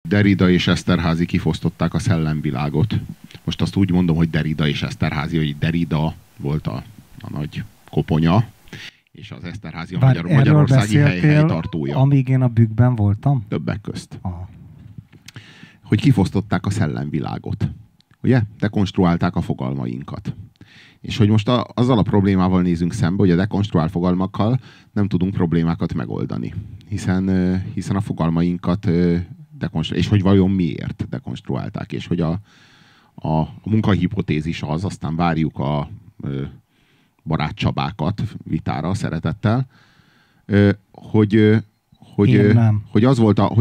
Derrida és Esterházy kifosztották a szellemvilágot. Most azt úgy mondom, hogy Derrida és Esterházy, hogy Derrida volt a nagy koponya, és az Esterházy a magyarországi helytartója. Amíg én a bükkben voltam? Többek közt. Aha. Hogy kifosztották a szellemvilágot. Ugye? Dekonstruálták a fogalmainkat. És hogy most azzal a problémával nézünk szembe, hogy a dekonstruált fogalmakkal nem tudunk problémákat megoldani. Hiszen a fogalmainkat dekonstruálták. És hogy vajon miért dekonstruálták. És hogy a munkahipotézis az, aztán várjuk a barát Csabákat vitára, szeretettel, hogy az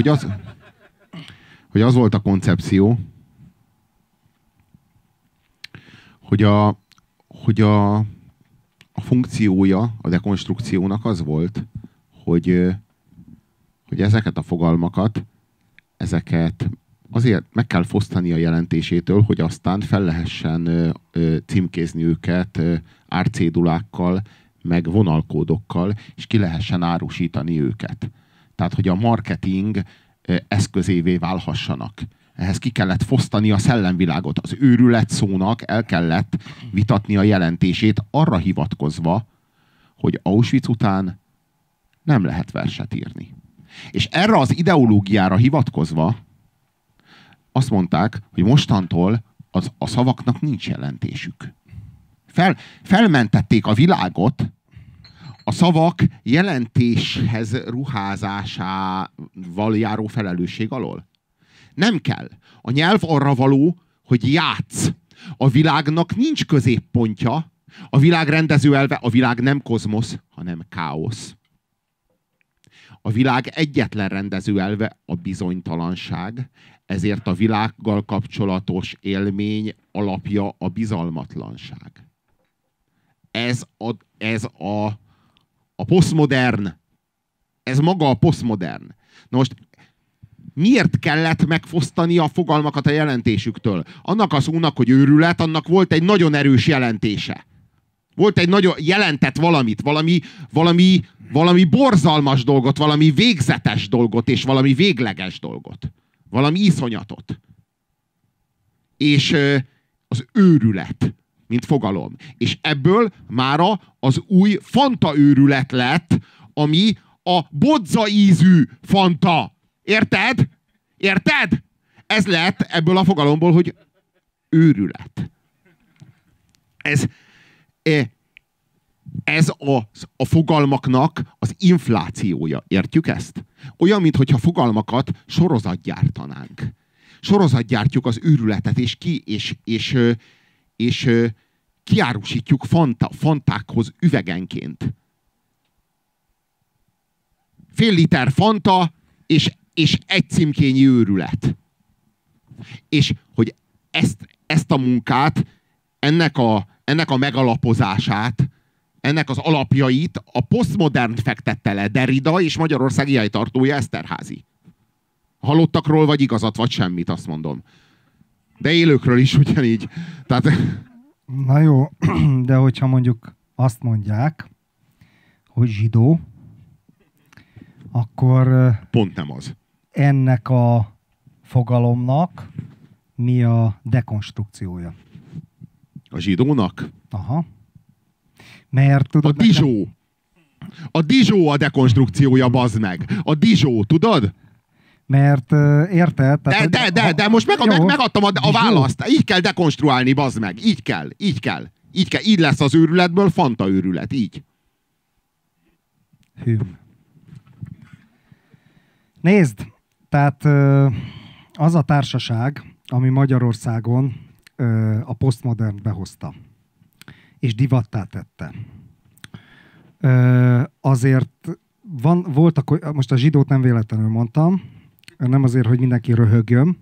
volt a koncepció, hogy a funkciója a dekonstrukciónak az volt, hogy ezeket a fogalmakat, ezeket azért meg kell fosztani a jelentésétől, hogy aztán fel lehessen címkézni őket árcédulákkal, meg vonalkódokkal, és ki lehessen árusítani őket. Tehát, hogy a marketing eszközévé válhassanak. Ehhez ki kellett fosztani a szellemvilágot. Az őrület szónak el kellett vitatni a jelentését, arra hivatkozva, hogy Auschwitz után nem lehet verset írni. És erre az ideológiára hivatkozva azt mondták, hogy mostantól a szavaknak nincs jelentésük. Felmentették a világot a szavak jelentéshez ruházásával járó felelősség alól. Nem kell. A nyelv arra való, hogy játsz. A világnak nincs középpontja. A világ rendezőelve, a világ nem kozmosz, hanem káosz. A világ egyetlen rendezőelve a bizonytalanság, ezért a világgal kapcsolatos élmény alapja a bizalmatlanság. Ez a posztmodern. Ez maga a posztmodern. Na most miért kellett megfosztani a fogalmakat a jelentésüktől? Annak a szónak, hogy őrület, annak volt egy nagyon erős jelentése. Volt egy nagyon, jelentett valamit, valami borzalmas dolgot, valami végzetes dolgot, és valami végleges dolgot. Valami iszonyatot. És az őrület, mint fogalom. És ebből mára az új fanta őrület lett, ami a bodza ízű fanta. Érted? Érted? Ez lett ebből a fogalomból, hogy őrület. Ez a fogalmaknak az inflációja. Értjük ezt? Olyan, mintha fogalmakat sorozatgyártanánk. Sorozatgyártjuk az őrületet, és kiárusítjuk fantákhoz üvegenként. Fél liter fanta, és egy címkényi őrület. És hogy ezt a munkát, ennek a megalapozását, ennek az alapjait a posztmodern fektette le Derrida és magyarországi helytartója Esterházy. Halottakról vagy igazat, vagy semmit, azt mondom. De élőkről is ugyanígy. Tehát... Na jó, de hogyha mondjuk azt mondják, hogy zsidó, akkor... Pont nem az. Ennek a fogalomnak mi a dekonstrukciója? A zsidónak? Aha. Mert tudod... A Dizsó. A Dizsó a dekonstrukciója, bazd meg. A Dizsó, tudod? Mert érted? De most megadtam a választ. Így kell dekonstruálni, bazd meg. Így kell. Így lesz az őrületből fanta őrület. Így. Hűm. Nézd, tehát az a társaság, ami Magyarországon a posztmodern behozta, és divattá tette. Azért voltak, most a zsidót nem véletlenül mondtam, nem azért, hogy mindenki röhögjön,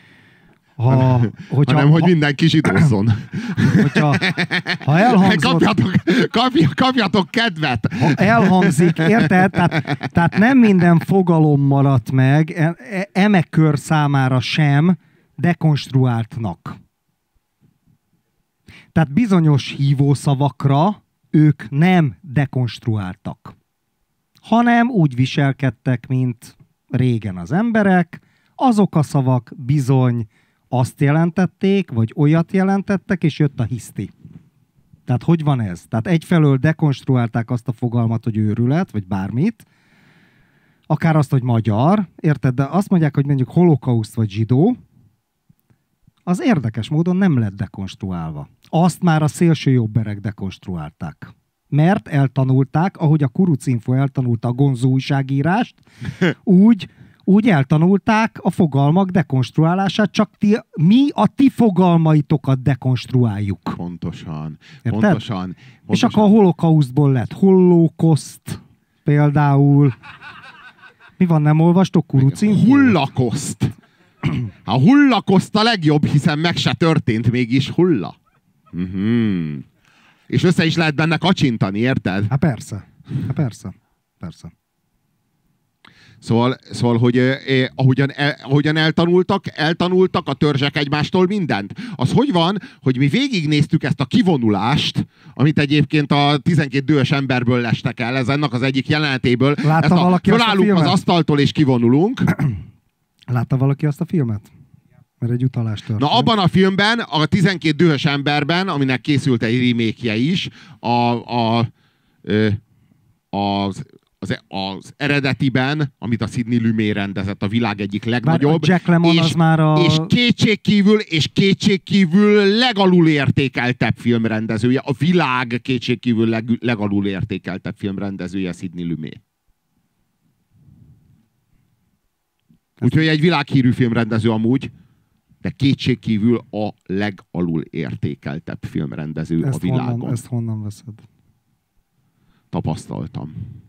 hanem, hogy mindenki zsidózzon. Ha elhangzott... Kapjatok kedvet! Ha elhangzik, érted? Tehát nem minden fogalom maradt meg, emekör számára sem dekonstruáltnak. Tehát bizonyos hívószavakra ők nem dekonstruáltak, hanem úgy viselkedtek, mint régen az emberek, Azok a szavak bizony azt jelentették, vagy olyat jelentettek, és jött a hiszti. Tehát hogy van ez? Tehát egyfelől dekonstruálták azt a fogalmat, hogy őrület, vagy bármit, akár azt, hogy magyar, érted? De azt mondják, hogy mondjuk holokauszt vagy zsidó, az érdekes módon nem lett dekonstruálva. Azt már a szélső jobberek dekonstruálták. Mert eltanulták, ahogy a Kurucinfo eltanulta a Gonzo újságírást, úgy eltanulták a fogalmak dekonstruálását, csak mi a ti fogalmaitokat dekonstruáljuk. Pontosan. És akkor a holokausztból lett holokoszt például. Mi van, nem olvastok Kurucinfót? Hullakoszt. A hullakoszt a legjobb, hiszen meg se történt, mégis hulla. És össze is lehet benne kacsintani, érted? Hát persze. Szóval hogy ahogyan eltanultak a törzsek egymástól mindent. Az hogy van, hogy mi végignéztük ezt a kivonulást, amit egyébként a 12 dühös emberből lestek el, ez ennek az egyik jelenetéből. Fölállunk az asztaltól és kivonulunk. Látta valaki azt a filmet? Mert egy utalás történt. Na abban a filmben, a 12 dühös emberben, aminek készült egy remake-je is, az eredetiben, amit a Sidney Lumet rendezett, a világ egyik legnagyobb, Jack Lemmon az már és kétségkívül legalul értékeltebb filmrendezője, a világ kétségkívül legalul értékeltebb filmrendezője Sidney Lumet. Úgyhogy egy világhírű filmrendező amúgy, de kétségkívül a legalul értékeltebb filmrendező a világon. Ezt honnan veszed? Tapasztaltam.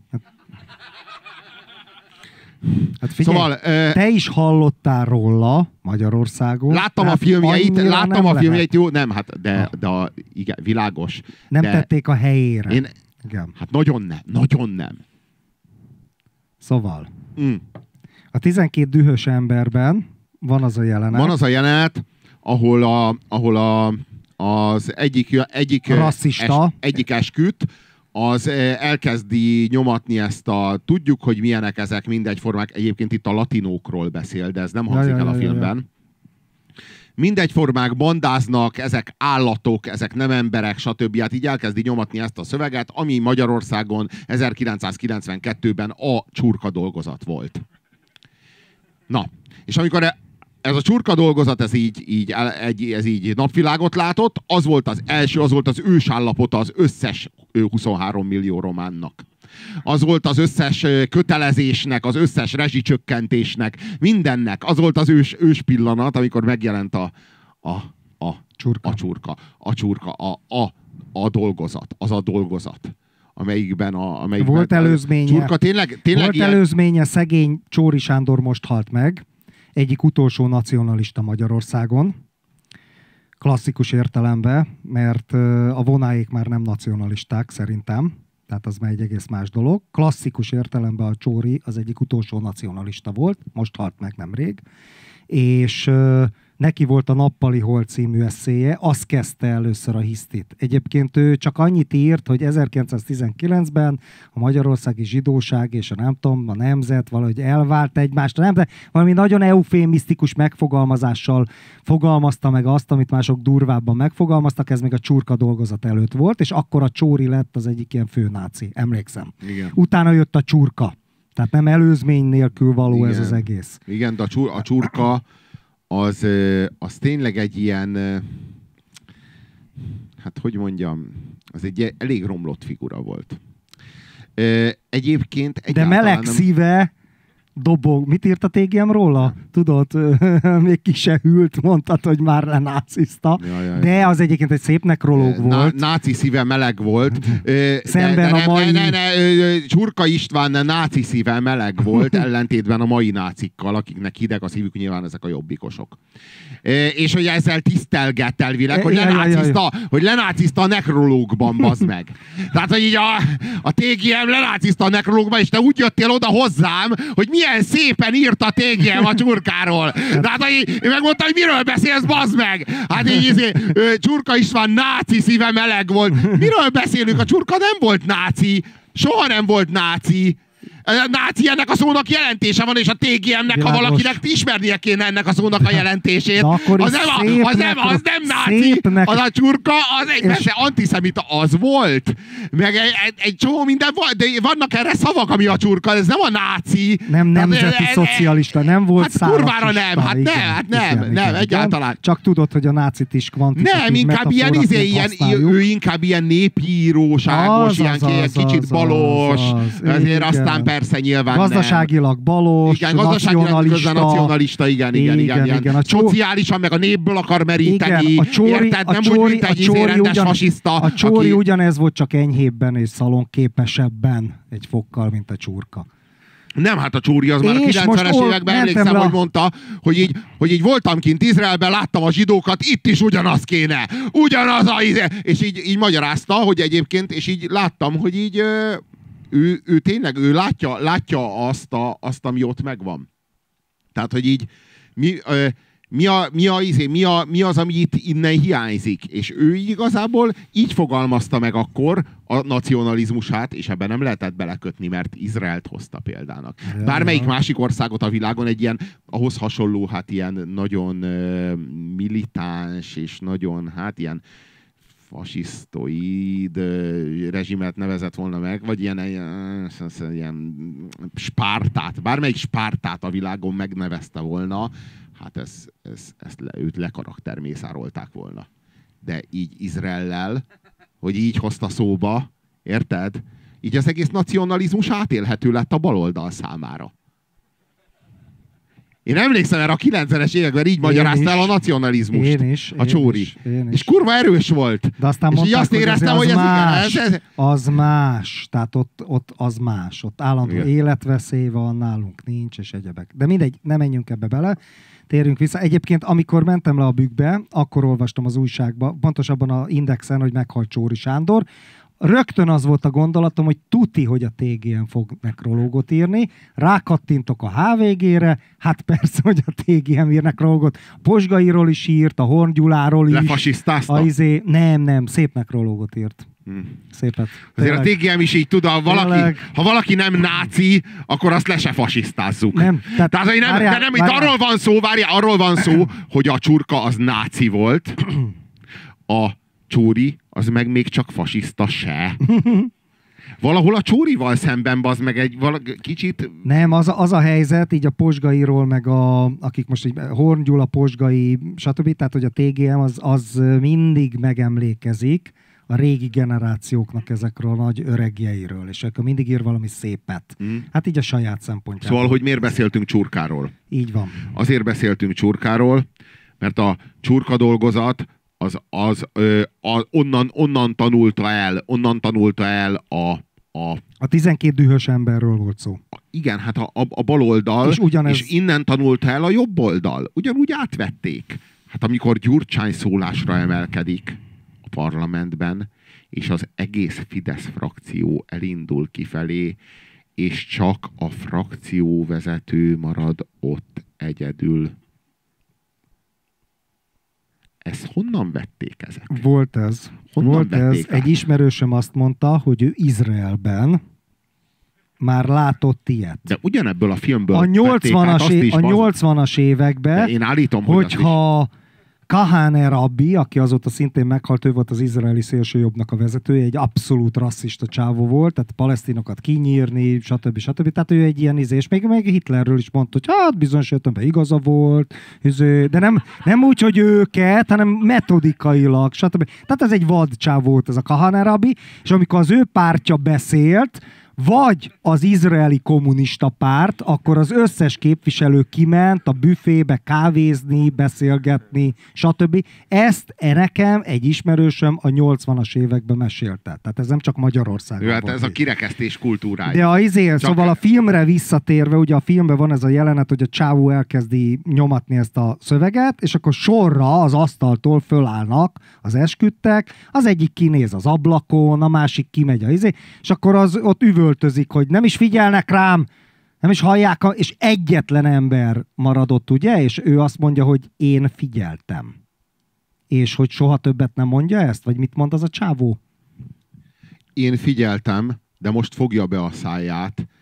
Hát figyelj, szóval, te is hallottál róla Magyarországon. Láttam a filmjeit, jó, nem, hát, de igen, világos. Nem tették a helyére. Igen. Hát nagyon nem. Szóval, a 12 dühös emberben van az a jelenet. Ahol az egyik rasszista. Egyik esküt, az elkezdi nyomatni ezt tudjuk, hogy milyenek ezek mindegyformák. Egyébként itt a latinókról beszél, de ez nem hangzik el a filmben. Mindegyformák bandáznak, ezek állatok, ezek nem emberek, stb. Hát így elkezdi nyomatni ezt a szöveget, ami Magyarországon 1992-ben a csurka dolgozat volt. Na, és amikor ez a csurka dolgozat, ez így napvilágot látott, az volt az első, az volt az ősállapota az összes 23 millió románnak. Az volt az összes kötelezésnek, az összes rezsicsökkentésnek, mindennek. Az volt az ős pillanat, amikor megjelent a dolgozat. Az a dolgozat. Amelyikben volt előzménye. Csurka tényleg volt előzménye, szegény Csóri Sándor most halt meg. Egyik utolsó nacionalista Magyarországon. Klasszikus értelemben, mert a vonáék már nem nacionalisták szerintem. Tehát az már egy egész más dolog. Klasszikus értelemben a Csóri az egyik utolsó nacionalista volt. Most halt meg nemrég. És neki volt a Nappali Hold című eszéje, az kezdte először a hisztit. Egyébként ő csak annyit írt, hogy 1919-ben a magyarországi zsidóság és a nemzet valahogy elvált egymást, nem, de valami nagyon eufémisztikus megfogalmazással fogalmazta meg azt, amit mások durvábban megfogalmaztak, ez még a csurka dolgozat előtt volt, és akkor a Csóri lett az egyik ilyen főnáci, emlékszem. Igen. Utána jött a csurka. Tehát nem előzmény nélkül való. Igen. Ez az egész. Igen, de a csurka az tényleg egy ilyen, hát hogy mondjam, az egy elég romlott figura volt. Egyébként de meleg szíve dobog. Mit írt a TGM róla? Tudod, még ki se hűlt, mondtad, hogy már lenáciszta. De az egyébként egy szép nekrológ volt. Náci szíve meleg volt. Szemben a mai... Csurka István náci szíve meleg volt, ellentétben a mai nácikkal, akiknek hideg a szívük, nyilván ezek a jobbikosok. És hogy ezzel tisztelgett elvileg, hogy lenáciszta a nekrológban, bazd meg. Tehát, hogy így a TGM lenáciszta a nekrológban, és te úgy jöttél oda hozzám, hogy milyen szépen írt a TGM a csurkáról. Tehát, hogy én megmondtam, hogy miről beszélsz, bazd meg. Hát így Csurka István náci szíve meleg volt. Miről beszélünk? A csurka nem volt náci. Soha nem volt náci. Náci ennek a szónak jelentése van, és a TGM-nek, ha valakinek ismernie kéne ennek a szónak a jelentését, az nem náci, az a csurka, az egy persze antiszemita, az volt. Meg egy csomó minden volt, de vannak erre szavak, ami a csurka, ez nem a náci. Nem nemzeti szocialista, nem volt kurvára nem, nem, egyáltalán. Csak tudod, hogy a nácit is kvantitatív nem, inkább ő inkább ilyen népíróságos, ilyen kicsit balos, ezért aztán persze nyilván gazdaságilag balos, igen, nacionalista, igen. Szociálisan meg a népből akar meríteni, érted? Nem úgy, mint egy rendes fasiszta. A Csóri ugyanez volt, csak enyhébben és szalonképesebben egy fokkal, mint a csurka. Nem, hát a Csóri az már a 90-es években emlékszem, hogy mondta, hogy így voltam kint Izraelben, láttam a zsidókat, itt is ugyanaz kéne. Ugyanaz és így magyarázta, hogy egyébként, és így láttam, hogy így ő tényleg látja azt, ami ott megvan. Tehát, hogy így mi az, ami itt innen hiányzik. És ő igazából így fogalmazta meg akkor a nacionalizmusát, és ebben nem lehetett belekötni, mert Izraelt hozta példának. Bármelyik másik országot a világon egy ilyen, ahhoz hasonló, hát ilyen nagyon militáns, és nagyon, hát ilyen fasisztoid rezsimet nevezett volna meg, vagy ilyen Spártát, bármelyik Spártát a világon megnevezte volna, hát őt lekaraktermészárolták volna. De így Izraellel, hogy így hozta szóba, érted? Így az egész nacionalizmus átélhető lett a baloldal számára. Én emlékszem erre a 90-es években, így magyarázta el a nacionalizmust. A Csóri. És kurva erős volt. De aztán és mondták, így azt éreztem, hogy ez az más. Tehát ott az más. Ott állandó életveszély van, nálunk nincs, és egyebek. De mindegy, nem menjünk ebbe bele. Térjünk vissza. Egyébként, amikor mentem le a bükkbe, akkor olvastam az újságban, pontosabban a Indexen, hogy meghalt Csóri Sándor. Rögtön az volt a gondolatom, hogy tuti, hogy a TGM fog nekrológot írni. Rákattintok a HVG-re, hát persze, hogy a TGM ír nekrológot. A Posgairól is írt, a Horn Gyuláról is. Lefasisztázta? Nem, szép nekrológot írt. Szépet. Azért a TGM is így tud, ha valaki nem náci, akkor azt le se fasisztázzuk. Nem. Tehát, hogy itt arról van szó, hogy a csurka az náci volt, a Csóri az meg még csak fasiszta se. Valahol a Csórival szemben az meg kicsit... Nem, az a helyzet, így a Posgairól, meg akik most így Horn Gyula, Posgai, stb. Tehát, hogy a TGM az mindig megemlékezik a régi generációknak ezekről a nagy öregjeiről, és akkor mindig ír valami szépet. Hát így a saját szempontjából. Szóval, hogy miért beszéltünk csurkáról? Így van. Azért beszéltünk csurkáról, mert a csurka dolgozat onnan tanulta el a 12 dühös emberről volt szó. Igen, hát a baloldal, és innen tanulta el a jobb oldal. Ugyanúgy átvették. Hát amikor Gyurcsány szólásra emelkedik a parlamentben, és az egész Fidesz frakció elindul kifelé, és csak a frakcióvezető marad ott egyedül. Ezt honnan vették ezek? Volt ez. Egy ismerősöm azt mondta, hogy ő Izraelben már látott ilyet. De ugyanebből a filmből a 80-as években, én állítom, hogyha Kahane Rabbi, aki azóta szintén meghalt, ő volt az izraeli szélsőjobbnak a vezetője, egy abszolút rasszista csávó volt, tehát palesztinokat kinyírni, stb. Tehát ő egy ilyen és még Hitlerről is mondta, hogy hát bizonyos értelemben igaza volt, de nem úgy, hogy őket, hanem metodikailag, stb. Tehát ez egy vad csávó volt ez a Kahane Rabbi, és amikor az ő pártja beszélt, vagy az izraeli kommunista párt, akkor az összes képviselő kiment a büfébe kávézni, beszélgetni, stb. Ezt nekem egy ismerősöm a 80-as években mesélte. Tehát ez nem csak Magyarországon. Hát ez a kirekesztés kultúrája. De szóval a filmre visszatérve, ugye a filmben van ez a jelenet, hogy a csávó elkezdi nyomatni ezt a szöveget, és akkor sorra az asztaltól fölállnak az esküdtek, az egyik kinéz az ablakon, a másik kimegy és akkor az ott üvöltözik, hogy nem is figyelnek rám, nem is hallják, és egyetlen ember maradott, ugye? És ő azt mondja, hogy én figyeltem. És hogy soha többet nem mondja ezt? Vagy mit mond az a csávó? Én figyeltem, de most fogja be a száját,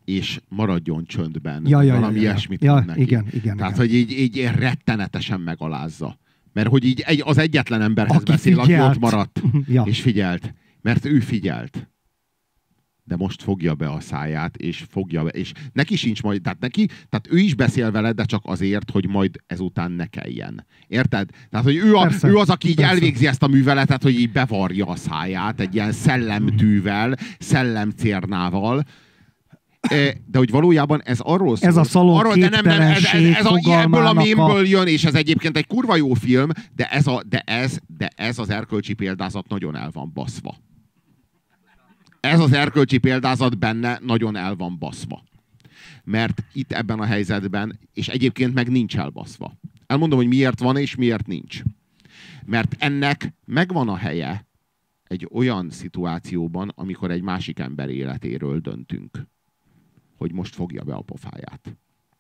és maradjon csöndben. Valami ilyesmit mond neki. Igen. Tehát, hogy így rettenetesen megalázza. Mert hogy így az egyetlen emberhez aki beszél, figyelt. aki ott maradt, és figyelt. Mert ő figyelt. De most fogja be a száját, és fogja be, és neki sincs majd, tehát ő is beszél vele, de csak azért, hogy majd ezután ne kelljen. Érted? Tehát, hogy ő az, aki így elvégzi ezt a műveletet, hogy így bevarja a száját egy ilyen szellemtűvel, szellemcérnával, de hogy valójában ez arról szól. Ez a szalon képtelenség ebből a mémből jön, és ez egyébként egy kurva jó film, de ez az erkölcsi példázat nagyon el van baszva. Ez az erkölcsi példázat benne nagyon el van baszva. Mert itt ebben a helyzetben, és egyébként meg nincs elbaszva. Elmondom, hogy miért van és miért nincs. Mert ennek megvan a helye egy olyan szituációban, amikor egy másik ember életéről döntünk. Hogy most fogja be a pofáját.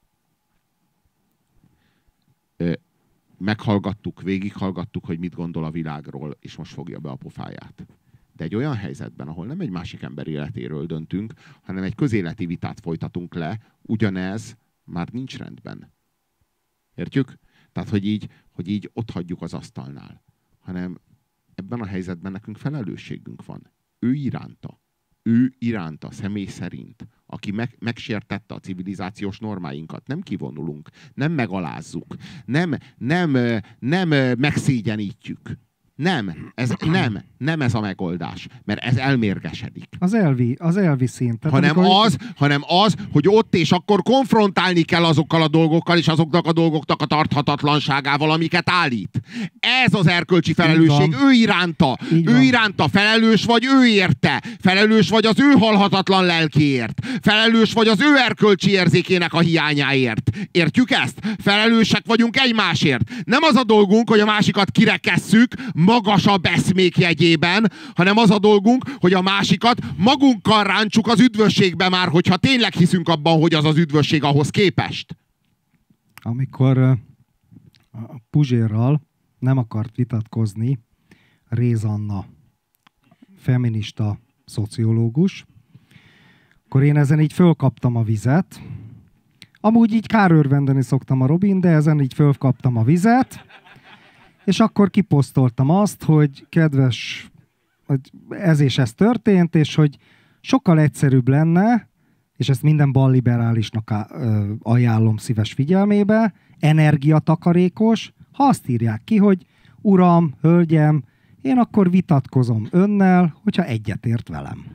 Meghallgattuk, végighallgattuk, hogy mit gondol a világról, és most fogja be a pofáját. De egy olyan helyzetben, ahol nem egy másik ember életéről döntünk, hanem egy közéleti vitát folytatunk le, ugyanez már nincs rendben. Értjük? Tehát, hogy így ott hagyjuk az asztalnál. Hanem ebben a helyzetben nekünk felelősségünk van. Ő iránta, személy szerint, aki megsértette a civilizációs normáinkat. Nem kivonulunk, nem megalázzuk, nem megszégyenítjük. Nem ez a megoldás, mert ez elmérgesedik. Az elvi szint. Tehát hanem az, hogy ott és akkor konfrontálni kell azokkal a dolgokkal, és azoknak a dolgoknak a tarthatatlanságával, amiket állít. Ez az erkölcsi felelősség. Ő iránta felelős vagy ő érte. Felelős vagy az ő halhatatlan lelkéért. Felelős vagy az ő erkölcsi érzékének a hiányáért. Értjük ezt? Felelősek vagyunk egymásért. Nem az a dolgunk, hogy a másikat kirekesszük magasabb eszmék jegyében, hanem az a dolgunk, hogy a másikat magunkkal rántsuk az üdvösségbe már, hogyha tényleg hiszünk abban, hogy az az üdvösség ahhoz képest. Amikor a Puzsérral nem akart vitatkozni Réz Anna, feminista szociológus, akkor én ezen így fölkaptam a vizet. Amúgy így kárőrvendeni szoktam a Robin, de ezen így fölkaptam a vizet, és akkor kiposztoltam azt, hogy kedves, hogy ez és ez történt, és hogy sokkal egyszerűbb lenne, és ezt minden balliberálisnak ajánlom szíves figyelmébe, energiatakarékos, ha azt írják ki, hogy uram, hölgyem, én akkor vitatkozom önnel, hogyha egyetért velem.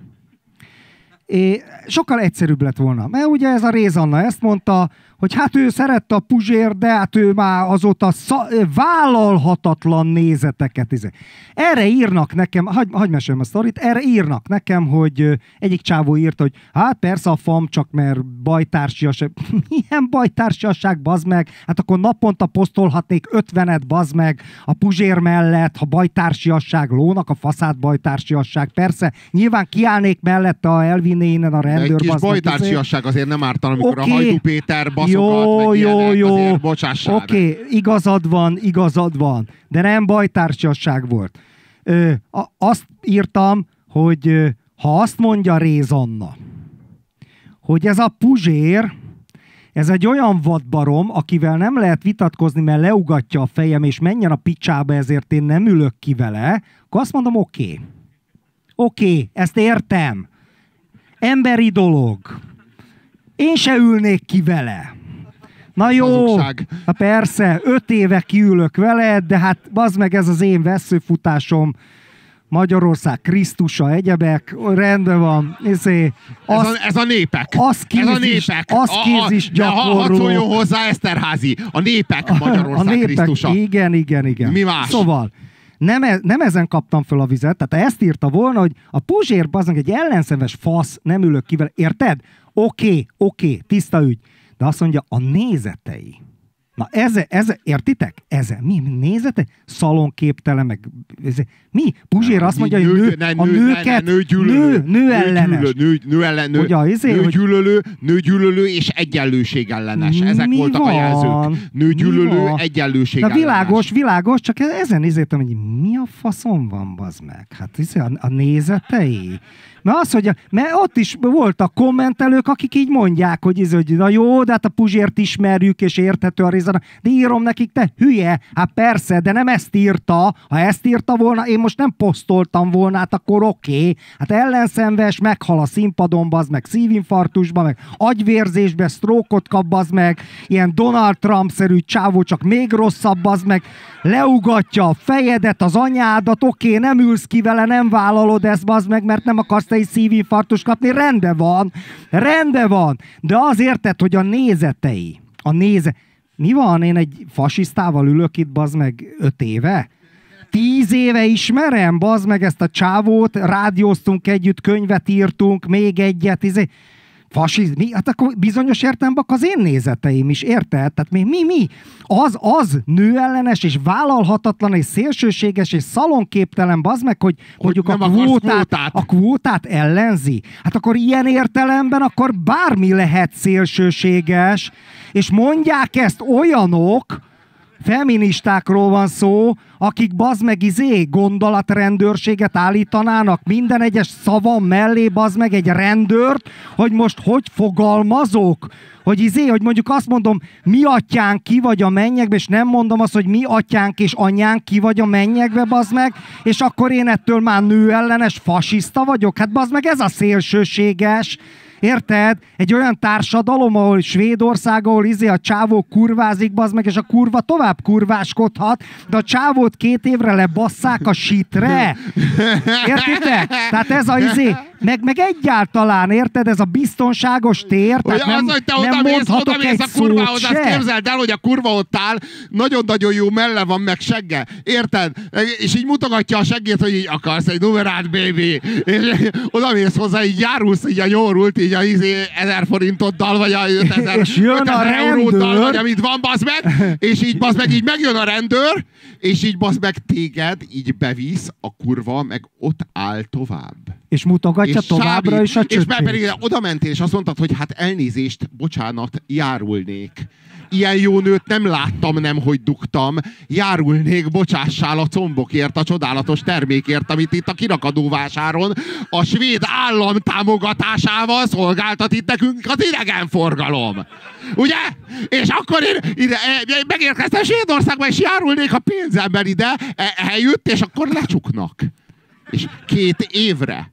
Sokkal egyszerűbb lett volna. Mert ugye ez a Réz Anna ezt mondta, hogy hát ő szerette a Puzsér, de hát ő már azóta vállalhatatlan nézeteket. Erre írnak nekem, hagyj meséljem a sztorit, erre írnak nekem, hogy egyik csávó írt, hogy hát persze a FAM csak mert bajtársiasság. Milyen bajtársiasság, bazd meg? Hát akkor naponta posztolhatnék 50-et, bazd meg, a Puzsér mellett, ha bajtársiasság, lónak a faszát bajtársiasság. Persze, nyilván kiállnék mellette, ha elvinné innen a rendőr. Egy kis bajtársiasság azért nem ártan, amikor a Hajdú Péter jó. Oké, igazad van. De nem bajtársiasság volt. Azt írtam, hogy ha azt mondja Réz Anna, hogy ez a Puzsér, ez egy olyan vadbarom, akivel nem lehet vitatkozni, mert leugatja a fejem, és menjen a picsába, ezért én nem ülök ki vele, akkor azt mondom, oké, ezt értem. Emberi dolog. Én se ülnék ki vele. Na jó, hát persze, 5 éve kiülök veled, de hát bazd meg, ez az én vesszőfutásom. Magyarország Krisztusa, egyebek, rendben van. Ez a népek. Az képzés gyakorló. Hadd szóljon hozzá Eszterházy. A népek Magyarország Krisztusa. Igen. Mi más? Szóval, nem ezen kaptam föl a vizet, tehát ezt írta volna, hogy a Puzsér bazd meg egy ellenszenves fasz, nem ülök ki vele. Érted? Oké, tiszta ügy. De azt mondja, a nézetei Na ez értitek? Mi nézete? Szalonképtelen, meg mi? Puzsér azt mondja, hogy a nőket nőellenes. Nőgyűlölő és egyenlőség ellenes. Ezek voltak a jelzők. Nőgyűlölő, egyenlőség ellenes. Világos, csak ezen nézétem, hogy mi a faszom van, bazd meg? Hát a nézetei. Mert ott is voltak kommentelők, akik így mondják, hogy na jó, de hát a Puzsért ismerjük, és érthető a részen. De írom nekik, te hülye, hát persze, de nem ezt írta. Ha ezt írta volna, én most nem posztoltam volna, hát akkor oké. Hát ellenszenves, meghal a színpadon, bazd meg, szívinfarktusba, meg agyvérzésbe, sztrókot kap, bazd meg, ilyen Donald Trump-szerű csávó, csak még rosszabb, bazd meg, leugatja a fejedet, az anyádat, oké, nem ülsz ki vele, nem vállalod ezt, bazd meg, mert nem akarsz te egy szívinfarktust kapni, rendben van, de az érted, hogy a nézetei, mi van, én egy fasisztával ülök itt, bazd meg, 5 éve? 10 éve ismerem, bazd meg, ezt a csávót, rádióztunk együtt, könyvet írtunk, még egyet, fasizmi, hát akkor bizonyos értelemben az én nézeteim is, érted? Tehát mi? Az nőellenes és vállalhatatlan és szélsőséges és szalonképtelen, bazd meg, hogy mondjuk a kvótát ellenzi. Hát akkor ilyen értelemben akkor bármi lehet szélsőséges, és mondják ezt olyanok, feministákról van szó, akik bazd meg gondolatrendőrséget állítanának minden egyes szavam mellé, bazd meg egy rendőrt, hogy most hogy fogalmazok? Hogy mondjuk azt mondom, mi atyánk ki vagy a mennyekbe, és nem mondom azt, hogy mi atyánk és anyánk ki vagy a mennyekbe, bazd meg, és akkor én ettől már nőellenes fasiszta vagyok? Hát bazd meg, ez a szélsőséges. Érted? Egy olyan társadalom, ahol Svédország, ahol a csávó kurvázik, bazd meg, és a kurva tovább kurváskodhat, de a csávót 2 évre lebasszák a sitre. Értitek? Tehát ez a meg egyáltalán, érted? Ez a biztonságos tér, tehát nem mondhatok egy szót se. Képzeld el, hogy a kurva ott áll, nagyon-nagyon jó melle van, meg segge. Érted? És így mutogatja a seggét, hogy így akarsz egy numerát, baby. És odamész hozzá, így járulsz, így a nyomorult, így a 1000 forintoddal, vagy a 5000 euróddal, vagy amit van, bazd meg. És így bazd meg, így megjön a rendőr, és így bazd meg téged, így bevisz a kurva, meg ott áll tovább. És mutogatja továbbra is a csöcsét. És pedig oda mentél, és azt mondtad, hogy hát elnézést, bocsánat, járulnék. Ilyen jó nőt nem láttam, nem hogy dugtam. Járulnék, bocsássál a combokért, a csodálatos termékért, amit itt a kirakadóvásáron a svéd állam támogatásával szolgáltat itt nekünk az idegenforgalom. Ugye? És akkor én megérkeztem Svédországba, és járulnék a pénzemben ide, eljött, és akkor lecsuknak. És 2 évre.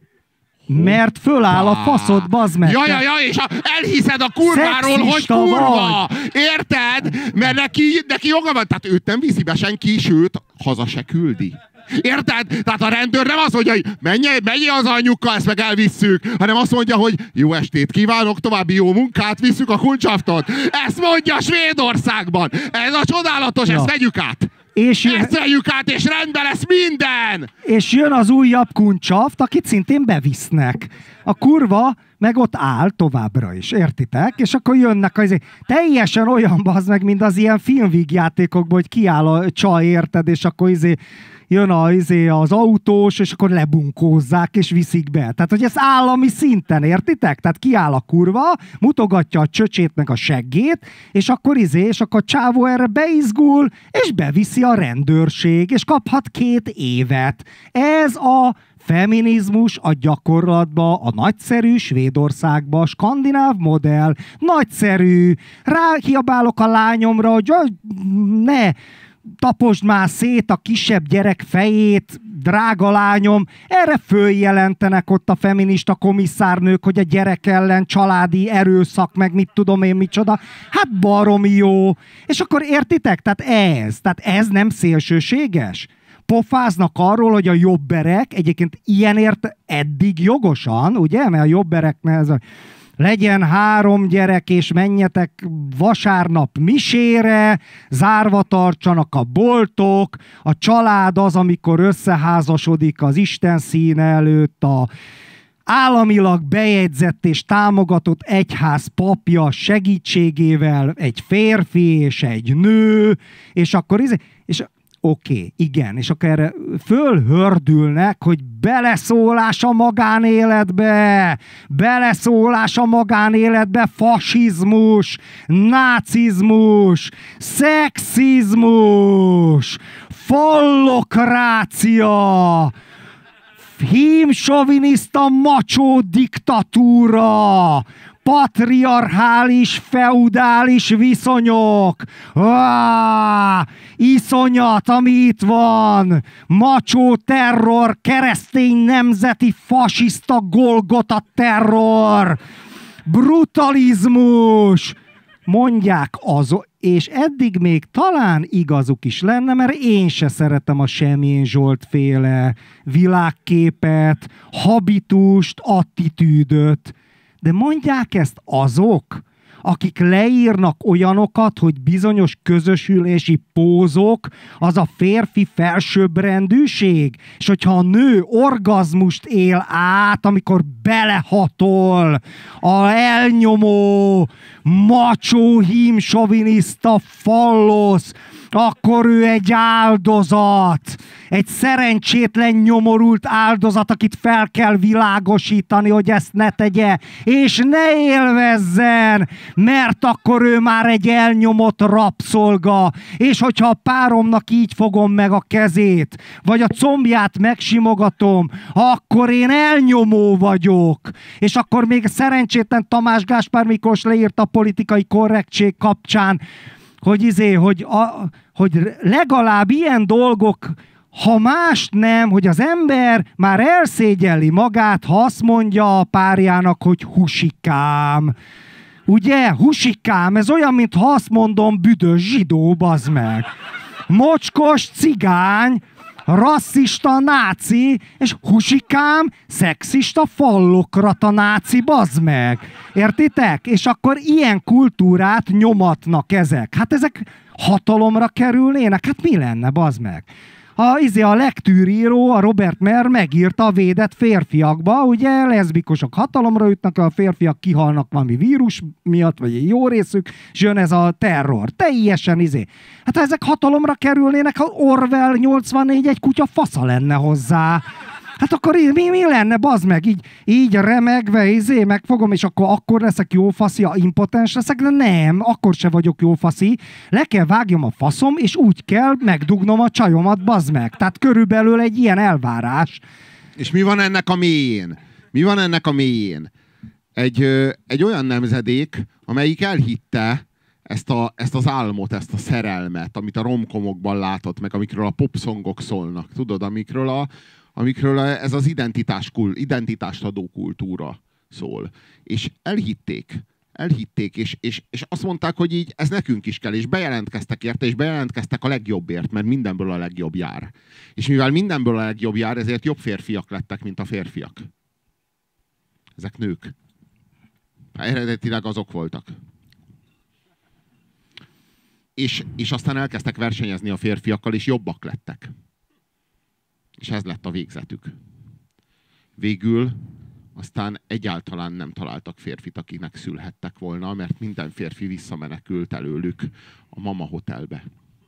Mert föláll a faszod, bazd meg. Ja, és elhiszed a kurváról, hogy kurva. Vagy. Érted? Mert neki joga van. Tehát őt nem viszi be senki, sőt, haza se küldi. Érted? Tehát a rendőr nem azt mondja, hogy menj az anyjukkal, ezt meg elvisszük, hanem azt mondja, hogy jó estét kívánok, további jó munkát, visszük a kuncsaftot. Ezt mondja Svédországban. Ez a csodálatos, ezt vegyük át. Ezt vegyük át, és rendben lesz minden! És jön az újabb kuncsaft, akit szintén bevisznek. A kurva meg ott áll továbbra is, értitek? És akkor jönnek teljesen olyan, bazd meg, mint az ilyen filmvígjátékokban, hogy kiáll a csaj, érted, és akkor jön az autós, és akkor lebunkózzák, és viszik be. Tehát, hogy ez állami szinten, értitek? Tehát kiáll a kurva, mutogatja a csöcsét, meg a seggét, és akkor és akkor a csávó erre beizgul, és beviszi a rendőrség, és kaphat 2 évet. Ez a feminizmus a gyakorlatban, a nagyszerű Svédországban, a skandináv modell, nagyszerű, ráhiabálok a lányomra, hogy ne taposd már szét a kisebb gyerek fejét, drága lányom, erre följelentenek ott a feminista komisszárnők, hogy a gyerek ellen családi erőszak, meg mit tudom én micsoda. Hát baromi jó. És akkor értitek? Tehát ez nem szélsőséges? Pofáznak arról, hogy a jobberek egyébként ilyenért eddig jogosan, ugye? Mert a jobbereknek ez legyen 3 gyerek, és menjetek vasárnap misére, zárva tartsanak a boltok, a család az, amikor összeházasodik az Isten színe előtt, államilag bejegyzett és támogatott egyház papja segítségével egy férfi és egy nő, és akkor oké, igen, és akkor erre fölhördülnek, hogy beleszólás a magánéletbe, fasizmus, nácizmus, szexizmus, fallokrácia, hímsoviniszta macsó diktatúra, patriarchális, feudális viszonyok, iszonyat, ami itt van, macsó terror, keresztény nemzeti fasiszta Golgota terror, brutalizmus, mondják azok, és eddig még talán igazuk is lenne, mert én se szeretem a Semjén Zsolt féle világképet, habitust, attitűdöt, de mondják ezt azok, akik leírnak olyanokat, hogy bizonyos közösülési pózok, az a férfi felsőbbrendűség, és hogyha a nő orgazmust él át, amikor belehatol a elnyomó, macsó, hímsoviniszta fallosz, akkor ő egy áldozat. Egy szerencsétlen, nyomorult áldozat, akit fel kell világosítani, hogy ezt ne tegye, és ne élvezzen, mert akkor ő már egy elnyomott rabszolga, és hogyha a páromnak így fogom meg a kezét, vagy a combját megsimogatom, akkor én elnyomó vagyok. És akkor még szerencsétlen Tamás Gáspár Miklós leírta a politikai korrektség kapcsán, hogy legalább ilyen dolgok, ha mást nem, hogy az ember már elszégyelli magát, ha azt mondja a párjának, hogy husikám. Ugye? Husikám, ez olyan, mintha azt mondom, büdös zsidó, bazd meg. Mocskos cigány, rasszista náci, és husikám, szexista fallokrata náci, bazd meg. Értitek? És akkor ilyen kultúrát nyomatnak ezek. Hát ezek hatalomra kerülnének? Hát mi lenne, bazd meg? A lektűríró, a Robert Mer megírta a Védett férfiakba, ugye leszbikusok hatalomra jutnak, a férfiak kihalnak valami vírus miatt, vagy egy jó részük, és jön ez a terror. Teljesen Hát ha ezek hatalomra kerülnének, ha Orwell 84 egy kutya fasza lenne hozzá. Hát akkor mi lenne, bazd meg, így remegve, megfogom, és akkor leszek jó faszi, impotens leszek, de nem, akkor se vagyok jó faszi. Le kell vágjam a faszom, és úgy kell megdugnom a csajomat, bazd meg. Tehát körülbelül egy ilyen elvárás. És mi van ennek a mélyén? Mi van ennek a mélyén? Egy olyan nemzedék, amelyik elhitte ezt az álmot, ezt a szerelmet, amit a romkomokban látott, meg amikről a popszongok szólnak. Tudod, amikről ez az identitást adó kultúra szól. És elhitték, és azt mondták, hogy így ez nekünk is kell, és bejelentkeztek érte, és bejelentkeztek a legjobbért, mert mindenből a legjobb jár. És mivel mindenből a legjobb jár, ezért jobb férfiak lettek, mint a férfiak. Ezek nők. Eredetileg azok voltak. És aztán elkezdtek versenyezni a férfiakkal, és jobbak lettek. És ez lett a végzetük. Végül aztán egyáltalán nem találtak férfit, akinek szülhettek volna, mert minden férfi visszamenekült előlük a Mama Hotelbe.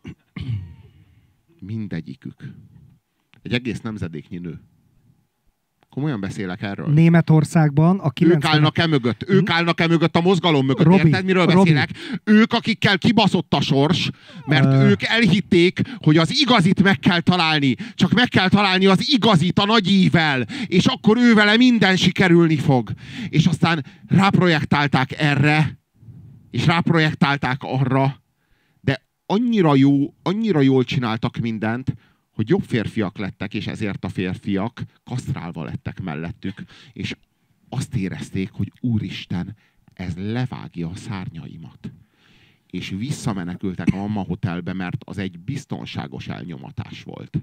Mindegyikük. Egy egész nemzedéknyi nő. Komolyan beszélek erről. Németországban a 90... Ők állnak-e mögött a mozgalom mögött. Robi, érted, miről beszélek? Ők, akikkel kibaszott a sors, mert ők elhitték, hogy az igazit meg kell találni. Csak meg kell találni az igazit a nagy ível, és akkor ővele minden sikerülni fog. És aztán ráprojektálták erre, és ráprojektálták arra, de annyira jól csináltak mindent, hogy jobb férfiak lettek, és ezért a férfiak kasztrálva lettek mellettük, és azt érezték, hogy Úristen, ez levágja a szárnyaimat. És visszamenekültek a Mama Hotelbe, mert az egy biztonságos elnyomatás volt.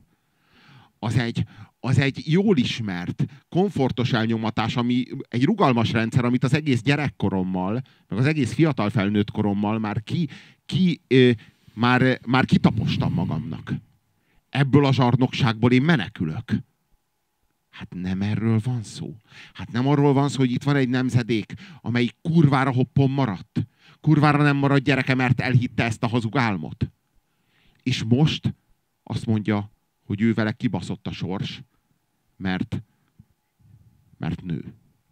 Az egy jól ismert, komfortos elnyomatás, ami egy rugalmas rendszer, amit az egész gyerekkorommal, meg az egész fiatal felnőtt korommal már kitapostam magamnak. Ebből a zsarnokságból én menekülök. Hát nem erről van szó. Hát nem arról van szó, hogy itt van egy nemzedék, amelyik kurvára hoppon maradt. Kurvára nem maradt gyereke, mert elhitte ezt a hazug álmot. És most azt mondja, hogy ő vele kibaszott a sors, mert nő.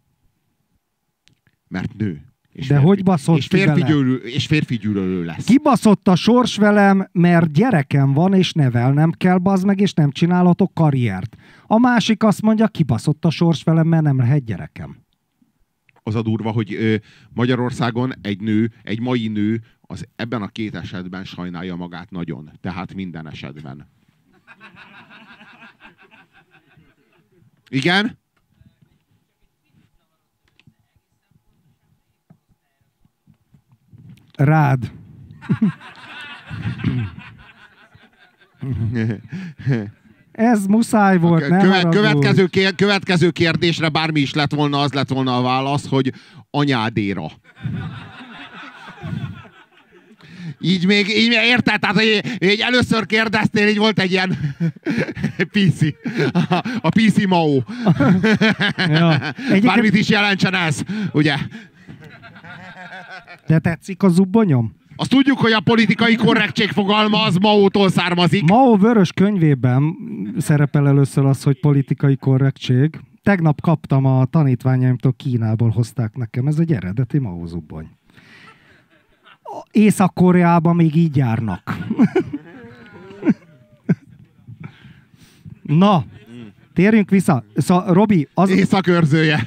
Mert nő. De hogy baszott És férfi gyűlölő lesz. Kibaszott a sors velem, mert gyerekem van, és nevelnem kell, bazd meg, és nem csinálhatok karriert. A másik azt mondja, kibaszott a sors velem, mert nem lehet gyerekem. Az a durva, hogy Magyarországon egy mai nő, az ebben a két esetben sajnálja magát nagyon. Tehát minden esetben. Igen? Rád. Ez muszáj volt, nem következő kérdésre bármi is lett volna, az lett volna a válasz, hogy anyádéra. Így még érted? Tehát, hogy először kérdeztél, így volt egy ilyen PC. A PC Mao. Ja. Bármit is jelentsen ez, ugye? De tetszik a zubbonyom? Azt tudjuk, hogy a politikai korrektség fogalma az Mao-tól származik. Mao vörös könyvében szerepel először az, hogy politikai korrektség. Tegnap kaptam a tanítványaimtól, Kínából hozták nekem. Ez egy eredeti Mao zubbony. Észak-Koreában még így járnak. Na, térjünk vissza. Szóval, Robi, az... Északőrzője.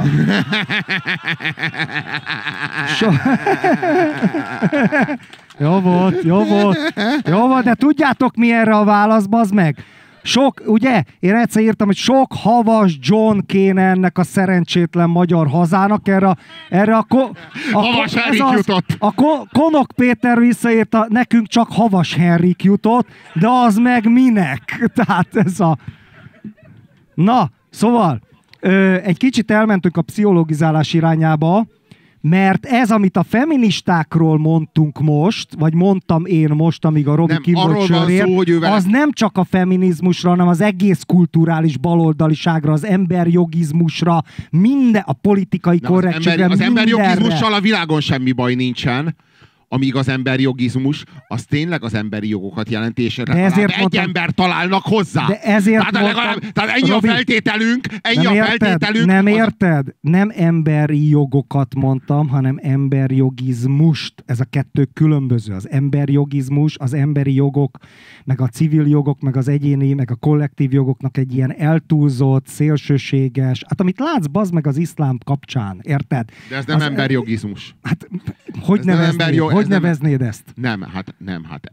Jó volt, de tudjátok mi erre a válasz, bazd meg? Ugye? Én egyszer írtam, hogy sok havas John kéne ennek a szerencsétlen magyar hazának, erre a havas Henrik jutott. A Konok Péter visszaírta, nekünk csak havas Henrik jutott, de az meg minek? Tehát ez a... Na, szóval, egy kicsit elmentünk a pszichologizálás irányába, mert ez, amit a feministákról mondtunk most, vagy mondtam én most, amíg a Robi kimondott sorért, az nem csak a feminizmusra, hanem az egész kulturális baloldaliságra, az emberjogizmusra, minden, a politikai korrektségre, az emberjogizmussal a világon semmi baj nincsen, amíg az emberjogizmus, az tényleg az emberi jogokat jelenti, és egy ember találnak hozzá. De ezért tehát ennyi Robi, a feltételünk, Nem érted? Nem emberi jogokat mondtam, hanem emberjogizmust. Ez a kettő különböző. Az emberjogizmus, az emberi jogok, meg a civil jogok, meg az egyéni, meg a kollektív jogoknak egy ilyen eltúlzott, szélsőséges, hát amit látsz, bazd meg az iszlám kapcsán, érted? De ez nem emberjogizmus. Hát, hogy neveznéd ezt? Nem, hát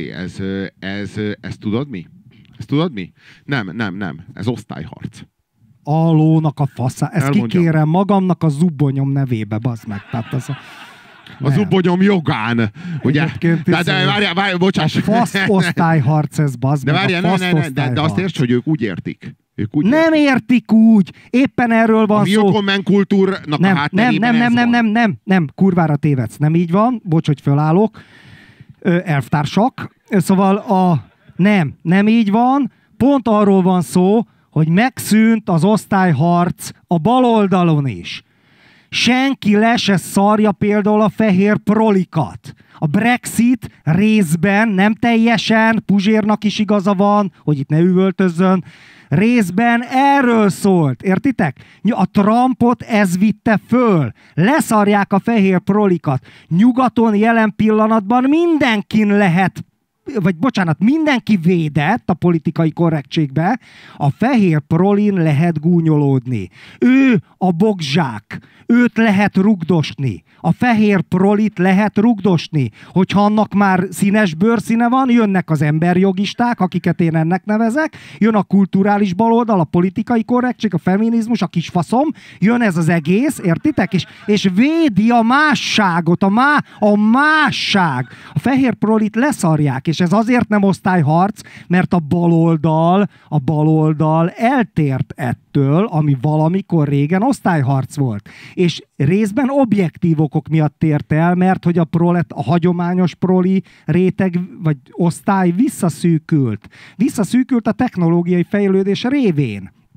ez tudod mi? Ezt tudod mi? Nem. Ez osztályharc. A lónak a faszá. Ezt kikérem magamnak a zubbonyom nevébe, bazd meg. Tehát az a zubbonyom jogán. Ugye? Várjál, bocsáss. Fasz osztályharc ez, bazd meg. De azt érts, hogy ők úgy értik. Nem értik úgy. Éppen erről van szó. A Willkommen kultúrnak a hátterében nem, kurvára tévedsz. Nem így van. Bocs, hogy fölállok. Elvtársak. Szóval nem így van. Pont arról van szó, hogy megszűnt az osztályharc a baloldalon is. Senki le se szarja például a fehér prolikat. A Brexit részben, nem teljesen, Puzsérnak is igaza van, hogy itt ne üvöltözzön, részben erről szólt, értitek? A Trumpot ez vitte föl. Leszarják a fehér prolikat. Nyugaton jelen pillanatban mindenkin lehet, mindenki védett a politikai korrektségbe, a fehér prolin lehet gúnyolódni. Ő a bogzsák, őt lehet rugdosni. A fehér prolit lehet rugdosni. Hogyha annak már színes bőrszíne van, jönnek az emberjogisták, akiket én ennek nevezek, jön a kulturális baloldal, a politikai korrektség, a feminizmus, a kisfaszom, jön ez az egész, értitek? És védi a másságot, a másság. A fehér prolit leszarják, és ez azért nem osztályharc, mert a baloldal eltért ettől, ami valamikor régen osztályharc volt. És részben objektív okok miatt tért el, mert hogy a hagyományos proli réteg vagy osztály visszaszűkült. Visszaszűkült a technológiai fejlődés révén.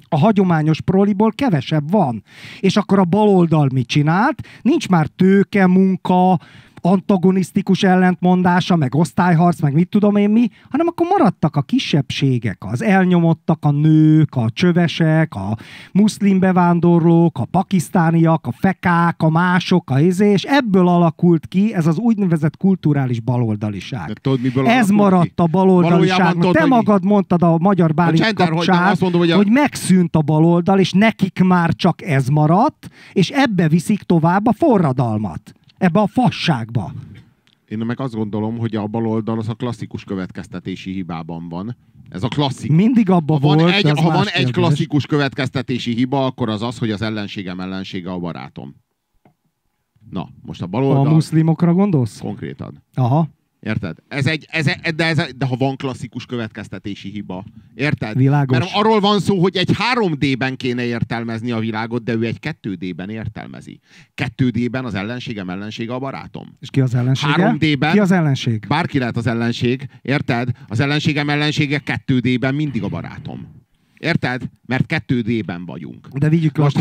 A hagyományos proliból kevesebb van. És akkor a baloldal mit csinált? Nincs már tőke, munka, antagonisztikus ellentmondása, meg osztályharc, meg mit tudom én mi, hanem akkor maradtak a kisebbségek, az elnyomottak, a nők, a csövesek, a muszlim bevándorlók, a pakisztániak, a fekák, a mások, és ebből alakult ki ez az úgynevezett kulturális baloldaliság. Ez maradt a baloldaliságnak. Te magad mondtad a magyar Bálint kapcsán, hogy megszűnt a baloldal, és nekik már csak ez maradt, és ebbe viszik tovább a forradalmat. Ebbe a fasságba. Én meg azt gondolom, hogy a baloldal az a klasszikus következtetési hibában van. Ez a klasszikus. Mindig abban volt. Ha van egy klasszikus következtetési hiba, akkor az az, hogy az ellenségem ellensége a barátom. Na, most a baloldal... A muszlimokra gondolsz? Konkrétan. Aha. Érted? De ha van klasszikus következtetési hiba. Érted? Világos. Mert arról van szó, hogy egy 3D-ben kéne értelmezni a világot, de ő egy 2D-ben értelmezi. 2D-ben az ellenségem ellensége a barátom. És ki az ellensége? 3D-ben ki az ellenség? Bárki lehet az ellenség. Érted? Az ellenségem ellensége 2D-ben mindig a barátom. Érted? Mert 2D-ben vagyunk. De vigyük most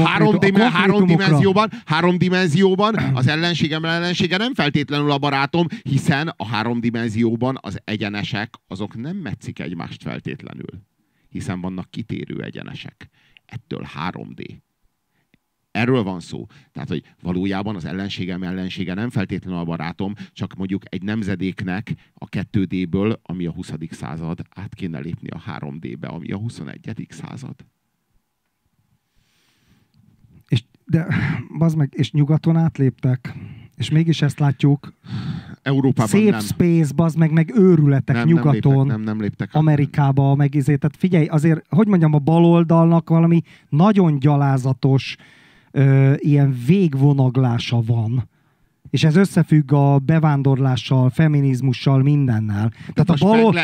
három dimenzióban az ellenségem ellensége nem feltétlenül a barátom, hiszen a 3 dimenzióban az egyenesek azok nem metszik egymást feltétlenül. Hiszen vannak kitérő egyenesek. Ettől 3D. Erről van szó. Tehát, hogy valójában az ellenségem ellensége nem feltétlenül a barátom, csak mondjuk egy nemzedéknek a 2D-ből, ami a 20. század, át kéne lépni a 3D-be, ami a 21. század. Bazd meg, és nyugaton átléptek. És mégis ezt látjuk. Európában Safe nem. space, bazd meg őrületek nyugaton. Nem léptek. Amerikába, meg tehát figyelj, azért, hogy mondjam, a baloldalnak valami nagyon gyalázatos ilyen végvonaglása van. És ez összefügg a bevándorlással, feminizmussal, mindennel. Tehát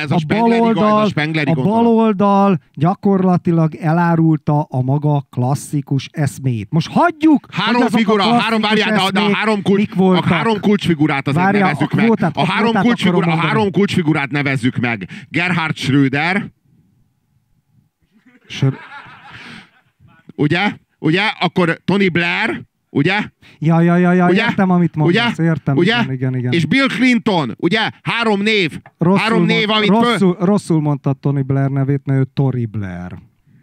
a baloldal gyakorlatilag elárulta a maga klasszikus eszmét. Most hagyjuk! Három kulcsfigurát azért nevezzük meg. A három kulcsfigurát nevezzük meg. Gerhard Schröder. Ugye? Akkor Tony Blair. Ugye? Ja, értem, amit mondasz. Értem, ugye? Igen. És Bill Clinton, ugye? Három név, amit... Rosszul mondta Tony Blair nevét, mert ő Tory Blair.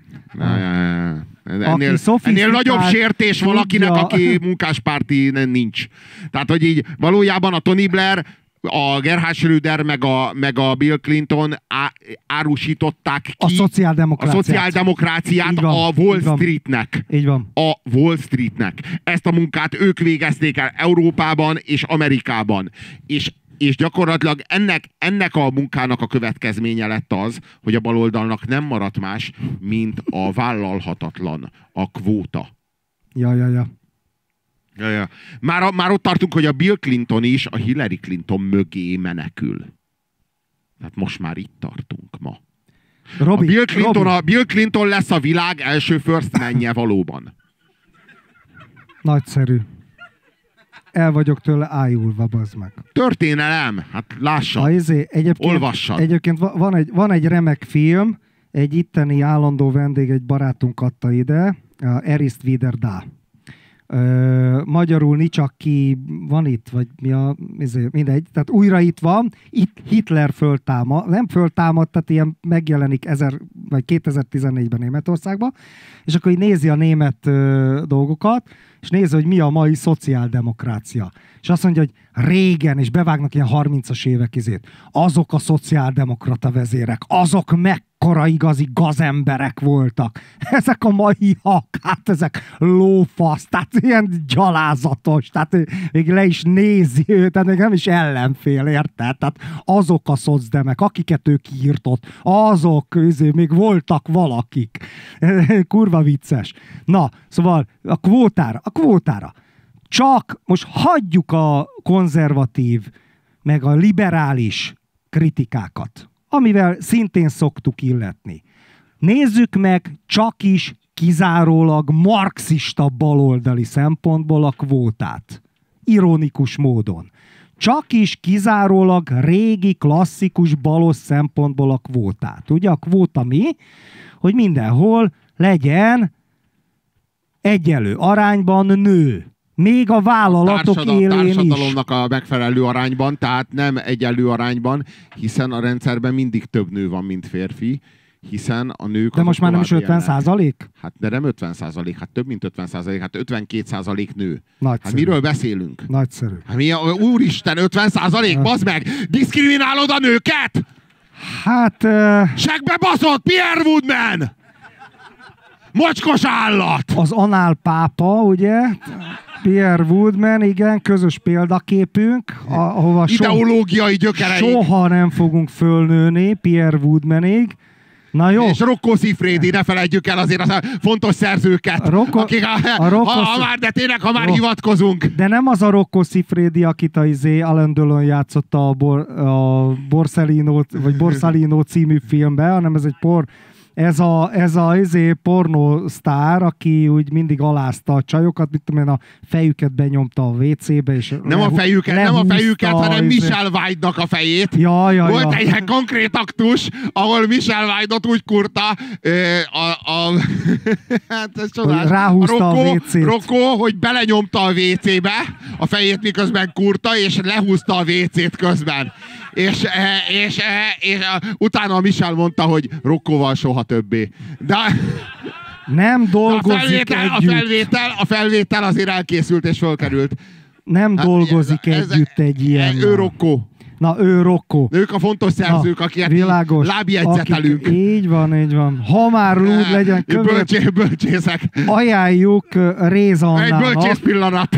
Ennél nagyobb sértés valakinek, aki munkáspárti nincs. Tehát, hogy így valójában a Tony Blair, a Gerhard Schröder meg a Bill Clinton árusították ki a szociáldemokráciát a Wall Streetnek. Így van. A Wall Streetnek. Ezt a munkát ők végezték el Európában és Amerikában. És gyakorlatilag ennek a munkának a következménye lett az, hogy a baloldalnak nem maradt más, mint a vállalhatatlan, a kvóta. Ja. Már ott tartunk, hogy a Bill Clinton is a Hillary Clinton mögé menekül. Tehát most már itt tartunk ma. Bill Clinton lesz a világ első first man-je valóban. Nagyszerű. El vagyok tőle ájulva, bazd meg. Történelem, hát lássad, olvassad. Egyébként van egy remek film, egy itteni állandó vendég, egy barátunk adta ide, Erist wieder da. Magyarul nincs, aki van itt, vagy mi a, mindegy, tehát újra itt van, itt Hitler nem föltámad, tehát ilyen megjelenik 2014-ben Németországban, és akkor így nézi a német dolgokat, és nézi, hogy mi a mai szociáldemokrácia. És azt mondja, hogy régen, és bevágnak ilyen 30-as évek azok a szociáldemokrata vezérek, azok mekkora igazi gazemberek voltak. Ezek a maiak, hát ezek lófasz, tehát ilyen gyalázatos, tehát még le is nézi őt, tehát még nem is ellenfél, érted? Tehát azok a szocdemek, akiket ő kiírtott, azok, még voltak valakik. Kurva vicces. Na, szóval a kvótára. Csak most hagyjuk a konzervatív, meg a liberális kritikákat, amivel szintén szoktuk illetni. Nézzük meg csak is kizárólag marxista baloldali szempontból a kvótát. Ironikus módon. Csak is kizárólag régi, klasszikus balos szempontból a kvótát. Ugye a kvóta mi? Hogy mindenhol legyen egyenlő arányban nő. Még a vállalatok élén is. Társadalomnak a megfelelő arányban, tehát nem egyenlő arányban, hiszen a rendszerben mindig több nő van, mint férfi, hiszen a nők... De most már nem is 50%? Hát de nem 50%, hát több mint 50%, hát 52% nő. Nagyszerű. Hát miről beszélünk? Nagyszerű. Hát úristen, 50%? Bazd meg! Diszkriminálod a nőket? Hát... Segbe baszott, Pierre Woodman! Mocskos állat! Az análpápa, ugye? Pierre Woodman, igen, közös példaképünk, ahova ideológiai gyökereink. Soha nem fogunk fölnőni Pierre Woodmanig. Na jó. És Rocco Siffredi, ne felejtjük el azért a fontos szerzőket, akik ha már hivatkozunk. De nem az a Rocco Siffredi, akit a Alain Delon játszotta a Borsalino című filmbe, hanem ez a pornósztár, aki úgy mindig alázta a csajokat, mit tudom én, a fejüket benyomta a WC-be, és nem a fejüket, hanem Michelle White-nak a fejét. Volt egy ilyen konkrét aktus, ahol Michelle White-ot úgy kurta, hát ez csodás. Ráhúzta a WC-t. Rocco, hogy belenyomta a WC-be a fejét, miközben kurta, és lehúzta a WC-t közben. És utána a Michel mondta, hogy Roccóval soha többé. De nem dolgozik a felvétel azért elkészült és fölkerült. Nem dolgozik együtt egy ilyen. Ő Rocco. Na, ő Rocco. Ők a fontos szerzők, akiket lábjegyzetelünk. Így van. Ha már lúd legyen bölcsészek. Ajánljuk Réz Annának. Egy bölcsész pillanat.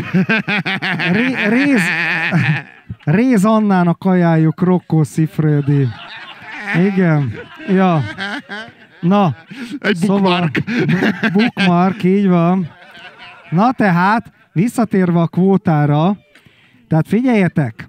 Réz Annának ajánljuk Rocco Siffredi. Igen. Ja. Na. Egy bookmark. Bookmark, így van. Na tehát, visszatérve a kvótára, tehát figyeljetek,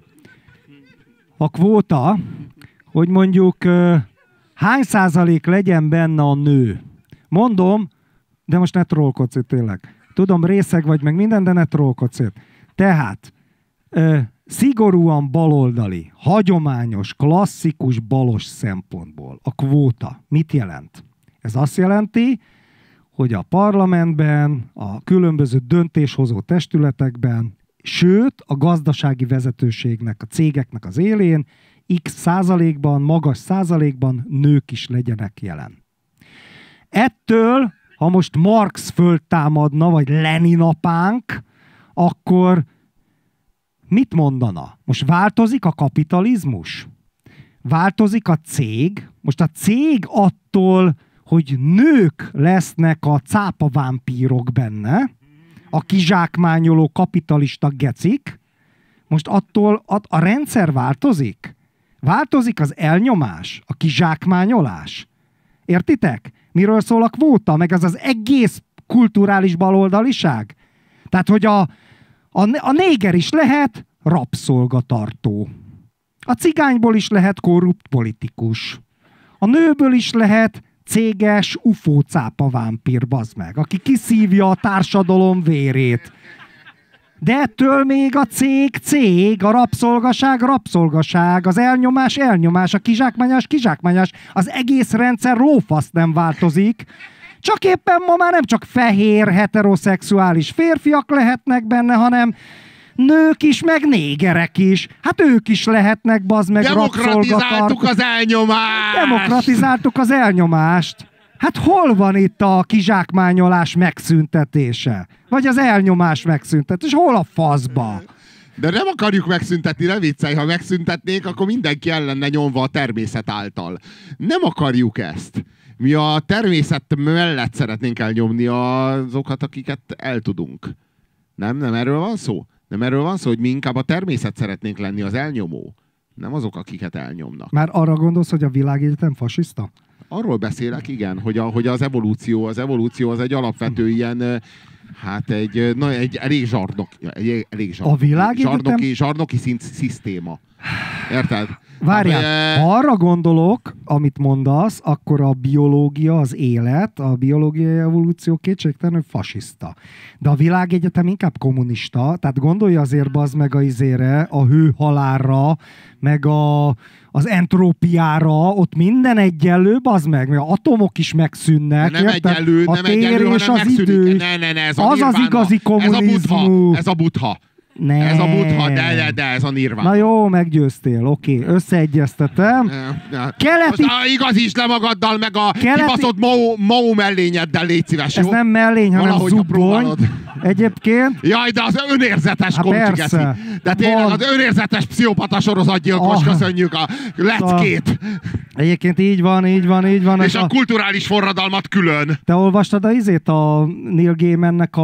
a kvóta, hogy mondjuk hány százalék legyen benne a nő. Mondom, de most ne trollkodsz itt tényleg. Tudom, részeg vagy meg minden, de ne trollkodsz itt. Tehát, szigorúan baloldali, hagyományos, klasszikus balos szempontból a kvóta mit jelent? Ez azt jelenti, hogy a parlamentben, a különböző döntéshozó testületekben, sőt a gazdasági vezetőségnek, a cégeknek az élén x százalékban, magas százalékban nők is legyenek jelen. Ettől, ha most Marx föltámadna, vagy Lenin apánk, akkor mit mondana? Most változik a kapitalizmus? Változik a cég? Most a cég attól, hogy nők lesznek a cápavámpírok benne, a kizsákmányoló kapitalista gecik, most attól a rendszer változik? Változik az elnyomás, a kizsákmányolás? Értitek? Miről szól a kvóta, meg az egész kulturális baloldaliság? Tehát, hogy a néger is lehet rabszolgatartó. A cigányból is lehet korrupt politikus. A nőből is lehet céges ufócápa vámpír, bazd meg, aki kiszívja a társadalom vérét. De ettől még a cég, a rabszolgaság, az elnyomás, a kizsákmányás, az egész rendszer lófasz nem változik. Csak éppen ma már nem csak fehér, heteroszexuális férfiak lehetnek benne, hanem nők is, meg négerek is. Hát ők is lehetnek, bazd meg, Demokratizáltuk az elnyomást. Hát hol van itt a kizsákmányolás megszüntetése? Vagy az elnyomás megszüntetése? Hol a faszba? De nem akarjuk megszüntetni, ne viccelj, ha megszüntetnénk, akkor mindenki ellen lenne nyomva a természet által. Nem akarjuk ezt. Mi a természet mellett szeretnénk elnyomni azokat, akiket el tudunk. Nem erről van szó? Nem erről van szó, hogy mi inkább a természet szeretnénk lenni, az elnyomó. Nem azok, akiket elnyomnak. Már arra gondolsz, hogy a világegyetem fasiszta? Arról beszélek, igen, hogy az evolúció az egy alapvető ilyen, hát egy elég zsarnoki szisztéma. Érted? Várjál, ha arra gondolok, amit mondasz, akkor a biológia, az élet, a biológiai evolúció kétségtelenül fasiszta. De a világegyetem inkább kommunista, tehát gondolja azért bazd meg a hőhalálra, meg az entrópiára, ott minden egyenlő, bazd meg, mert atomok is megszűnnek. De nem egyenlő, hanem megszűnik. Ne, ez az az igazi kommunizmus. Ez a Buddha. Nem. Ez a Buddha, de ez a nirvána. Na jó, meggyőztél, oké, összeegyeztetem. Keleti... Most igazítsd le magaddal, meg a kibaszott Mao mellényeddel, légy szíves, ez nem mellény, hanem zubbony. Egyébként. Jaj, de az önérzetes komcsigeszi. De tényleg az önérzetes pszichopata sorozatgyilkos, köszönjük a leckét. Egyébként így van. És a kulturális forradalmat külön. Te olvastad a Neil Gaimannek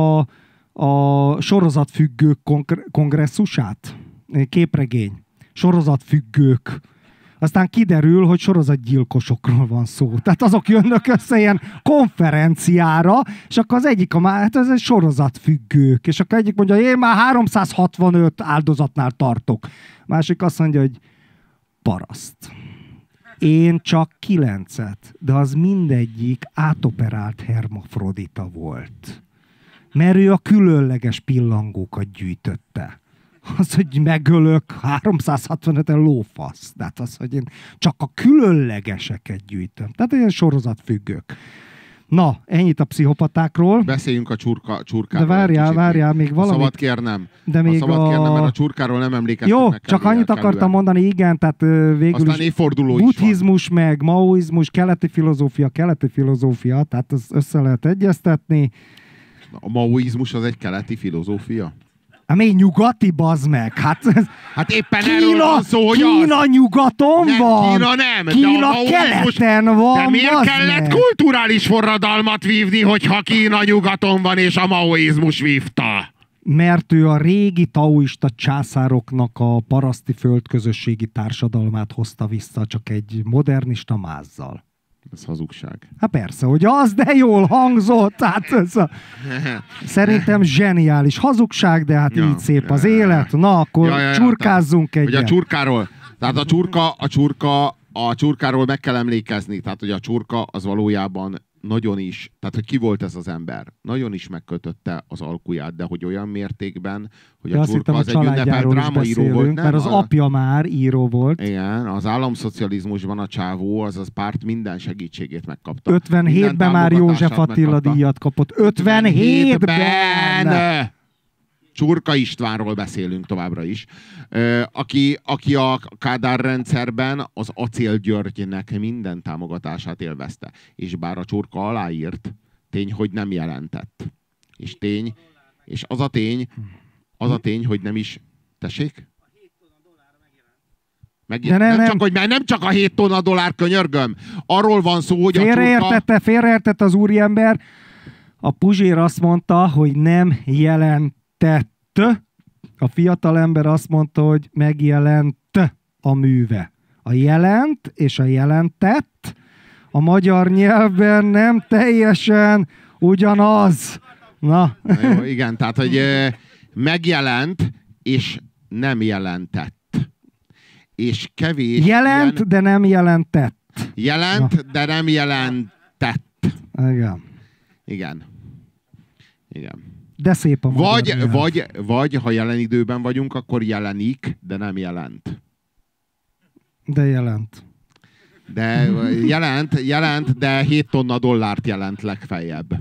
a sorozatfüggők kongresszusát? Képregény. Sorozatfüggők. Aztán kiderül, hogy sorozatgyilkosokról van szó. Tehát azok jönnek össze ilyen konferenciára, és akkor az egyik hát ez egy sorozatfüggők. És akkor egyik mondja, én már 365 áldozatnál tartok. Másik azt mondja, hogy paraszt. Én csak 9-et, de az mindegyik átoperált hermafrodita volt. Mert ő a különleges pillangókat gyűjtötte. Az, hogy megölök 365-en lófasz. Tehát az, hogy én csak a különlegeseket gyűjtöm. Tehát ilyen sorozatfüggők. Na, ennyit a pszichopatákról. Beszéljünk a csurkáról. De várjál, még valami. Szabad kérnem. De még szabad kérnem, mert a csurkáról nem emlékeztem. Jó, csak annyit akartam mondani, igen, tehát végül aztán is buddhizmus, meg maoizmus, keleti filozófia, tehát ezt össze lehet egyeztetni. A maoizmus az egy keleti filozófia? Hát még nyugati, bazd meg. Hát éppen erről van szó, hogy Kína nyugaton van. Kína nem. Kína keleten van. De miért kellett kulturális forradalmat vívni, hogyha Kína nyugaton van, és a maoizmus vívta? Mert ő a régi taoista császároknak a paraszti földközösségi társadalmát hozta vissza, csak egy modernista mázzal. Ez hazugság. Hát persze, hogy az, de jól hangzott. Hát szerintem zseniális hazugság, de hát így szép az élet. Na, akkor csurkázzunk egyet. Hogy a csurkáról. Tehát a csurkáról meg kell emlékezni. Tehát, hogy a csurka az valójában nagyon is, tehát, hogy ki volt ez az ember. Nagyon is megkötötte az alkuját, de hogy olyan mértékben, hogy a csurka az egy ünnepelt drámaíró volt. Nem? Mert az apja már író volt. Igen, az államszocializmusban a csávó, az párt minden segítségét megkapta. 57-ben már József Attila díjat kapott. 57-ben! Csurka Istvánról beszélünk továbbra is, aki a Kádár rendszerben az Acél Györgynek minden támogatását élvezte. És bár a csurka aláírt, tény, hogy nem jelentett. És az a tény, hogy nem is... Tessék? Nem csak a 7 tonna dollár, könyörgöm. Arról van szó, hogy a csurka... Félreértette az úriember. A Puzsér azt mondta, hogy nem jelent. A fiatalember azt mondta, hogy megjelent a műve. A jelent és a jelentett a magyar nyelvben nem teljesen ugyanaz. Na jó, igen, tehát, hogy megjelent és nem jelentett. És kevés... Jelent, de nem jelentett. Jelent, de nem jelentett. Igen. Igen. De szép a vagy, ha jelen időben vagyunk, akkor jelenik, de nem jelent. De jelent. De jelent, de 7 tonna dollárt jelent legfeljebb.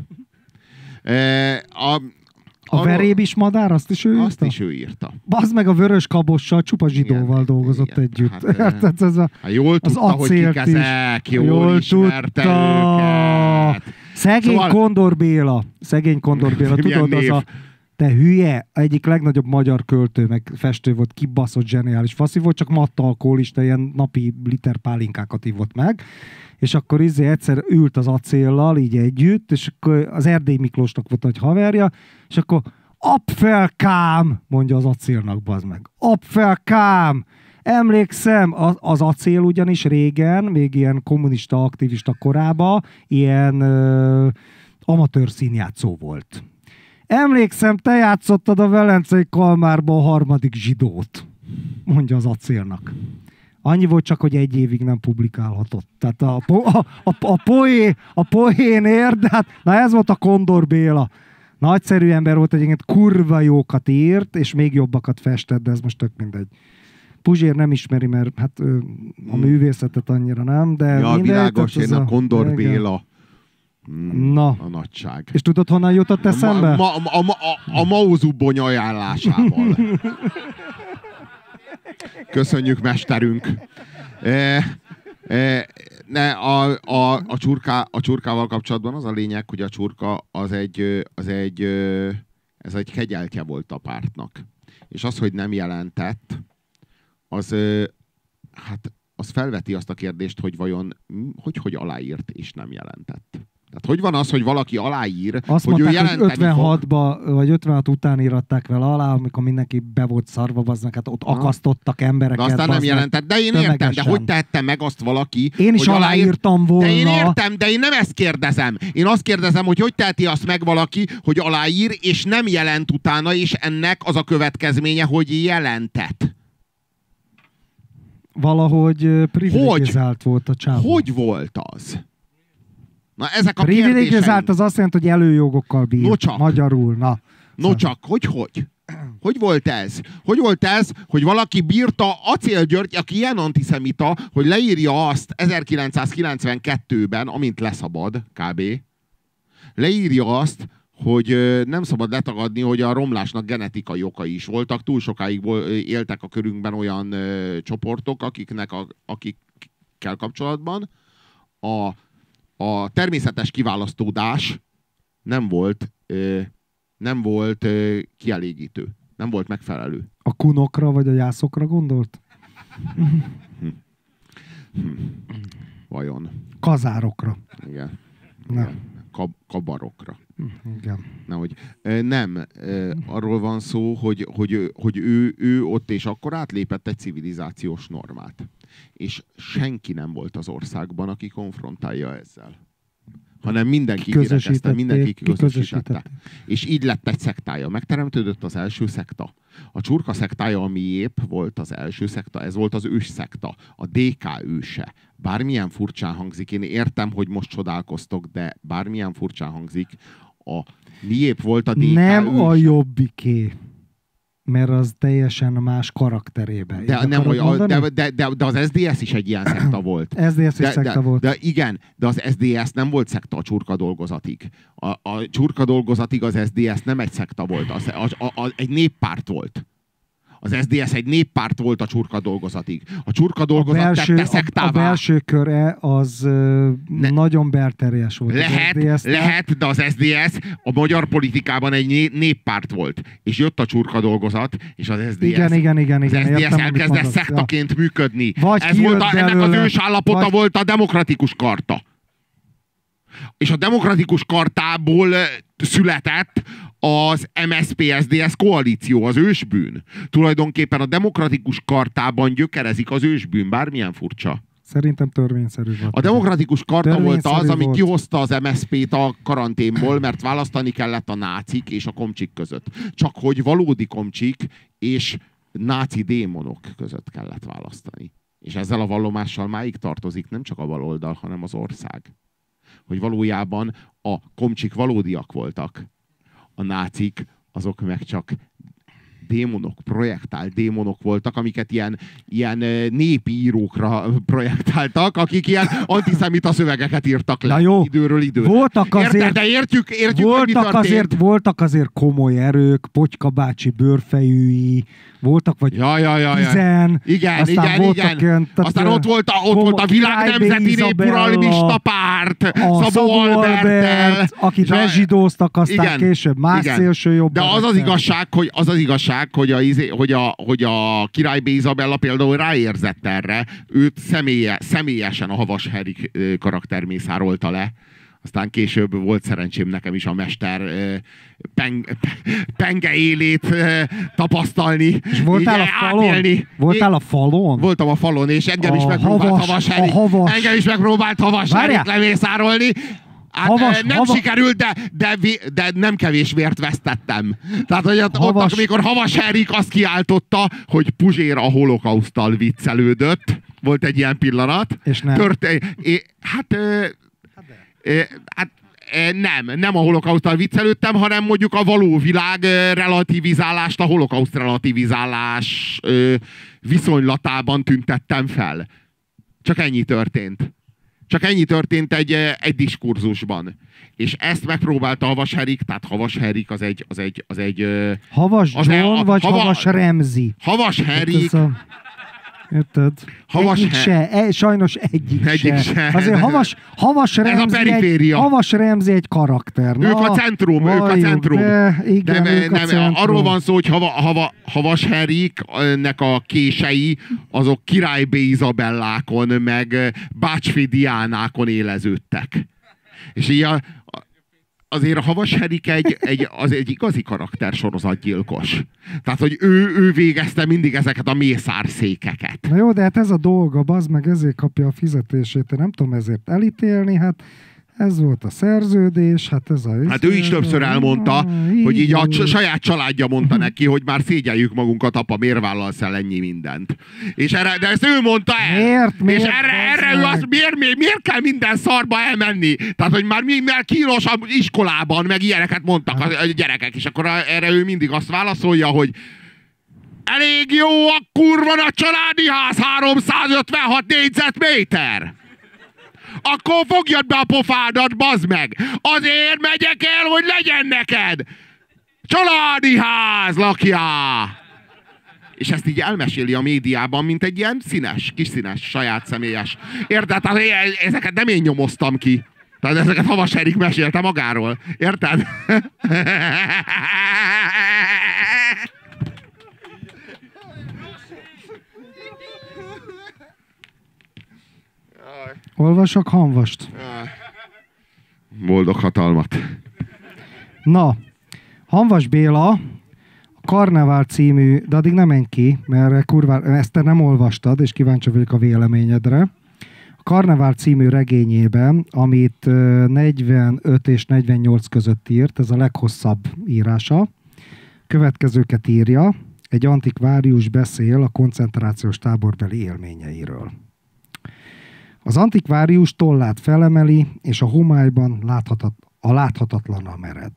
A veréb madár, azt is ő írta? Azt is ő írta. Bazd meg, a vörös kabossal, csupa zsidóval dolgozott együtt. Jól tudta, hogy kik ezek, jól ismerte őket. Szegény Kondor Béla, tudod, az a te hülye, egyik legnagyobb magyar költő, meg festő volt, kibaszott, zseniális faszi volt, csak matta alkoholista, ilyen napi liter pálinkákat ivott meg, és akkor egyszer ült az acéllal így együtt, és akkor az Erdély Miklósnak volt nagy haverja, és akkor Apfelkám, mondja az acélnak, bazd meg. Apfelkám! Emlékszem, az acél ugyanis régen, még ilyen kommunista, aktivista korában, ilyen amatőr színjátszó volt. Emlékszem, te játszottad a Velencei Kalmárban a harmadik zsidót, mondja az acélnak. Annyi volt csak, hogy 1 évig nem publikálhatott. Tehát a poénért, de hát, na ez volt a Kondor Béla. Nagyszerű ember volt, egyébként kurva jókat írt, és még jobbakat festett, de ez most tök mindegy. Puzsér nem ismeri, mert hát a művészetet annyira nem, de ja, világos, én a Kondor igen. Béla. Na. A nagyság. És tudod, honnan jutott eszembe? A Mauzubony ajánlásával. Köszönjük, mesterünk. A csurkával kapcsolatban az a lényeg, hogy a csurka ez egy kegyeltje volt a pártnak. És az, hogy nem jelentett, az felveti azt a kérdést, hogy vajon hogy aláírt és nem jelentett. Tehát hogy van az, hogy valaki aláír, azt hogy mondták, ő jelenteni hogy 56-ba, vagy 56 után íratták vele alá, amikor mindenki be volt szarva, bazdnak, hát ott akasztottak embereket. De aztán nem jelentett. De én értem, de hogy tehette meg azt valaki, én is aláírtam volna. De én értem, de én nem ezt kérdezem. Én azt kérdezem, hogy teheti azt meg valaki, hogy aláír, és nem jelent utána, és ennek az a következménye, hogy jelentett. Valahogy privilegizált volt a csávó. Hogy volt az? Na, ezek a privilegizált az azt jelenti, hogy előjogokkal bír. Nocsak. Magyarul, na. Nocsak, hogy? Hogy volt ez? Hogy volt ez, hogy valaki bírta Acél György, aki ilyen antiszemita, hogy leírja azt 1992-ben, amint leszabad, kb. Leírja azt, hogy nem szabad letagadni, hogy a romlásnak genetikai okai is voltak. Túl sokáig éltek a körünkben olyan csoportok, akikkel kapcsolatban a természetes kiválasztódás nem volt kielégítő. Nem volt megfelelő. A kunokra vagy a jászokra gondolt? Vajon? Kazárokra. Igen. Nem. Kabarokra. Igen. Nem. Arról van szó, hogy ő ott és akkor átlépett egy civilizációs normát. És senki nem volt az országban, aki konfrontálja ezzel. Hanem mindenki kirekeszte, mindenki kiközösítette. És így lett egy szektája. Megteremtődött az első szekta. A csurka szektája, ami épp volt az első szekta, ez volt az ős szekta. A DK őse. Bármilyen furcsán hangzik, én értem, hogy most csodálkoztok, de bármilyen furcsán hangzik, miépp volt a DK nem őse. A Jobbiké. Mert az teljesen más karakterébe. De az SZDSZ is egy ilyen szekta volt. SZDSZ is szekta volt. De igen, de az SZDSZ nem volt szekta a csurka dolgozatig. A csurka dolgozatig az SZDSZ nem egy szekta volt, egy néppárt volt. Az SZDSZ egy néppárt volt a csurka dolgozatig. A csurka dolgozat tette szektává. A belső köre az nagyon belterjes volt. Lehet, de az SZDSZ a magyar politikában egy néppárt volt. És jött a csurka dolgozat, és az SZDSZ. Igen. Az SZDSZ elkezdett szektaként működni. Vagy ennek az ősállapota volt a demokratikus karta. És a demokratikus kartából született az MSZP-SZDSZ koalíció, az ősbűn. Tulajdonképpen a demokratikus kartában gyökerezik az ősbűn, bármilyen furcsa. Szerintem törvényszerű volt. A demokratikus karta volt az, ami kihozta az MSZP-t a karanténból, mert választani kellett a nácik és a komcsik között. Csak hogy valódi komcsik és náci démonok között kellett választani. És ezzel a vallomással máig tartozik nem csak a baloldal, hanem az ország. Hogy valójában a komcsik valódiak voltak. A nácik, azok meg csak démonok, projektált démonok voltak, amiket ilyen népi írókra projektáltak, akik ilyen antiszemita szövegeket írtak le időről időre. Voltak azért, de értjük, voltak azért komoly erők, Potyka bácsi bőrfejűi, voltak vagy 10. Igen. Aztán ott volt a világ nemzeti népuralmista párt, Szabó Alberttel. Akit lezsidóztak, aztán később más szélső jobb. De az az igazság, hogy a királybé Izabella például ráérzett erre, őt személyesen a Havas Henrik karakter mészárolta le. Aztán később volt szerencsém nekem is a mester penge élét tapasztalni. És voltál a falon? Voltál a falon? Voltam a falon, és engem is megpróbált Havas Henrik lemészárolni. Nem sikerült, de nem kevés vért vesztettem. Tehát, hogy ott, amikor Havas Henrik azt kiáltotta, hogy Puzsér a holokauszttal viccelődött, volt egy ilyen pillanat. És nem. nem a holokauszttal viccelődtem, hanem mondjuk a való világ relativizálást a holokauszt relativizálás viszonylatában tüntettem fel. Csak ennyi történt. Csak ennyi történt egy diskurzusban. És ezt megpróbálta Havas Henrik, tehát Havas Henrik az egy Havas John vagy Havas Remzi? Havas Henrik... Érted? Egyik se. Sajnos egyik se. Azért Havas Remzi egy karakter. Ők a centrum. Arról van szó, hogy Havas Henriknek a kései azok Király B. Izabellákon, meg Bácsfi Diánákon éleződtek. És így azért a Havas Henrik az egy igazi karaktersorozatgyilkos. Tehát, hogy ő végezte mindig ezeket a mészárszékeket. Na jó, de hát ez a dolga, bazd meg, ezért kapja a fizetését. Én nem tudom ezért elítélni, hát ez volt a szerződés, hát ez a... Hát ő is többször elmondta, hogy így a saját családja mondta neki, hogy már szégyeljük magunkat, apa, miért vállalsz el ennyi mindent. És erre, de ezt ő mondta el. Miért? És erre ő azt, miért kell minden szarba elmenni? Tehát, hogy már kínos iskolában, meg ilyeneket mondtak a gyerekek, és akkor erre ő mindig azt válaszolja, hogy elég jó a kurva nagy családi ház, 356 négyzetméter. Akkor fogjad be a pofádat, bazd meg! Azért megyek el, hogy legyen neked! Családi ház lakjál! És ezt így elmeséli a médiában, mint egy ilyen kis színes, saját személyes. Érted? Tehát ezeket nem én nyomoztam ki. Tehát ezeket Havas Henrik mesélte magáról. Érted? Olvasok Hanvast. Boldog hatalmat. Na, Hanvas Béla, a Karnevál című, de addig nem menj ki, mert kurva, ezt te nem olvastad, és kíváncsi vagyok a véleményedre. A Karnevál című regényében, amit 45 és 48 között írt, ez a leghosszabb írása, következőket írja, egy antikvárius beszél a koncentrációs táborbeli élményeiről. Az antikvárius tollát felemeli, és a homályban a láthatatlanra mered.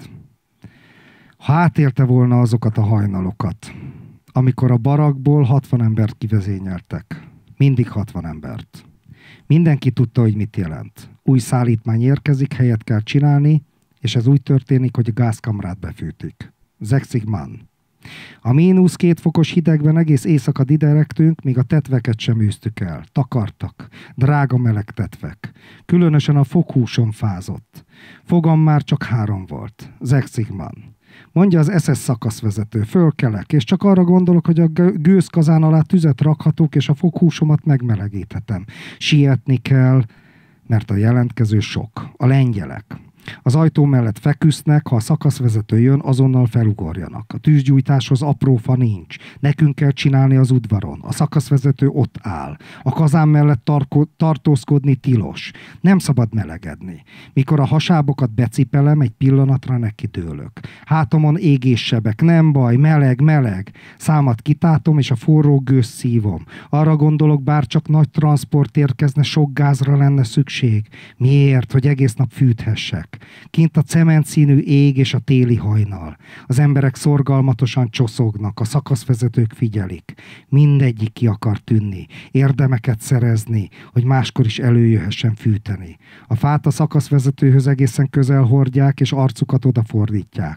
Ha átélte volna azokat a hajnalokat, amikor a barakból 60 embert kivezényeltek. Mindig 60 embert. Mindenki tudta, hogy mit jelent. Új szállítmány érkezik, helyet kell csinálni, és ez úgy történik, hogy a gázkamrát befűtik. Zexigman. A -2 fokos hidegben egész éjszaka dideregtünk, míg a tetveket sem űztük el. Takartak. Drága meleg tetvek. Különösen a foghúsom fázott. Fogam már csak 3 volt. Zexigman. Mondja az SS szakaszvezető. Fölkelek, és csak arra gondolok, hogy a gőzkazán alá tüzet rakhatok, és a foghúsomat megmelegíthetem. Sietni kell, mert a jelentkező sok. A lengyelek. Az ajtó mellett feküsznek, ha a szakaszvezető jön, azonnal felugorjanak. A tűzgyújtáshoz aprófa nincs. Nekünk kell csinálni az udvaron. A szakaszvezető ott áll. A kazán mellett tartózkodni tilos. Nem szabad melegedni. Mikor a hasábokat becipelem, egy pillanatra nekidőlök. Hátamon égéssebek. Nem baj, meleg. Számat kitátom, és a forró gőz szívom. Arra gondolok, bár csak nagy transport érkezne, sok gázra lenne szükség. Miért? Hogy egész nap fűthessek. Kint a cementszínű ég és a téli hajnal. Az emberek szorgalmatosan csoszognak, a szakaszvezetők figyelik. Mindegyik ki akar tűnni, érdemeket szerezni, hogy máskor is előjöhessen fűteni. A fát a szakaszvezetőhöz egészen közel hordják, és arcukat odafordítják.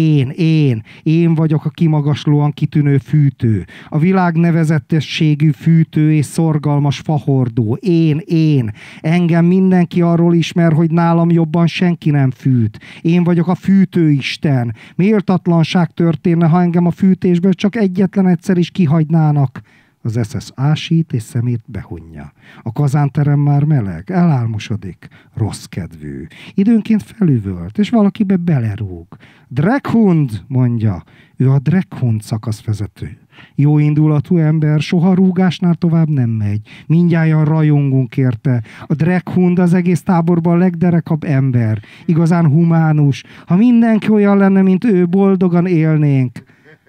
Én vagyok a kimagaslóan kitűnő fűtő, a világ nevezetességű fűtő és szorgalmas fahordó. Én. Engem mindenki arról ismer, hogy nálam jobban senki nem fűt. Én vagyok a fűtőisten. Méltatlanság történne, ha engem a fűtésből csak egyetlen egyszer is kihagynának. Az SS ásít és szemét behunja. A kazánterem már meleg, elálmosodik, rossz kedvű. Időnként felüvölt, és valakibe belerúg. Dreghund, mondja. Ő a Dreghund szakaszvezető. Jó indulatú ember, soha rúgásnál tovább nem megy. Mindnyájan rajongunk érte. A Dreghund az egész táborban a legderekabb ember. Igazán humánus. Ha mindenki olyan lenne, mint ő, boldogan élnénk.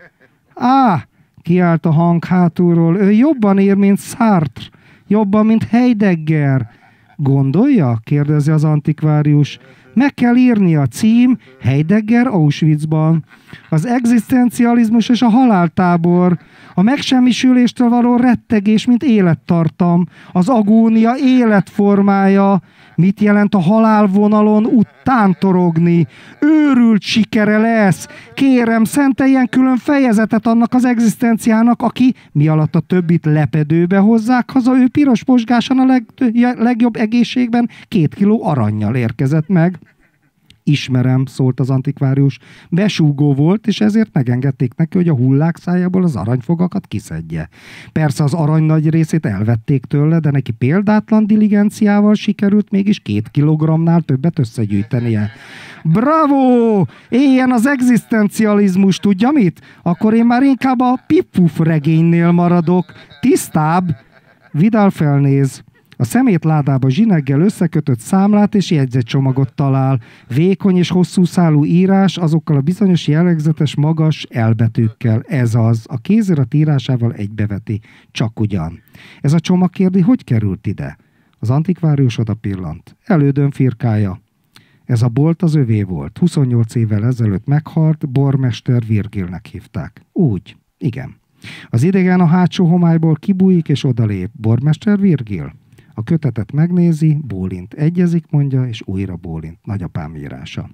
Kiállt a hang hátulról. Ő jobban ér, mint Sartre. Jobban, mint Heidegger. Gondolja? Kérdezi az antikvárius. Meg kell írni a cím Heidegger Auschwitzban. Az egzisztencializmus és a haláltábor. A megsemmisüléstől való rettegés, mint élettartam. Az agónia életformája. Mit jelent a halálvonalon utántorogni? Őrült sikere lesz. Kérem, szenteljen külön fejezetet annak az egzisztenciának, aki, mi alatt a többit lepedőbe hozzák haza, ő piros posgáson a legjobb egészségben 2 kiló arannyal érkezett meg. Ismerem, szólt az antikvárius. Besúgó volt, és ezért megengedték neki, hogy a hullák szájából az aranyfogakat kiszedje. Persze az arany nagy részét elvették tőle, de neki példátlan diligenciával sikerült mégis 2 kilogramnál többet összegyűjtenie. Bravo! Éljen az egzisztencializmus, tudja mit? Akkor én már inkább a Pip-Puff regénynél maradok. Tisztább? Vidal felnéz. A szemétládába zsineggel összekötött számlát és jegyzetcsomagot talál. Vékony és hosszú szálú írás, azokkal a bizonyos jellegzetes magas elbetűkkel. Ez az. A kézirat írásával egybeveti. Csak ugyan. Ez a csomag kérdi, hogy került ide? Az antikvárius oda pillant. Elődön firkája. Ez a bolt az övé volt. 28 évvel ezelőtt meghalt, bormester Virgilnek hívták. Úgy. Igen. Az idegen a hátsó homályból kibújik és odalép. Bormester Virgil? A kötetet megnézi, bólint. Egyezik, mondja, és újra bólint. Nagyapám írása.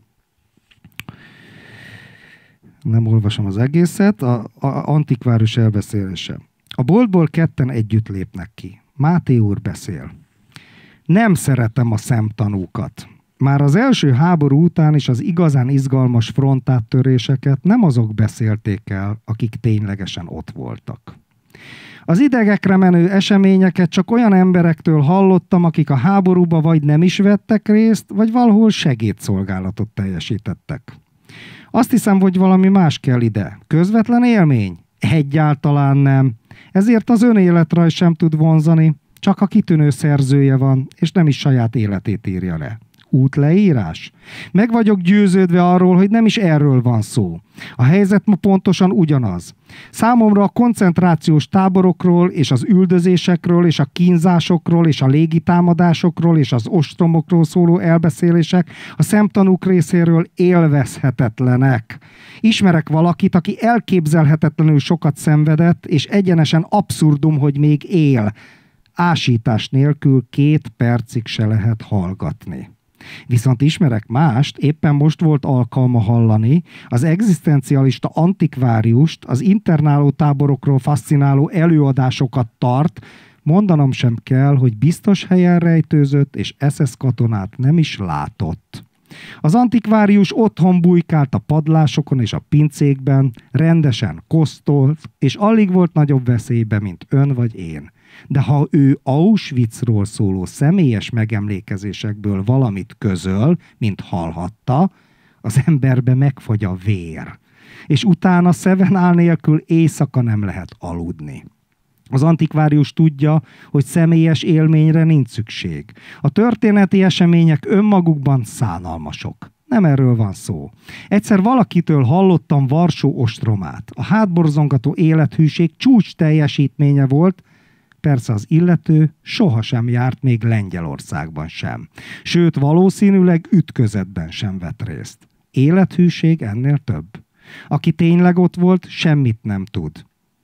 Nem olvasom az egészet. A antikvárius elbeszélése. A boltból ketten együtt lépnek ki. Máté úr beszél. Nem szeretem a szemtanúkat. Már az első háború után is az igazán izgalmas frontáttöréseket nem azok beszélték el, akik ténylegesen ott voltak. Az idegekre menő eseményeket csak olyan emberektől hallottam, akik a háborúba vagy nem is vettek részt, vagy valahol segédszolgálatot teljesítettek. Azt hiszem, hogy valami más kell ide. Közvetlen élmény? Egyáltalán nem. Ezért az önéletrajz sem tud vonzani, csak a kitűnő szerzője van, és nem is saját életét írja le. Útleírás? Meg vagyok győződve arról, hogy nem is erről van szó. A helyzet ma pontosan ugyanaz. Számomra a koncentrációs táborokról és az üldözésekről és a kínzásokról és a légitámadásokról és az ostromokról szóló elbeszélések a szemtanúk részéről élvezhetetlenek. Ismerek valakit, aki elképzelhetetlenül sokat szenvedett, és egyenesen abszurdum, hogy még él. Ásítás nélkül 2 percig se lehet hallgatni. Viszont ismerek mást, éppen most volt alkalma hallani, az egzisztencialista antikváriust, az internáló táborokról fascináló előadásokat tart, mondanom sem kell, hogy biztos helyen rejtőzött, és SS katonát nem is látott. Az antikvárius otthon bujkált a padlásokon és a pincékben, rendesen kosztolt, és alig volt nagyobb veszélybe, mint ön vagy én. De ha ő Auschwitzról szóló személyes megemlékezésekből valamit közöl, mint hallhatta, az emberbe megfagy a vér. És utána szevenál nélkül éjszaka nem lehet aludni. Az antikvárius tudja, hogy személyes élményre nincs szükség. A történeti események önmagukban szánalmasok. Nem erről van szó. Egyszer valakitől hallottam Varsó ostromát. A hátborzongató élethűség csúcs teljesítménye volt, persze az illető sohasem járt még Lengyelországban sem. Sőt, valószínűleg ütközetben sem vett részt. Élethűség ennél több. Aki tényleg ott volt, semmit nem tud.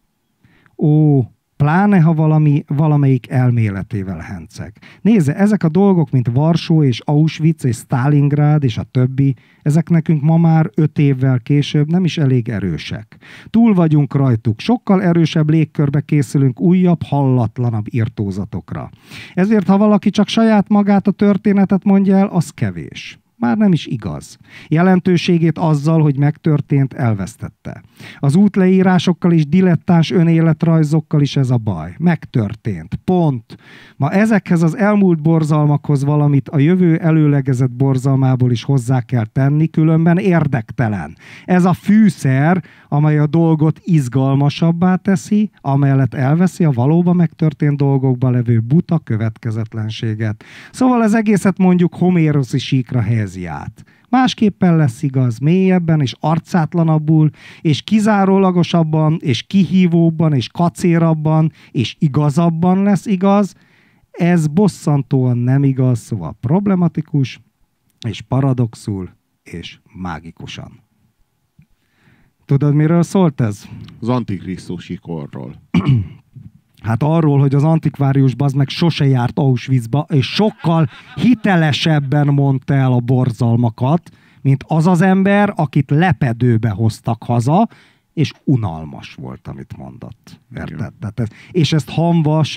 Ó, pláne ha valamelyik elméletével henceg. Nézze, ezek a dolgok, mint Varsó és Auschwitz és Stalingrad és a többi, ezek nekünk ma már 5 évvel később nem is elég erősek. Túl vagyunk rajtuk, sokkal erősebb légkörbe készülünk újabb, hallatlanabb irtózatokra. Ezért, ha valaki csak saját magát a történetet mondja el, az kevés. Már nem is igaz. Jelentőségét azzal, hogy megtörtént, elvesztette. Az útleírásokkal és dilettáns önéletrajzokkal is ez a baj. Megtörtént. Pont. Ma ezekhez az elmúlt borzalmakhoz valamit a jövő előlegezett borzalmából is hozzá kell tenni, különben érdektelen. Ez a fűszer, amely a dolgot izgalmasabbá teszi, amellett elveszi a valóban megtörtént dolgokban levő buta következetlenséget. Szóval az egészet mondjuk homéroszi síkra helyezi át. Másképpen lesz igaz, mélyebben és arcátlanabbul, és kizárólagosabban, és kihívóbban, és kacérabban, és igazabban lesz igaz. Ez bosszantóan nem igaz, szóval problematikus, és paradoxul, és mágikusan. Tudod, miről szólt ez? Az antikrisztusi korról. Hát arról, hogy az antikvárius bazd meg sose járt Auschwitzba, és sokkal hitelesebben mondta el a borzalmakat, mint az az ember, akit lepedőbe hoztak haza, és unalmas volt, amit mondott. Érted? És ezt Hamvas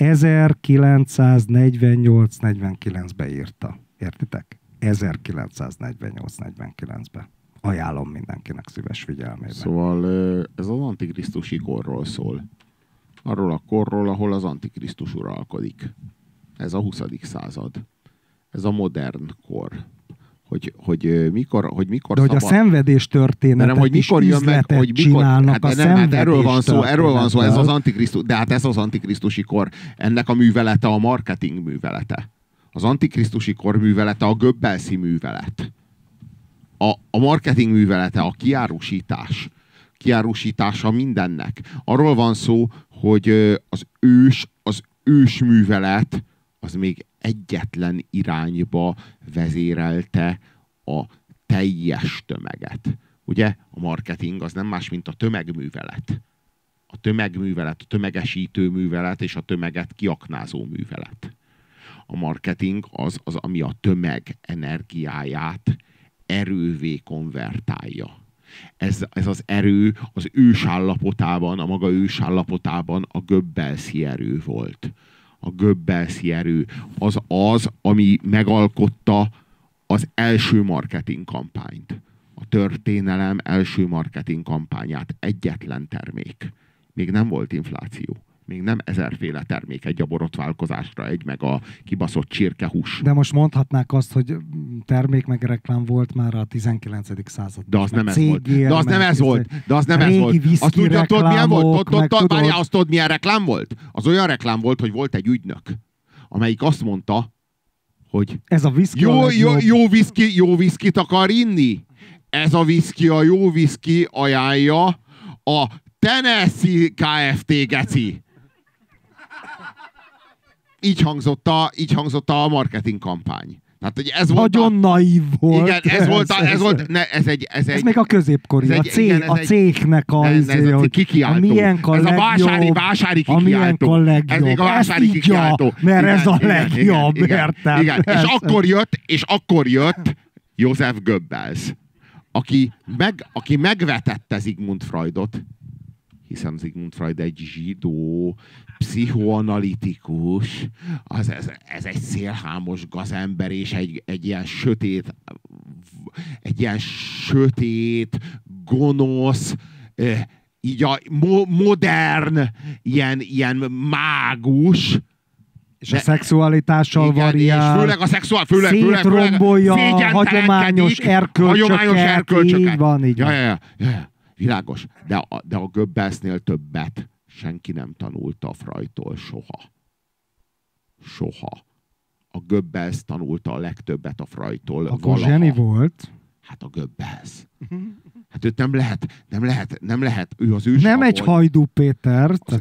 1948-49-ben írta. Értitek? 1948-49-ben. Ajánlom mindenkinek szíves figyelmében. Szóval ez az antikrisztusi korról szól. Arról a korról, ahol az antikrisztus uralkodik. Ez a 20. század. Ez a modern kor. Hogy mikor de hogy a szenvedés történetet hogy mikor is jön meg, hogy mikor, csinálnak a szenvedés erről van szó, ez az antikrisztus, de hát ez az antikrisztusi kor. Ennek a művelete a marketing művelete. Az antikrisztusi kor művelete a Goebbelsi művelet. A marketing művelete, a kiárusítása mindennek. Arról van szó, hogy az ős művelet az még egyetlen irányba vezérelte a teljes tömeget. Ugye a marketing az nem más, mint a tömegművelet. A tömegművelet, a tömegesítő művelet és a tömeget kiaknázó művelet. A marketing az, ami a tömeg energiáját erővé konvertálja. Ez az erő az ősállapotában, a maga ősállapotában a Goebbelsi erő volt. A Goebbelsi erő az, ami megalkotta az első marketing kampányt. A történelem első marketing kampányát. Egyetlen termék. Még nem volt infláció. Még nem ezerféle termék, egy a borotválkozásra, egy meg a kibaszott csirkehús. De most mondhatnák azt, hogy termék meg reklám volt már a 19. században. De az nem ez volt. De az nem ez volt. De az nem ez volt. Azt tudod, milyen volt? Várjál, azt tudod, milyen reklám volt? Az olyan reklám volt, hogy volt egy ügynök, amelyik azt mondta, hogy ez a viszki jó viszkit akar inni? Ez a viszki, a jó viszki ajánlja a Tennessee Kft. Geci. Így hangzott a marketing kampány. Tehát, hogy ez nagyon naív volt. Igen, ez még a középkori. A cégnek a vásári kikiáltó. Ez még a vásári kikiáltó. Mert ez a legjobb. Igen. És akkor jött Joseph Goebbels, aki megvetette Sigmund Freudot, hiszen Sigmund Freud egy zsidó, pszichoanalitikus, ez egy szélhámos gazember, és egy ilyen sötét, gonosz, így a modern, ilyen mágus. És a szexualitással variál. És főleg a szétrombolja a hagyományos erkölcsöket. Így van. Ja. Világos. De a Goebbelsnél többet senki nem tanulta a Freudtól soha. A Goebbels tanulta a legtöbbet a Freudtól. Akkor zseni volt. Hát a Goebbels. Hát őt nem lehet. Ő az őshabony. Nem egy Hajdú Péter. Az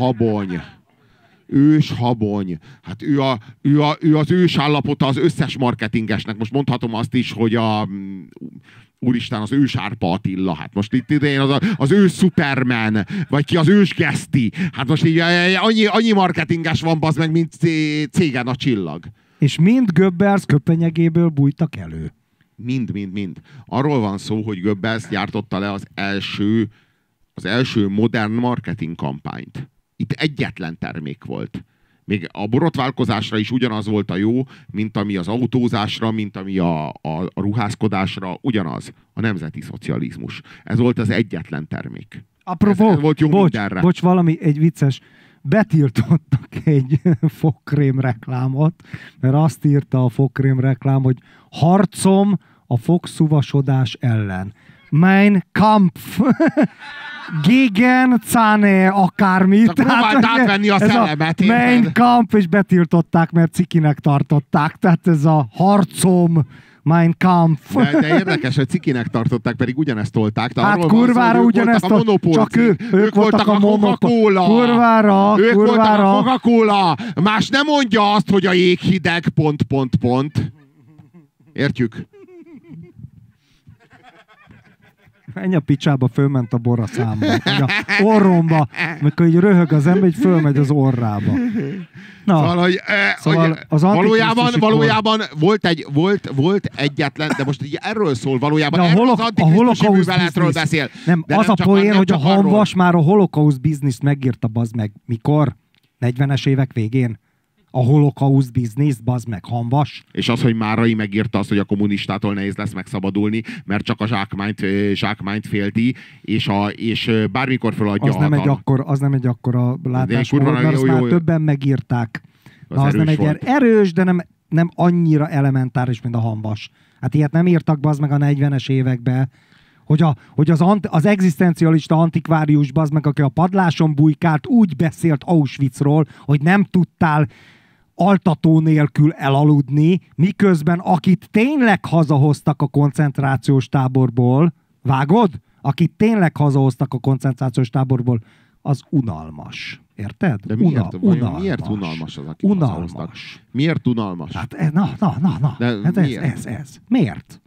őshabony. Hát ő az ősállapota az összes marketingesnek. Most mondhatom azt is, hogy úristen, az ősárpa Attila. Hát most itt idején az ős Superman, vagy ki az ős Geszti. Hát most így annyi marketinges van, bazd meg, mint cégen a csillag. És mind Goebbels köpenyegéből bújtak elő. Mind. Arról van szó, hogy Goebbels gyártotta le az első modern marketing kampányt. Itt egyetlen termék volt. Még a borotválkozásra is ugyanaz volt a jó, mint ami az autózásra, mint ami a ruházkodásra, ugyanaz. A nemzeti szocializmus. Ez volt az egyetlen termék. Apropó, bocs, valami, egy vicces. Betiltottak egy fogkrém reklámot, mert azt írta a fogkrém reklám, hogy harcom a fogszuvasodás ellen. Mein Kampf. Gegen, Zane, akármit. Csak próbáld átvenni a szellemet. Mein Kampf, és betiltották, mert cikinek tartották. Tehát ez a harcom, Mein Kampf. De érdekes, hogy cikinek tartották, pedig ugyanezt tolták. Hát kurvára ugyanezt a Monopól, csak ők voltak a Coca-Cola. Kurvára, ők voltak kurvára. a Coca-Cola. Más nem mondja azt, hogy a jég hideg, ... Értjük? Menj a picsába, fölment a bor a számba. Vagy a orromba. Amikor így röhög az ember, így fölmegy az orrába. Na, szóval, hogy az valójában volt egyetlen, de most így erről szól valójában, de erről az antikrisztusi műveletről beszél. Nem, de az nem a poén, hogy a Hamvas arról. már a holokauszt bizniszt megírta, bazd meg. Mikor? 40-es évek végén? A holokauszt bizniszt, bazd meg, Hamvas. És az, hogy Márai megírta azt, hogy a kommunistától nehéz lesz megszabadulni, mert csak a zsákmányt félti, és bármikor feladja az nem egy akkora látásmód, mert azt jó, már többen megírták. Az nem egy erős, de nem annyira elementáris, mint a Hamvas. Hát ilyet nem írtak, bazd meg, a 40-es években, hogy az egzisztencialista antikvárius, bazd meg, aki a padláson bujkált, úgy beszélt Auschwitzról, hogy nem tudtál altató nélkül elaludni, miközben akit tényleg hazahoztak a koncentrációs táborból, vágod? Akit tényleg hazahoztak a koncentrációs táborból, az unalmas. Érted? De unalmas. Miért unalmas az, aki unalmas. Miért unalmas? Hát na. Hát ez. Miért?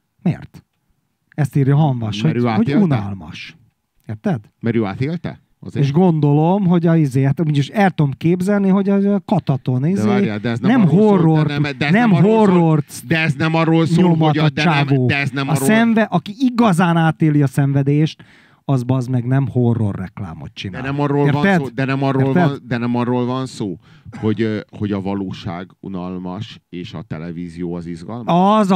Ezt írja Hamvas, hogy unalmas. Érted? Mert ő átélte? Azért. És gondolom, hogy hát úgyis el tudom képzelni, hogy a Kataton nem horror, de ez nem arról szól, hogy aki igazán átéli a szenvedést, az bazd meg nem horror reklámot csinál. De nem arról van szó, hogy a valóság unalmas, és a televízió az izgalmas.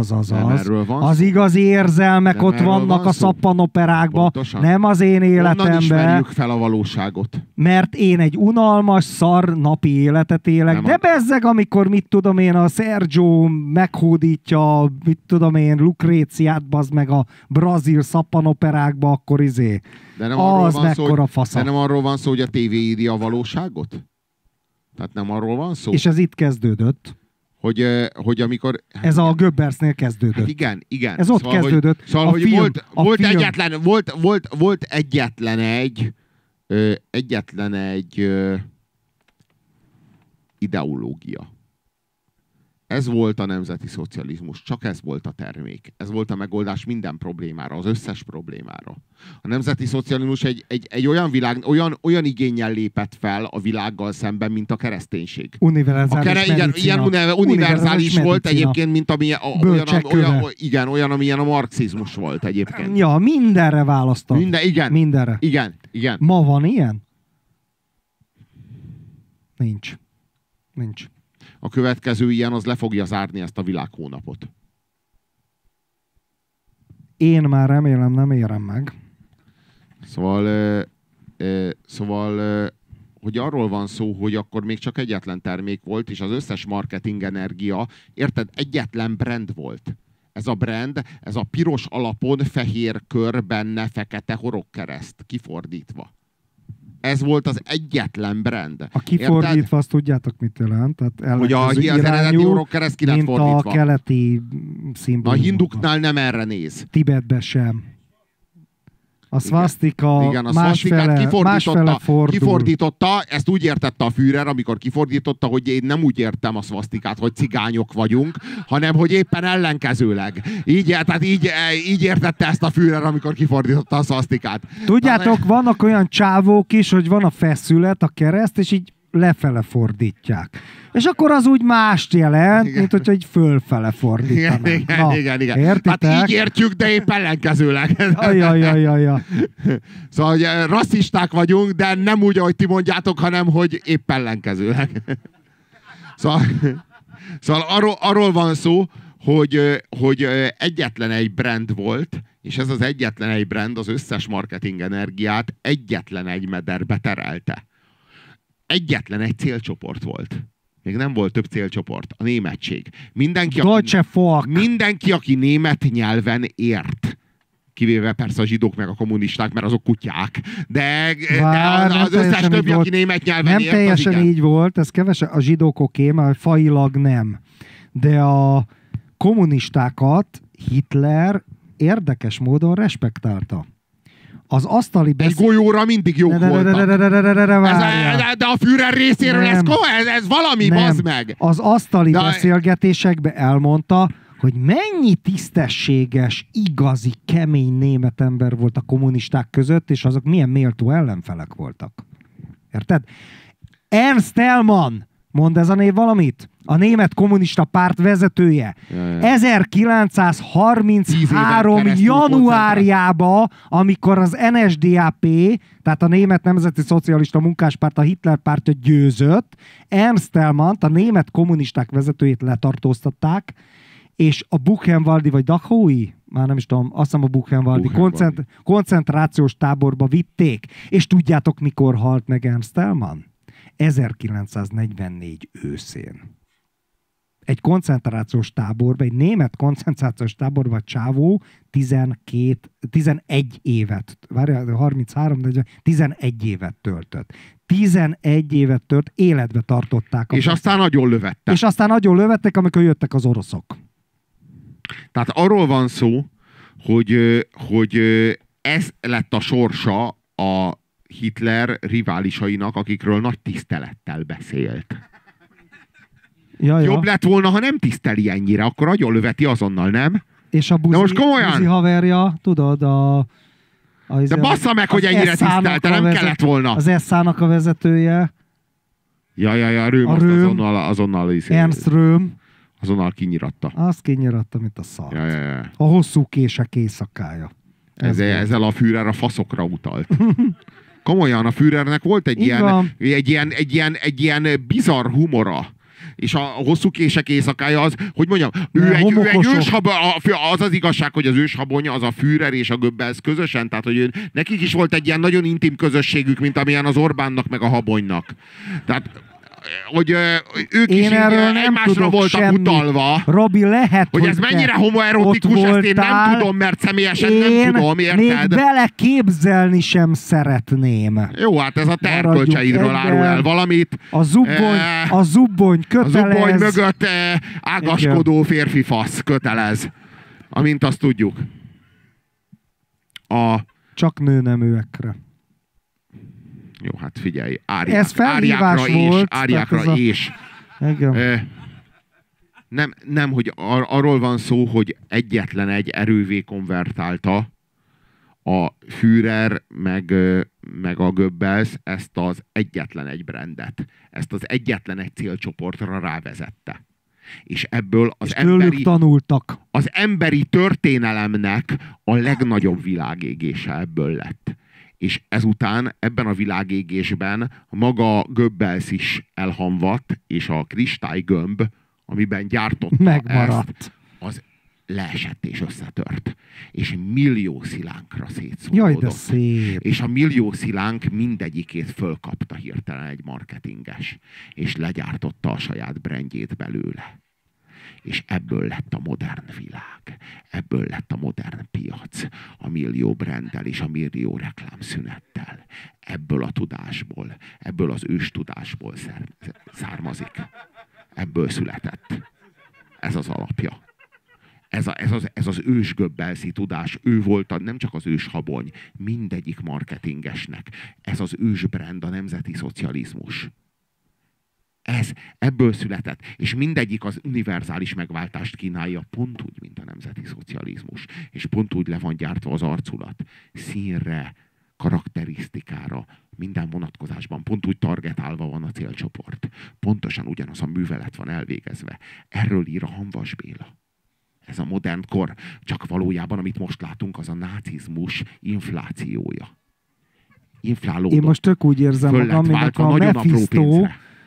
Az igazi érzelmek ott vannak a szappanoperákban, nem az én életemben. Honnan ismerjük fel a valóságot? Mert én egy unalmas, szar napi életet élek, nem de bezzeg, amikor mit tudom én, a Sergio meghódítja, mit tudom én, Lucréciát, bazd meg a brazil szappanoperákba, akkor De nem arról van szó, hogy a tévé írja a valóságot? Tehát nem arról van szó? És ez itt kezdődött. Hogy amikor... Ez a Goebbelsnél kezdődött. Hát igen. Ez ott kezdődött. Volt egyetlen egy ideológia. Ez volt a nemzeti szocializmus, csak ez volt a termék. Ez volt a megoldás minden problémára, az összes problémára. A nemzeti szocializmus egy olyan világ, olyan igénnyel lépett fel a világgal szemben, mint a kereszténység. Univerzális volt egyébként, mint olyan, amilyen a marxizmus volt egyébként. Ja, mindenre választott. Mindenre. Igen. Ma van ilyen? Nincs. A következő ilyen, az le fogja zárni ezt a világhónapot. Én már remélem nem érem meg. Szóval, hogy arról van szó, hogy akkor még csak egyetlen termék volt, és az összes marketing energia, érted, egyetlen brand volt. Ez a brand, ez a piros alapon fehér kör, benne fekete horogkereszt, kifordítva. Ez volt az egyetlen brand. A kifordítva, érted? Azt tudjátok, mit jelent? Tehát hogy az eredeti horogkereszt ki lett fordítva. Mint a keleti szimbólumokban. A hinduknál nem erre néz. Tibetben sem. A szvasztika igen, a másfele fordul. Kifordította, ezt úgy értette a Führer, amikor kifordította, hogy én nem úgy értem a szvasztikát, hogy cigányok vagyunk, hanem hogy éppen ellenkezőleg. Így értette ezt a Führer, amikor kifordította a szvasztikát. Tudjátok, vannak olyan csávók is, hogy van a feszület, a kereszt, és így lefele fordítják. És akkor az úgy mást jelent, igen, mint hogyha így fölfele fordítanánk. Igen. Értitek? Hát így értjük, de épp ellenkezőleg. Ja. Szóval hogy rasszisták vagyunk, de nem úgy, ahogy ti mondjátok, hanem hogy épp ellenkezőleg. Szóval arról van szó, hogy egyetlen egy brand volt, és ez az egyetlen egy brand az összes marketing energiát egyetlen egy mederbe terelte. Egyetlen egy célcsoport volt. Még nem volt több célcsoport. A németség. Mindenki, aki német nyelven ért. Kivéve persze a zsidók meg a kommunisták, mert azok kutyák. De az összes többi, aki német nyelven ért, nem teljesen így volt. Ez kevesen a zsidók oké, mert failag nem. De kommunistákat Hitler érdekes módon respektálta. Az asztali Egy golyóra mindig jók voltak. De a Führer részéről ez valami, bazd meg! Az asztali beszélgetésekben elmondta, hogy mennyi tisztességes, igazi, kemény német ember volt a kommunisták között, és azok milyen méltó ellenfelek voltak. Érted? Ernst Thälmann, mond ez a név valamit? A német kommunista párt vezetője. 1933. januárjában, amikor az NSDAP, tehát a Német Nemzeti Szocialista Munkáspárt, a Hitler pártja győzött, Ernst Thälmannt, a német kommunisták vezetőjét letartóztatták, és a Buchenwaldi, vagy Dachau-i, már nem is tudom, azt hiszem a Buchenwaldi koncentrációs táborba vitték. És tudjátok, mikor halt meg Ernst Thälmann? 1944 őszén. Egy koncentrációs táborba, egy német koncentrációs táborba csávó 11 évet, várjál, 33, 11 évet töltött. 11 évet tört, életbe tartották. És aztán nagyon lövettek. És aztán nagyon lövettek, amikor jöttek az oroszok. Tehát arról van szó, hogy ez lett a sorsa a Hitler riválisainak, akikről nagy tisztelettel beszélt. Jobb lett volna, ha nem tiszteli ennyire, akkor agyon löveti azonnal, nem? És a buzi haverja, tudod, de bassza meg, hogy ennyire tisztelte, nem kellett volna. Az SA-nak a vezetője. Ja, Röhm azonnal Ernst Röhm. Azonnal kinyiratta. Azt kinyiratta, mint a szar. Ja. A hosszú kések éjszakája. Ezzel a Führer a faszokra utalt. Komolyan, a Führernek volt egy ilyen bizarr humora. És a hosszú kések éjszakája az, hogy mondjam, ő egy őshabony, az az igazság, hogy az őshabony az a Führer és a Goebbels közösen, tehát hogy nekik is volt egy ilyen nagyon intim közösségük, mint amilyen az Orbánnak meg a Habonynak. Tehát hogy ők is egymásra voltak utalva. Robi, lehet, hogy ez mennyire homoerotikus, ezt én nem tudom, mert személyesen nem tudom, érted? Még beleképzelni sem szeretném. Jó, hát ez a te erkölcseidről árul el valamit. A zubbony kötelez. A zubbony mögött ágaskodó férfi fasz kötelez. Amint azt tudjuk. Csak nőneműekre. Jó, hát figyelj, áriákra és. Nem, hogy arról van szó, hogy egyetlen egy erővé konvertálta a Führer meg a Goebbels ezt az egyetlen egy brandet, ezt az egyetlen egy célcsoportra rávezette. És ebből az emberi történelemnek a legnagyobb világégése ebből lett. És ezután ebben a világégésben maga Goebbels is elhamvadt, és a kristálygömb, amiben gyártotta megmaradt. Ezt, az leesett és összetört. És millió szilánkra szétszóródott. Jaj, de szép. És a millió szilánk mindegyikét fölkapta hirtelen egy marketinges, és legyártotta a saját brandjét belőle. És ebből lett a modern világ. Ebből lett a modern piac. A millió branddel és a millió reklámszünettel. Ebből a tudásból, ebből az őstudásból származik. Ebből született. Ez az alapja. Ez az ős Goebbelsi tudás. Ő volt nem csak az ős habony, mindegyik marketingesnek. Ez az ős brand, a nemzeti szocializmus. Ebből született, és mindegyik az univerzális megváltást kínálja, pont úgy, mint a nemzeti szocializmus. És pont úgy le van gyártva az arculat. Színre, karakterisztikára, minden vonatkozásban pont úgy targetálva van a célcsoport. Pontosan ugyanaz a művelet van elvégezve. Erről ír a Hamvas Béla. Ez a modern kor, csak valójában, amit most látunk, az a nácizmus inflációja. Inflálódott. Én most tök úgy érzem magam, mint a Mephisto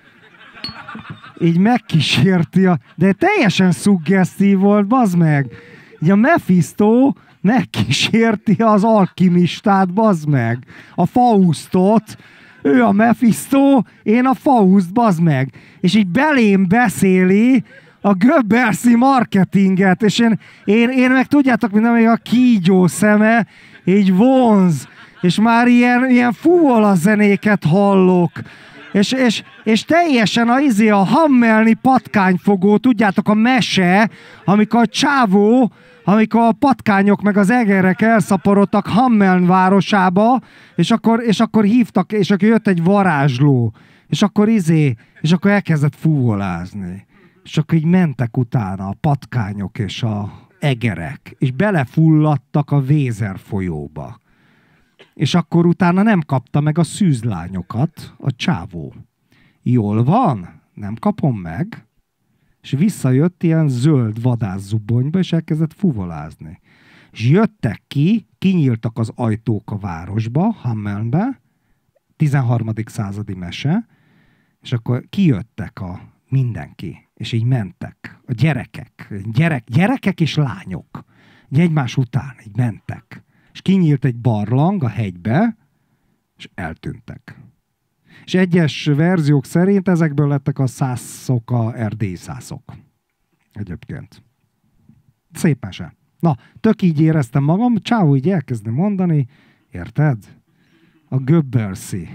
így megkísérti, de teljesen szuggesztív volt, bazd meg. Így a Mephisto megkísérti az alkimistát, bazd meg. A Faustot, ő a Mephisto, én a Faust, bazd meg. És így belém beszéli a Goebbelsi marketinget, és én meg tudjátok, mint amíg a kígyó szeme így vonz, és már ilyen fuvola zenéket hallok. És teljesen a Hammelni patkányfogó, tudjátok, a mese, amikor a csávó, amikor a patkányok meg az egerek elszaporodtak Hameln városába, és akkor hívtak, és akkor jött egy varázsló, és akkor és akkor elkezdett fúvolázni. És akkor így mentek utána a patkányok és a egerek, és belefulladtak a Vézer folyóba. És akkor utána nem kapta meg a szűzlányokat a csávó. Jól van, nem kapom meg. És visszajött ilyen zöld vadászzubbonyba, és elkezdett fuvolázni. És jöttek kinyíltak az ajtók a városba, Hamelnbe, 13. századi mese, és akkor kijöttek mindenki, és így mentek. A gyerekek és lányok. Így egymás után így mentek. És kinyílt egy barlang a hegybe, és eltűntek. És egyes verziók szerint ezekből lettek a szászok, a erdélyi szászok. Egyébként. Szép mese. Na, tök így éreztem magam, csávó így elkezdne mondani, érted? A Göbbelszi.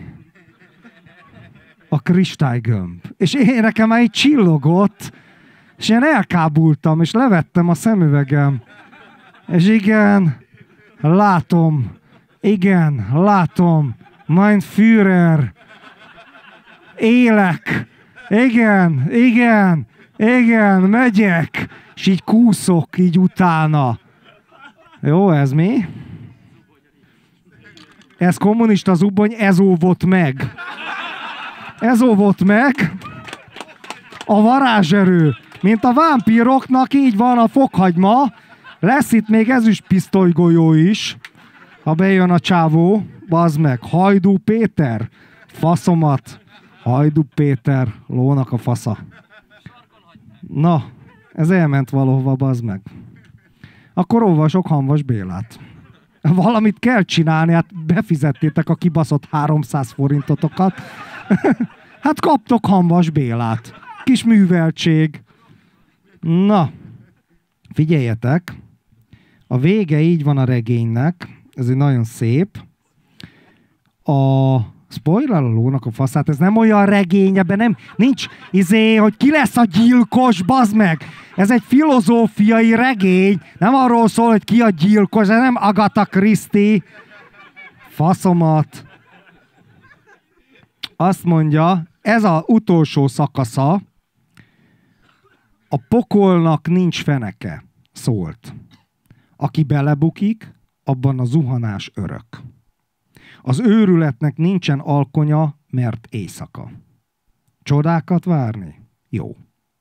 A kristálygömb. És nekem már így csillogott, és én elkábultam, és levettem a szemüvegem. És igen, látom, mein Führer, élek, igen, megyek, és így kúszok így utána. Jó, ez mi? Ez kommunista zubbony, ez óvott meg. Ez óvott meg. A varázserő. Mint a vámpíroknak, így van a fokhagyma. Lesz itt még ezüstpisztolygolyó is. Ha bejön a csávó, bazd meg. Hajdú Péter. Faszomat. Hajdú Péter. Lónak a fasza. Na, ez elment valahova, bazd meg. Akkor olvasok Hamvas Bélát. Valamit kell csinálni, hát befizettétek a kibaszott 300 forintotokat. Hát kaptok Hamvas Bélát. Kis műveltség. Na, figyeljetek. A vége így van a regénynek. Ez egy nagyon szép. A spoiler a lónak a faszát, ez nem olyan regény, ebben nincs hogy ki lesz a gyilkos, bazd meg. Ez egy filozófiai regény. Nem arról szól, hogy ki a gyilkos, ez nem Agatha Christie. Faszomat. Azt mondja, ez az utolsó szakasza, a pokolnak nincs feneke, szólt. Aki belebukik, abban a zuhanás örök. Az őrületnek nincsen alkonya, mert éjszaka. Csodákat várni? Jó.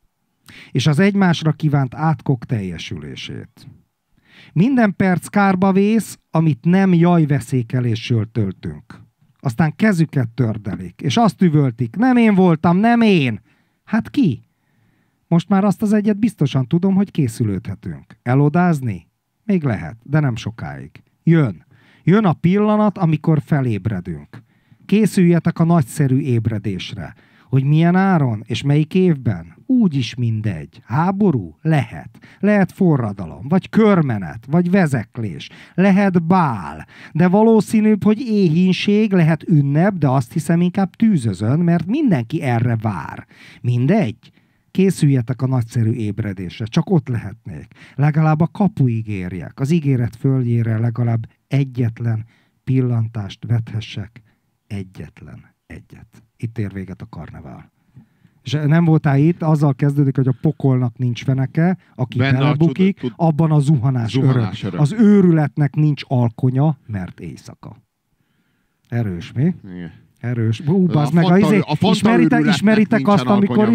És az egymásra kívánt átkok teljesülését. Minden perc kárba vész, amit nem jajveszékelésről töltünk. Aztán kezüket tördelik, és azt üvöltik, nem én voltam, nem én. Hát ki? Most már azt az egyet biztosan tudom, hogy készülődhetünk. Elodázni? Még lehet, de nem sokáig. Jön a pillanat, amikor felébredünk. Készüljetek a nagyszerű ébredésre. Hogy milyen áron és melyik évben? Úgyis mindegy. Háború? Lehet. Lehet forradalom, vagy körmenet, vagy vezeklés. Lehet bál. De valószínűbb, hogy éhínség, lehet ünnep, de azt hiszem inkább tűzözön, mert mindenki erre vár. Mindegy. Készüljetek a nagyszerű ébredésre, csak ott lehetnék. Legalább a kapuig érjek. Az ígéret földjére legalább egyetlen pillantást vethessek. Egyetlen egyet. Itt ér véget a karnevál. És nem voltál itt, azzal kezdődik, hogy a pokolnak nincs feneke, aki belebukik, abban a zuhanás örök. Az őrületnek nincs alkonya, mert éjszaka. Erős, mi? Igen. Erős. Bazd meg, ismeritek azt,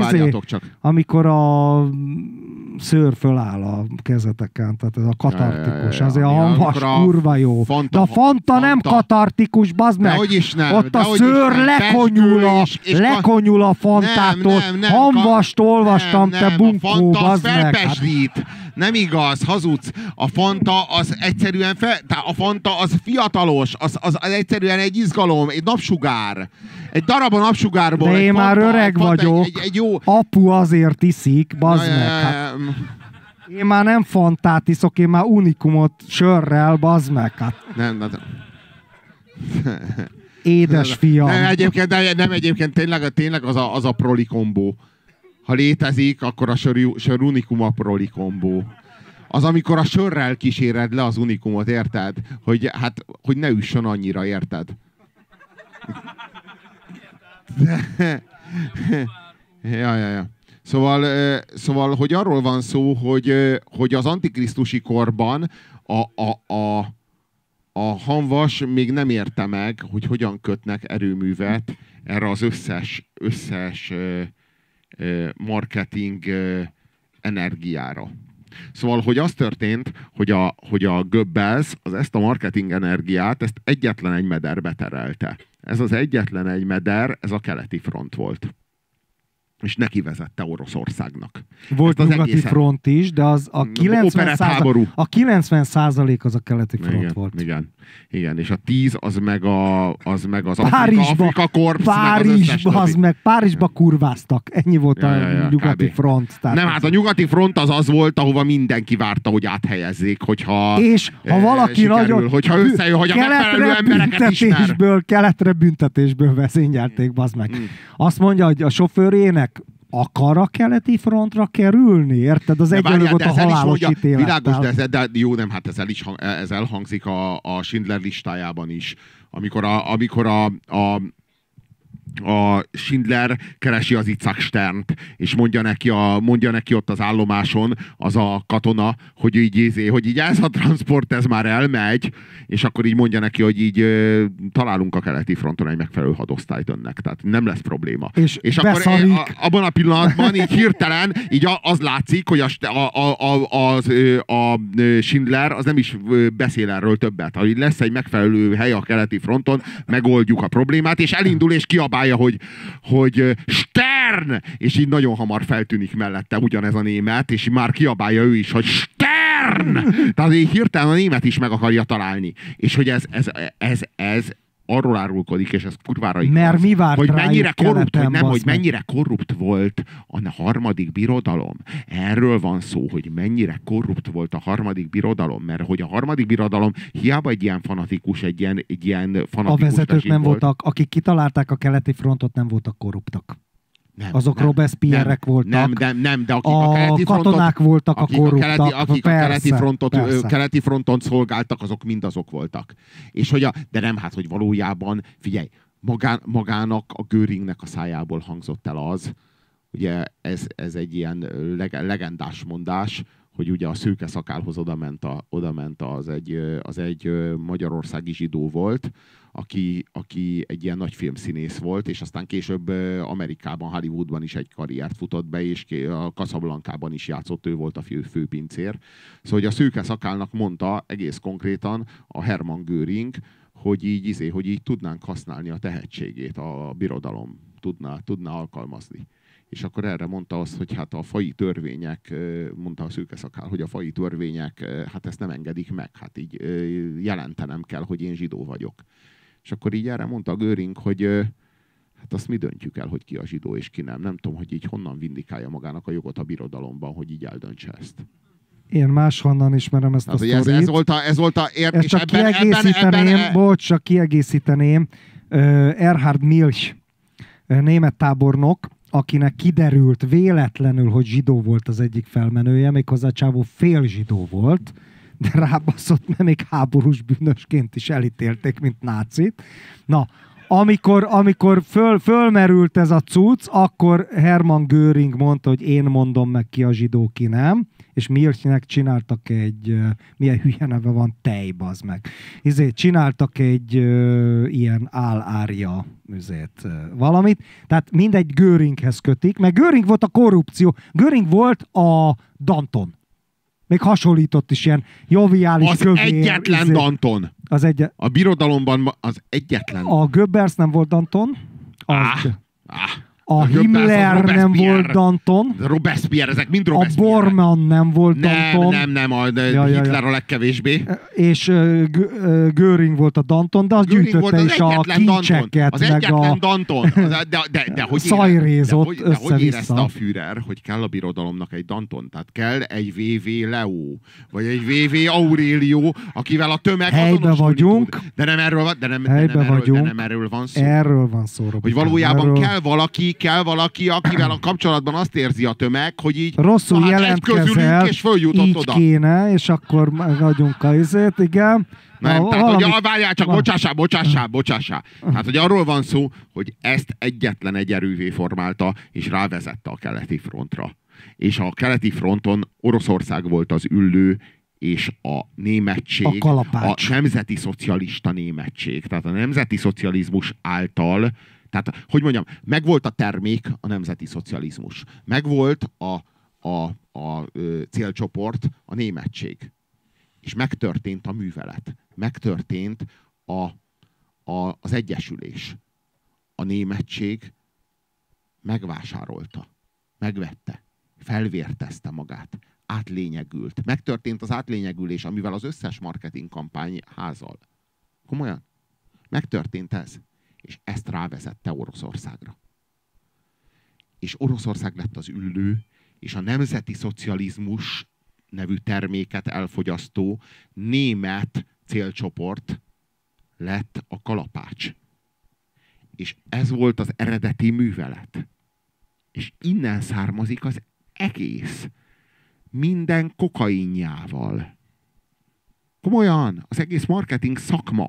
amikor a szőr föláll a kezeteken, tehát ez a katartikus, azért a hamvas kurva jó. De a Fanta nem katartikus, bazd meg. Ott a szőr lekonyul a Fantától. Hamvast olvastam, te bunkó, bazd meg. Nem igaz, hazudsz. A Fanta az egyszerűen a Fanta az fiatalos, az egyszerűen egy izgalom, egy napsugár. Egy darab a napsugárból. De én már öreg vagyok. Egy jó... Apu azért iszik, bazd meg. Hát, én már nem Fantát iszok, én már Unikumot sörrel, bazd meg. Hát. Nem. Édes fiam. Nem egyébként tényleg az a proli kombó. Ha létezik, akkor a sör unikum a proli kombó. Az, amikor a sörrel kíséred le az unikumot, érted? Hogy ne üssön annyira, érted? Ja. Szóval, hogy arról van szó, hogy az antikrisztusi korban a hamvas még nem érte meg, hogy hogyan kötnek erőművet erre az összes marketing energiára. Szóval, hogy az történt, hogy a Goebbels ezt a marketing energiát, ezt egyetlen egy mederbe terelte. Ez az egyetlen egy meder, ez a keleti front volt. És neki vezette Oroszországnak. Volt nyugati front is, de az a 90% az a keleti front volt. Igen, és a 10 az meg az Afrika korps, Párizsba kurváztak. Ennyi volt a nyugati front. Nem, hát a nyugati front az volt, ahova mindenki várta, hogy áthelyezzék, hogyha és ha valaki sikerül, nagyon hogyha összejön, hogy a megfelelő embereket ismer. Keletre büntetésből vezényelték, bazd meg. Azt mondja, hogy a sofőrének akar a keleti frontra kerülni? Érted? Az egyenlő volt a halálos ítélettel. Világos, de jó, nem, hát ez elhangzik a Schindler listájában is. Amikor a Schindler keresi az Itzhak Sternt, és mondja neki ott az állomáson az a katona, hogy így ez a transport, ez már elmegy, és akkor így mondja neki, hogy így találunk a keleti fronton egy megfelelő hadosztályt önnek, tehát nem lesz probléma. És akkor abban a pillanatban így hirtelen így az látszik, hogy a Schindler az nem is beszél erről többet. Ha lesz egy megfelelő hely a keleti fronton, megoldjuk a problémát, és elindul és kiabál, hogy Stern! És így nagyon hamar feltűnik mellette ugyanez a német, és már kiabálja ő is, hogy Stern! Tehát így hirtelen a német is meg akarja találni. És hogy ez arról árulkodik, és ez kurvára igaz, mert mi várt hogy mennyire korrupt volt a harmadik birodalom. Erről van szó, hogy mennyire korrupt volt a harmadik birodalom, mert hogy a harmadik birodalom hiába egy ilyen fanatikus, egy ilyen fanatikus a vezetők nem voltak, akik kitalálták a keleti frontot, nem voltak korruptak. Azok Robespierre-ek voltak. Nem, de akik a keleti katonák voltak a korruptak. Akik a keleti fronton szolgáltak, azok mind azok voltak. És de nem, hát, hogy valójában, figyelj, magának a Göringnek a szájából hangzott el az, ugye ez egy ilyen legendás mondás, hogy ugye a szőke szakálhoz odament az egy magyarországi zsidó volt, aki egy ilyen nagy filmszínész volt, és aztán később Amerikában, Hollywoodban is egy karriert futott be, és a Casablancában is játszott, ő volt a főpincér. Szóval hogy a szőke szakálnak mondta egész konkrétan a Hermann Göring, hogy így tudnánk használni a tehetségét, a birodalom tudná alkalmazni. És akkor erre mondta azt, hogy hát a faji törvények, mondta a szőke szakál, hogy a faji törvények hát ezt nem engedik meg, hát így jelentenem kell, hogy én zsidó vagyok. És akkor így erre mondta a Göring, hogy hát azt mi döntjük el, hogy ki a zsidó és ki nem. Nem tudom, hogy így honnan vindikálja magának a jogot a birodalomban, hogy így eldöntse ezt. Én máshonnan ismerem ezt a sztorit. Ez volt a ezt csak csak kiegészíteném. Erhard Milch, német tábornok, akinek kiderült véletlenül, hogy zsidó volt az egyik felmenője, méghozzá a csávó félzsidó volt, de rábaszott, mert még háborús bűnösként is elítélték, mint nácit. Na, amikor fölmerült ez a cucc, akkor Hermann Göring mondta, hogy én mondom meg ki a zsidó, ki nem, és Milchnek csináltak egy, milyen hülye neve van, bazd meg. Csináltak egy ilyen álárja valamit, tehát mindegy Göringhez kötik, mert Göring volt a korrupció, Göring volt a Danton. Még hasonlított is ilyen joviális az kövér. Egyetlen Danton. A birodalomban az egyetlen. A Goebbels nem volt Danton. A Himmler nem volt Danton. Robespierre, ezek mind A Robespierre. Bormann nem volt Danton. Nem, Hitler a legkevésbé. És Göring volt a Danton, de az gyűjtötte is a kincseket. Az egyetlen Danton. De hogy érezte a Führer, hogy kell a birodalomnak egy Danton? Tehát kell egy VV Leo, vagy egy VV Aurelio, akivel a tömeg helybe vagyunk. Tud. De nem erről van szó. Erről van szó, Robikám. Hogy valójában kell valaki, akivel a kapcsolatban azt érzi a tömeg, hogy így rosszul jelentkezel, és följutott így oda. Kéne, és akkor megadjunk a izét, igen. Nem, tehát, hogy várjál, csak bocsássál. Hát, hogy arról van szó, hogy ezt egyetlen egy erővé formálta, és rávezette a keleti frontra. És a keleti fronton Oroszország volt az üllő, és a németség, a nemzeti szocialista németség. Tehát a nemzeti szocializmus által, tehát, hogy mondjam, megvolt a termék, a nemzeti szocializmus. Megvolt a célcsoport, a németség. És megtörtént a művelet. Megtörtént az egyesülés. A németség megvásárolta. Megvette. Felvértezte magát. Átlényegült. Megtörtént az átlényegülés, amivel az összes marketing kampány házal. Komolyan? Megtörtént ez. És ezt rávezette Oroszországra. És Oroszország lett az üllő, és a nemzeti szocializmus nevű terméket elfogyasztó német célcsoport lett a kalapács. És ez volt az eredeti művelet. És innen származik az egész. Minden kokainjával. Komolyan, az egész marketing szakma.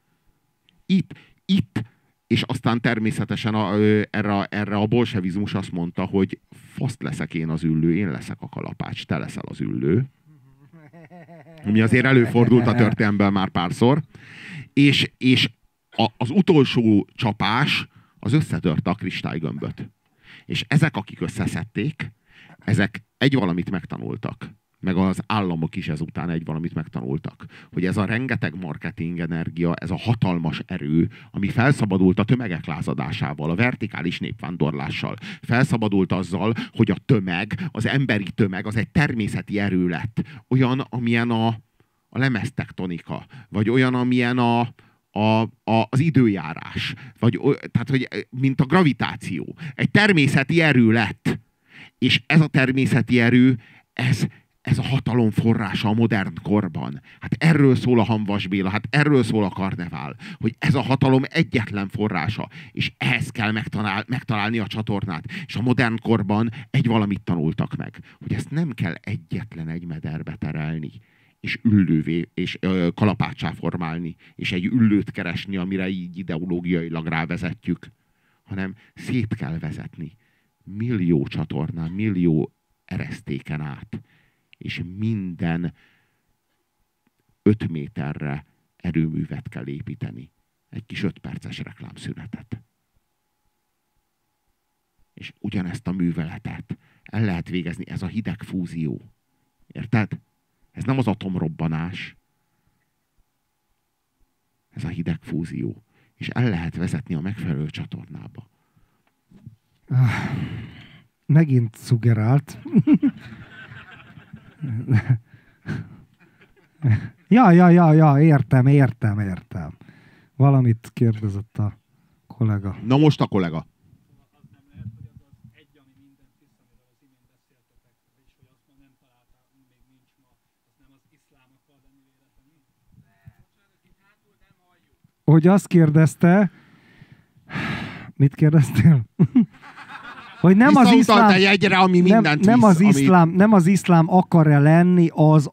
Itt, és aztán természetesen erre a bolsevizmus azt mondta, hogy faszt leszek én az üllő, én leszek a kalapács, te leszel az üllő. Ami azért előfordult a történelemben már párszor. És az utolsó csapás az összetörte a kristálygömböt. És ezek, akik összeszedték, ezek egy valamit megtanultak. Meg az államok is ezután egy valamit megtanultak. Hogy ez a rengeteg marketing energia, ez a hatalmas erő, ami felszabadult a tömegek lázadásával, a vertikális népvándorlással. Felszabadult azzal, hogy a tömeg, az emberi tömeg, az egy természeti erő lett. Olyan, amilyen a lemeztektonika, vagy olyan, amilyen az időjárás, vagy, tehát, hogy, mint a gravitáció. Egy természeti erő lett. És ez a természeti erő, ez a hatalom forrása a modern korban. Hát erről szól a Hamvas Béla, hát erről szól a karnevál, hogy ez a hatalom egyetlen forrása, és ehhez kell megtalálni a csatornát. És a modern korban egy valamit tanultak meg, hogy ezt nem kell egyetlen egy mederbe terelni, és üllővé, és kalapáccsá formálni, és egy üllőt keresni, amire így ideológiailag rávezetjük, hanem szét kell vezetni. Millió csatornán, millió eresztéken át, és minden 5 méterre erőművet kell építeni. Egy kis 5 perces reklámszünetet. És ugyanezt a műveletet el lehet végezni. Ez a hideg fúzió. Érted? Ez nem az atomrobbanás. Ez a hideg fúzió. És el lehet vezetni a megfelelő csatornába. Megint szugerált. Ja, értem. Valamit kérdezett a kollega. Na most a kollega. Hogy azt kérdezte, mit kérdeztél? Hogy nem az iszlám, egy jegyre, ami mindent nem az iszlám akar-e lenni az,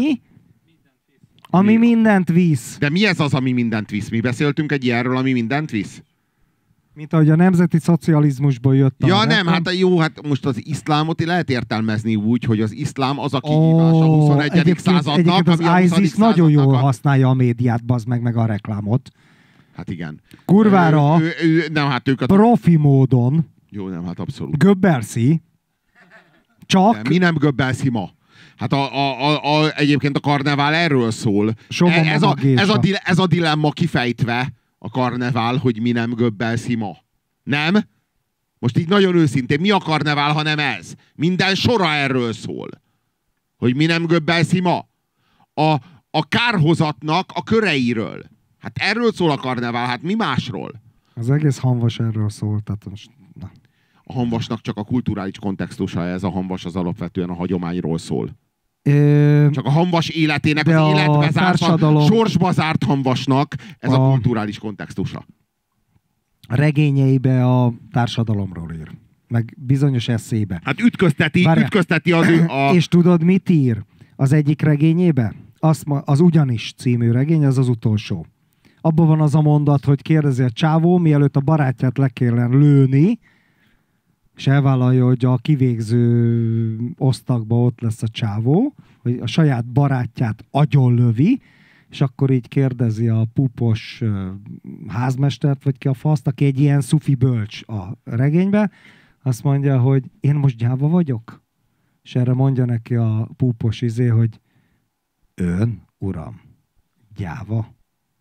ami mindent visz. De mi ez az, ami mindent visz? Mi beszéltünk egy ilyenről, ami mindent visz? Mint ahogy a nemzeti szocializmusból jött. Ja, nem, hát jó, hát most az iszlámot lehet értelmezni úgy, hogy az iszlám az a kihívás a 21. századnak. Egyébként az ISIS nagyon jól használja a médiát, bazd meg a reklámot. Hát igen. Kurvára nem, hát ők profi módon. Jó, nem, hát abszolút. Göbbelszi. Csak... De mi nem göbbelszi ma? Hát egyébként a karnevál erről szól. Ez a dilemma kifejtve a karnevál, hogy mi nem göbbelszi ma. Nem? Most így nagyon őszintén, mi a karnevál, ha nem ez? Minden sora erről szól. Hogy mi nem göbbelszi ma? A kárhozatnak a köreiről. Hát erről szól a karnevál, hát mi másról? Az egész Hamvas erről szól, tehát most... Na. A Hamvasnak csak a kulturális kontextusa, ez a Hamvas az alapvetően a hagyományról szól. Csak a Hamvas életének, az életbe zárt, sorsba zárt Hamvasnak ez a kulturális kontextusa. A regényeibe a társadalomról ír. Meg bizonyos eszébe. Hát ütközteti az ő... És tudod, mit ír? Az egyik regényébe? Az Ugyanis című regény, az utolsó. Abban van az a mondat, hogy kérdezi a csávó, mielőtt a barátját le kellene lőni, és elvállalja, hogy a kivégző osztagban ott lesz a csávó, hogy a saját barátját agyonlövi, és akkor így kérdezi a pupos házmestert, vagy ki a faszt, aki egy ilyen szufi bölcs a regényben, azt mondja, hogy én most gyáva vagyok? És erre mondja neki a pupos hogy ön, uram, gyáva?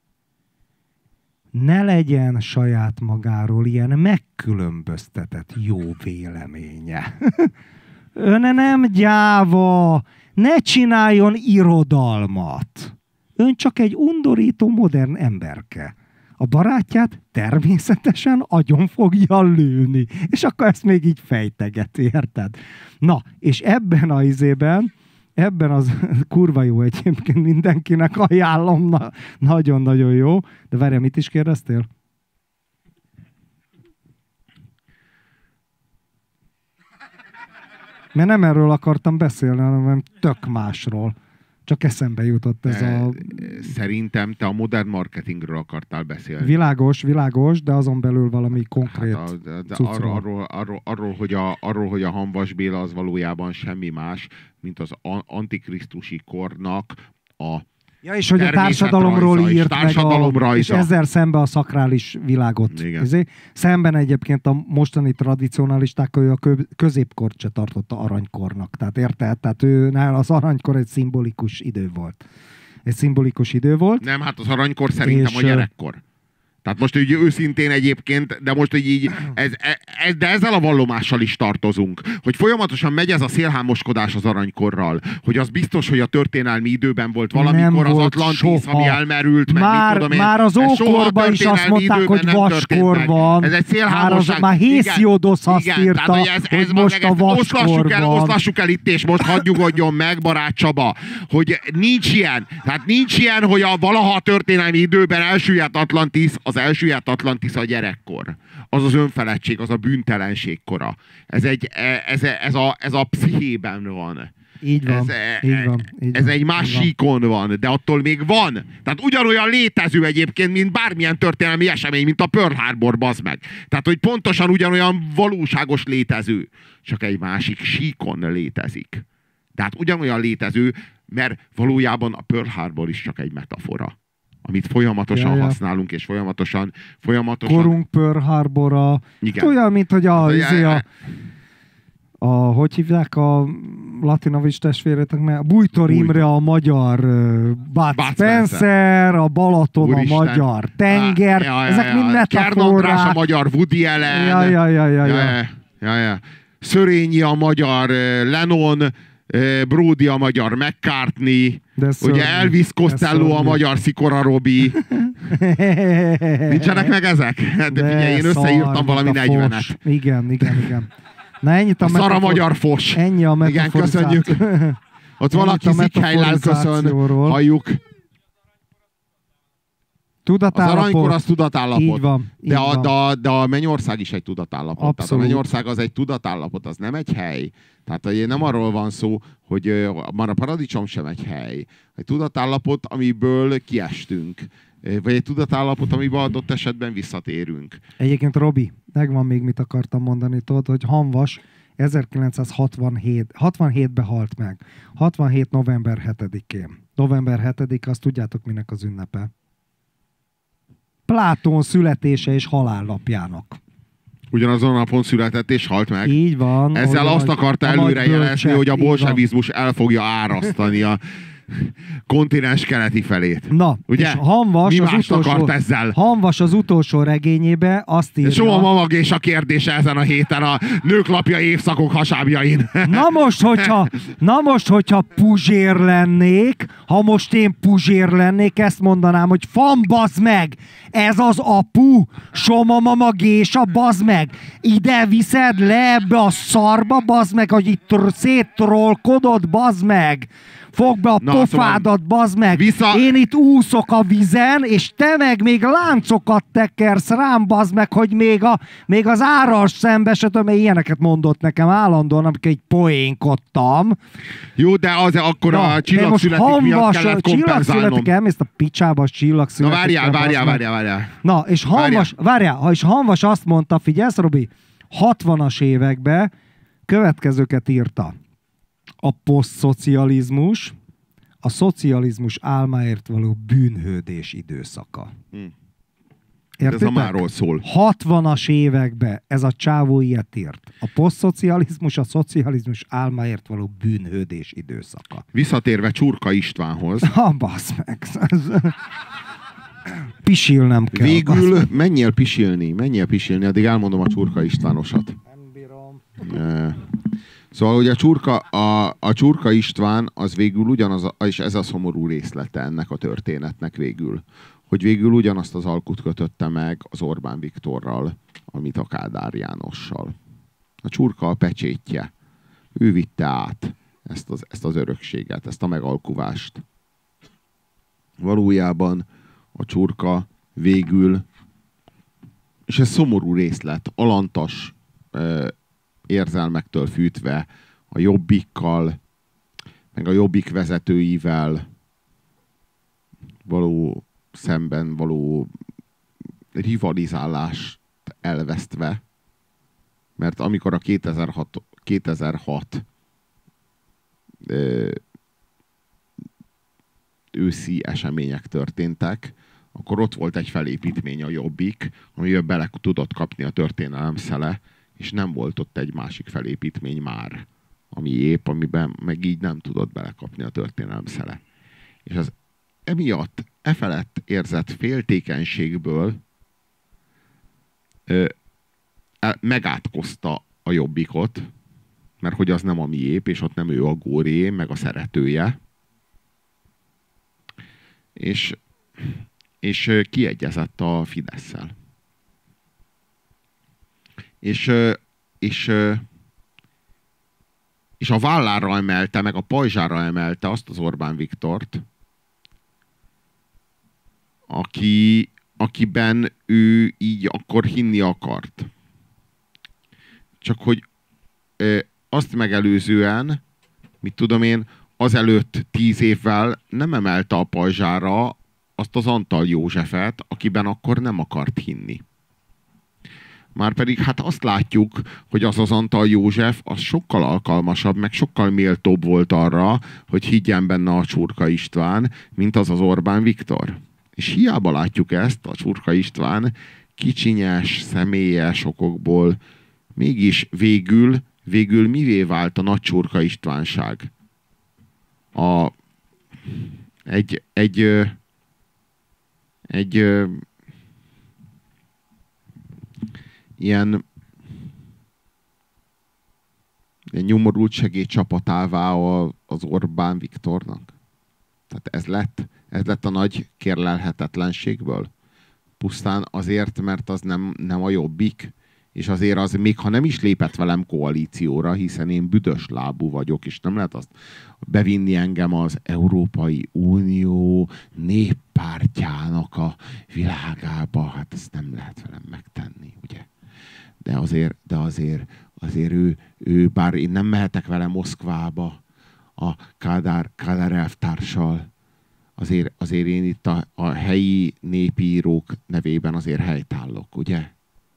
Ne legyen saját magáról ilyen megkülönböztetett jó véleménye. Ön nem gyáva, ne csináljon irodalmat. Ön csak egy undorító modern emberke. A barátját természetesen agyon fogja lőni. És akkor ezt még így fejtegeti, érted? Na, és ebben a ebben az kurva jó egyébként, mindenkinek ajánlom, nagyon-nagyon jó. De várjál, mit is kérdeztél? Mert nem erről akartam beszélni, hanem tök másról. Csak eszembe jutott ez a... Szerintem te a modern marketingről akartál beszélni. Világos, de azon belül valami konkrét arról, hogy a Hamvas Béla az valójában semmi más, mint az antikrisztusi kornak a ja, és hogy a társadalomról írt meg és ezzel szemben a szakrális világot. Szemben egyébként a mostani tradicionalisták, ő a középkort se tartotta aranykornak. Tehát érted? Tehát nál az aranykor egy szimbolikus idő volt. Nem, hát az aranykor szerintem a gyerekkor. Tehát most úgy őszintén egyébként, de most így de ezzel a vallomással is tartozunk, hogy folyamatosan megy ez a szélhámoskodás az aranykorral, hogy az biztos, hogy a történelmi időben volt valamikor az Atlantis, ami elmerült, már az ókorban is azt mondták, hogy vaskor van. Ez egy szélhámosság. Már Hésziodosz azt írta, hogy most a vaskor van. Oszlassuk el itt, és most hadd nyugodjon meg, barát Csaba, hogy nincs ilyen. Tehát nincs ilyen, hogy a valaha történelmi időben elsüllyedt Atlantis, az elsüllyedt Atlantis a gyerekkor. Az az önfeledtség, az a bűntelenség kora. Ez a pszichében van. Így van. Ez egy más síkon van, de attól még van. Tehát ugyanolyan létező egyébként, mint bármilyen történelmi esemény, mint a Pearl Harbor, bazd meg. Tehát, hogy pontosan ugyanolyan valóságos létező, csak egy másik síkon létezik. Tehát ugyanolyan létező, mert valójában a Pearl Harbor is csak egy metafora, amit folyamatosan használunk, és folyamatosan... Korunk Pearl Harbora. Olyan, mint hogy hogy hívják a Latinovics testvéretek, mert Bújtor Imre a magyar Bud Spencer, a Balaton Úristen, a magyar tenger, ezek mind metaforák. Kern András a magyar Woody Allen. Szörényi a magyar Lennon, Brody a magyar McCartney, ugye Elvis Costello a magyar Szikora Robi. Nincsenek meg ezek? De figyelj, én összeírtam valami 40-et. Igen. Na ennyit a Szara magyar fos. Ennyi a metaforizáció. Igen, köszönjük. Ott valaki Zikhelylen köszön, halljuk. Tudatállapot. Az aranykor az tudatállapot. Így van. De a Mennyország is egy tudatállapot. Abszolút. Tehát a Mennyország az egy tudatállapot, az nem egy hely. Tehát nem arról van szó, hogy már a paradicsom sem egy hely. Egy tudatállapot, amiből kiestünk. Vagy egy tudatállapot, amiben adott esetben visszatérünk. Egyébként Robi, megvan még mit akartam mondani, tudod, hogy Hamvas 1967-ben halt meg. 67. november 7-én. November 7-e, azt tudjátok minek az ünnepe? Plátón születése és halálnapjának. Ugyanazon a napon született és halt meg. Így van. Ezzel azt akarta előrejelezni, hogy a bolsevizmus el fogja árasztani a kontinens keleti felét. Na, ugye? És Hamvas Mi az mást utolsó, akart ezzel? Hamvas az utolsó regényébe azt írja... Soha mamag és a kérdése ezen a héten a Nőklapja évszakok hasábjain. Na most, hogyha Puzsér lennék, ha most én Puzsér lennék, ezt mondanám, hogy fan, bazd meg! Ez az apu, Soma mama gésa, bazd meg! Ide viszed le ebbe a szarba, bazd meg, hogy itt széttrollkodod, bazd meg! Fogd be a pofádat, bazd meg! Én itt úszok a vizen, és te meg még láncokat tekersz rám, bazd meg, hogy még az áras szembesötöm, mert ilyeneket mondott nekem állandóan, amikor így poénkodtam. Jó, de az akkor a csillagszületik miatt kellett kompenzálnom. Elmész a picsába, a csillagszületik. Na várjál. Na, és Hamvas azt mondta, figyelsz, Robi, 60-as években következőket írta. A posztszocializmus, a szocializmus álmáért való bűnhődés időszaka. Ez a máról szól. 60-as években ez a csávó ilyet írt. A posztszocializmus, a szocializmus álmáért való bűnhődés időszaka. Visszatérve Csurka Istvánhoz. Basz meg. Pisilnem kell. Végül menjél pisilni, addig elmondom a Csurka Istvánosat. Nem bírom. Szóval, hogy a Csurka István az végül ugyanaz, és ez a szomorú részlete ennek a történetnek végül, hogy végül ugyanazt az alkut kötötte meg az Orbán Viktorral, amit a Kádár Jánossal. A Csurka a pecsétje. Ő vitte át ezt az örökséget, ezt a megalkuvást. Valójában a Csurka végül, és ez szomorú részlet, alantas érzelmektől fűtve, a Jobbikkal, meg a Jobbik vezetőivel szemben való rivalizálást elvesztve, mert amikor a 2006 őszi események történtek, akkor ott volt egy felépítmény, a Jobbik, amiben bele tudott kapni a történelem szele, és nem volt ott egy másik felépítmény már, amiben meg így nem tudott belekapni a történelem szele. És az emiatt, efelett érzett féltékenységből megátkozta a Jobbikot, mert hogy az nem a miép, és ott nem ő a góré, meg a szeretője. És kiegyezett a Fidesszel. És a vállára emelte, meg a pajzsára emelte azt az Orbán Viktort, akiben ő így akkor hinni akart. Csak hogy azt megelőzően, mit tudom én, azelőtt 10 évvel nem emelte a pajzsára azt az Antal Józsefet, akiben akkor nem akart hinni. Márpedig hát azt látjuk, hogy az Antal József az sokkal alkalmasabb, meg sokkal méltóbb volt arra, hogy higgyen benne a Csurka István, mint az Orbán Viktor. És hiába látjuk ezt, a Csurka István kicsinyes, személyes okokból mégis végül mivé vált a nagy Csurka Istvánság? Egy ilyen nyomorult segédcsapatává az Orbán Viktornak. Tehát ez lett a nagy kérlelhetetlenségből. Pusztán azért, mert az nem a Jobbik, és azért az még ha nem is lépett velem koalícióra, hiszen én büdös lábú vagyok, és nem lehet azt bevinni engem az Európai Unió néppártjának a világába, hát ezt nem lehet velem megtenni, ugye? De azért ő, bár én nem mehetek vele Moszkvába a Kádár elvtársal, azért én itt a helyi népírók nevében azért helytállok, ugye?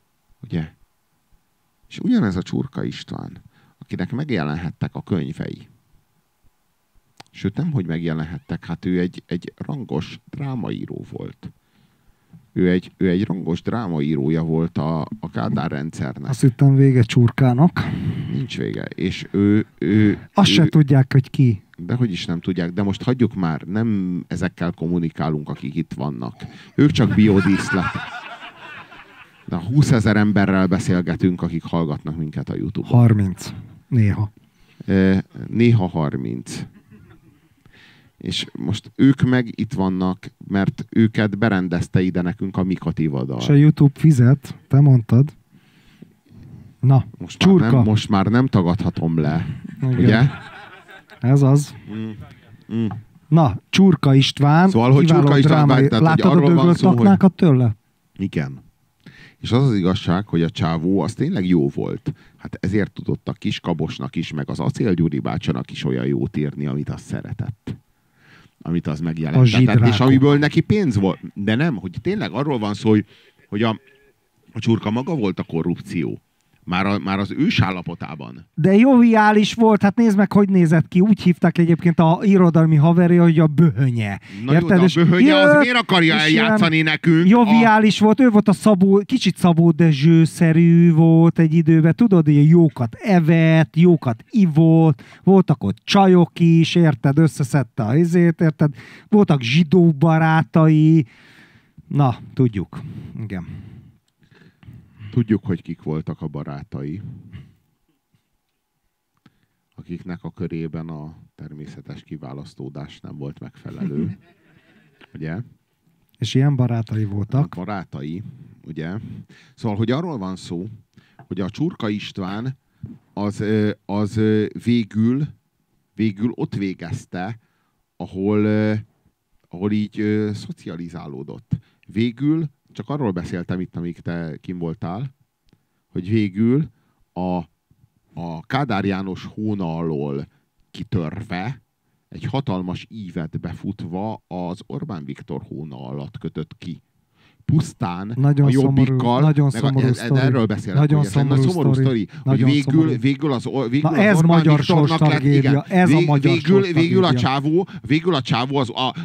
És ugyanez a Csurka István, akinek megjelenhettek a könyvei. Sőt, nem, hogy megjelenhettek, hát ő egy rangos drámaíró volt. Ő egy rangos drámaírója volt a Kádár rendszernek. Azt hittem vége Csurkának. Nincs vége. És Azt se tudják, hogy ki. Dehogy is nem tudják, de most hagyjuk már, nem ezekkel kommunikálunk, akik itt vannak. Ők csak biodíszlet. De 20 000 emberrel beszélgetünk, akik hallgatnak minket a YouTube-on. 30. Néha. Néha 30. És most ők meg itt vannak, mert őket berendezte ide nekünk a Mika Tivadar. És a YouTube fizet, te mondtad. Na, csurka. Most már nem tagadhatom le. Igen. Ugye? Ez az. Na, Csurka István. Szóval, hogy Csurka István láttad a dögölt laknákat tőle? Igen. És az az igazság, hogy a csávó az tényleg jó volt. Hát ezért tudott a Kiskabosnak is, meg az Acél Gyuri bácsának is olyan jót írni, amit az szeretett. Amit az megjelentetett, és amiből neki pénz volt. De nem, hogy tényleg arról van szó, hogy a Csurka maga volt a korrupció. Már az ős állapotában. De joviális volt, hát nézd meg, hogy nézett ki. Úgy hívták egyébként a irodalmi haverja, hogy a Böhönye. Na érted? Jó, de a Böhönye az miért akarja eljátszani nekünk? Joviális volt, ő volt a Szabó, kicsit Szabó Dezső-szerű volt egy időben. Tudod, hogy jókat evett, jókat ivott, voltak ott csajok is, érted? Összeszedte a izét, érted? Voltak zsidó barátai. Na, tudjuk. Igen. Tudjuk, hogy kik voltak a barátai, akiknek a körében a természetes kiválasztódás nem volt megfelelő. Ugye? És ilyen barátai voltak. A barátai, ugye? Szóval, hogy arról van szó, hogy a Csurka István az végül ott végezte, ahol így szocializálódott. Végül csak arról beszéltem itt, amíg te kim voltál, hogy végül a Kádár János hóna alól kitörve, egy hatalmas ívet befutva az Orbán Viktor hóna alatt kötött ki. Pusztán nagyon a Jobbikkal, nagyon szomorú sztori. Erről beszélek, nagyon hogy szomorú sztori, hogy végül az ez Orbán magyar Viktornak lett, igen, ez a magyar végül a csávó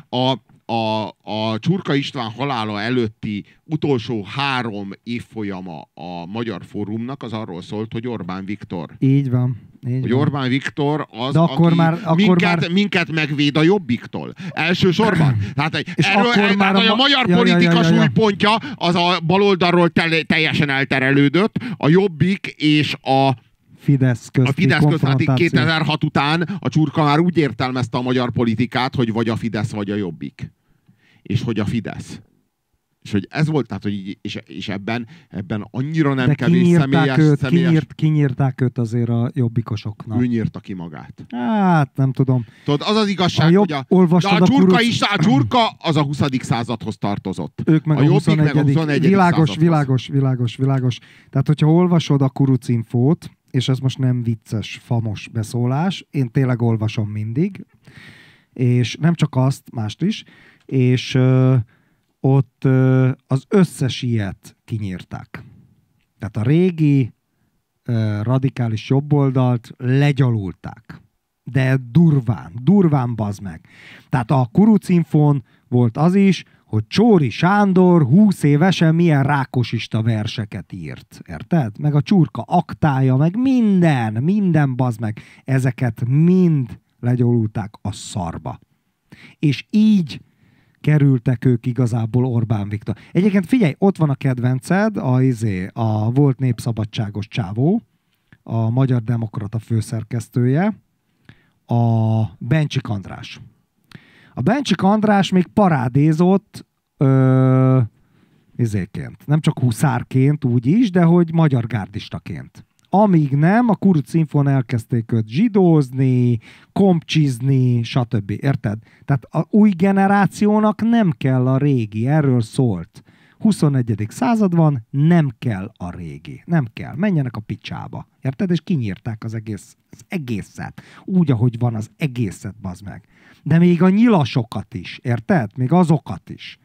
a Csurka István halála előtti utolsó 3 évfolyama a Magyar Fórumnak az arról szólt, hogy Orbán Viktor. Így van. Hogy Orbán Viktor az, aki minket megvéd a Jobbiktól. Elsősorban. Tehát, a magyar politika súlypontja az a baloldalról teljesen elterelődött. A Jobbik és a Fidesz közti 2006 után a Csurka már úgy értelmezte a magyar politikát, hogy vagy a Fidesz, vagy a Jobbik. És hogy a Fidesz. És hogy ez volt, tehát, hogy és ebben annyira nem kevés személyes... Kinyírták őt azért a jobbikosoknak. Ő nyírta ki magát. Hát, nem tudom. Tudod, az az igazság, hogy a Csurka az a 20. századhoz tartozott. Ők meg a Jobbik meg a 21. Világos. Tehát, hogyha olvasod a Kurucinfót, és ez most nem vicces, famos beszólás, én tényleg olvasom mindig, és nem csak azt, mást is, és ott az összes ilyet kinyírták. Tehát a régi radikális jobboldalt legyalulták. De durván bazd meg. Tehát a Kurucinfón volt az is, hogy Csóri Sándor 20 évesen milyen rákosista verseket írt. Érted? Meg a Csurka aktája, meg minden bazd meg. Ezeket mind legyalulták a szarba. És így kerültek ők igazából Orbán Viktor. Egyébként figyelj, ott van a kedvenced, a volt népszabadságos csávó, a Magyar Demokrata főszerkesztője, a Bencsik András. A Bencsik András még parádézott nem csak huszárként úgy is, de hogy magyar gárdistaként. Amíg nem, a Kurucinfón elkezdték őt zsidózni, kompcsizni, stb. Érted? Tehát az új generációnak nem kell a régi, erről szólt. 21. század van, nem kell a régi. Nem kell. Menjenek a picsába. Érted? És kinyírták az egészet. Úgy, ahogy van az egészet, bazd meg. De még a nyilasokat is. Érted? Még azokat is.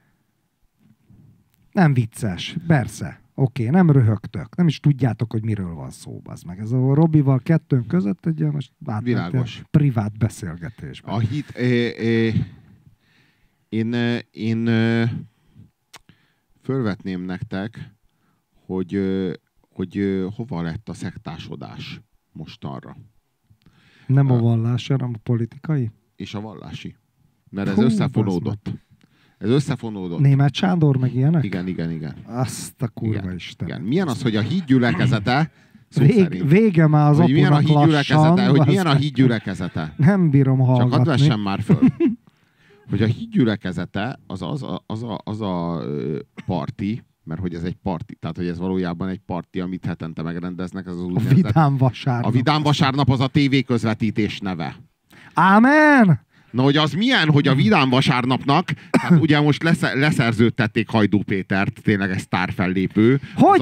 Nem vicces. Persze. Oké, nem röhögtök. Nem is tudjátok, hogy miről van szó, bazd meg. Ez a Robival kettőnk között egy most világos privát beszélgetésben. A hit... Én fölvetném nektek, hogy hova lett a szektásodás mostanra. Nem a vallás, hanem a politikai? És a vallási. Mert ez összefonódott. Ez összefonódott. Németh Sándor, meg ilyenek? Igen. Azt a kurva Isten. Igen. Milyen az, hogy a híd gyülekezete vége már az hogy milyen a híd gyülekezete, hogy milyen a híd meg. gyülekezete. Nem bírom hallgatni. Csak hadd vessem már föl. Hogy a híd gyülekezete az a parti, mert hogy ez egy parti, tehát hogy ez valójában egy parti, amit hetente megrendeznek. Ez az a Vidám Vasárnap. A Vidám Vasárnap az a tévéközvetítés neve. Ámen! Na, hogy az milyen, hogy a Vidám Vasárnapnak, hát ugye most leszerződtették Hajdú Pétert, tényleg egy sztárfellépő.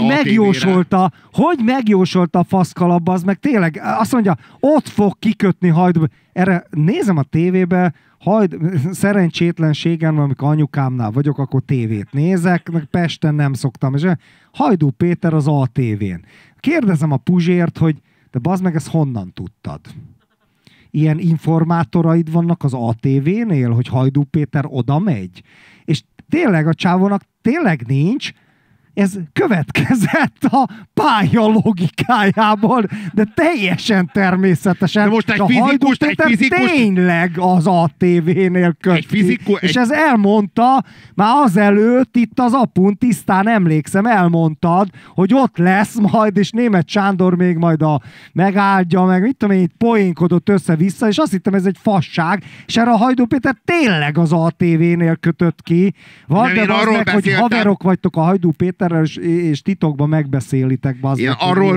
Hogy megjósolta a faszkalapba, az meg tényleg azt mondja, ott fog kikötni Hajdú. Erre nézem a tévébe, szerencsétlenségem, amikor anyukámnál vagyok, akkor tévét nézek, meg Pesten nem szoktam. És Hajdú Péter az ATV-n. Kérdezem a Puzsért, hogy de bazd meg, ezt honnan tudtad? Ilyen informátoraid vannak az ATV-nél, hogy Hajdú Péter oda megy? És tényleg a csávónak tényleg nincs, ez következett a pálya logikájából, de teljesen természetesen. De most egy fizikus tényleg az ATV-nél köti. És ez elmondta, már azelőtt itt az apun, tisztán emlékszem, elmondtad, hogy ott lesz majd, és Németh Sándor még majd megáldja, meg mit tudom én, itt poénkodott össze-vissza, és azt hittem, ez egy fasság, és erre a Hajdú Péter tényleg az ATV-nél kötött ki. Van, de az meg, hogy haverok vagytok a Hajdú Péterrel, és titokban megbeszélitek. Én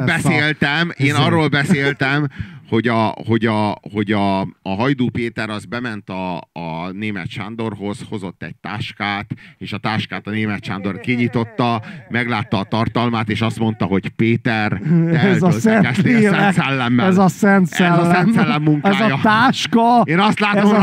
arról beszéltem, hogy a Hajdú Péter az bement a Németh Sándorhoz, hozott egy táskát, és a táskát a Németh Sándor kinyitotta, meglátta a tartalmát, és azt mondta, hogy Péter, te eltöltek ezt a Szent Szellemmel. Ez a Szent Szellem. Ez a Szent Szellem munkája. Ez a táska. Én azt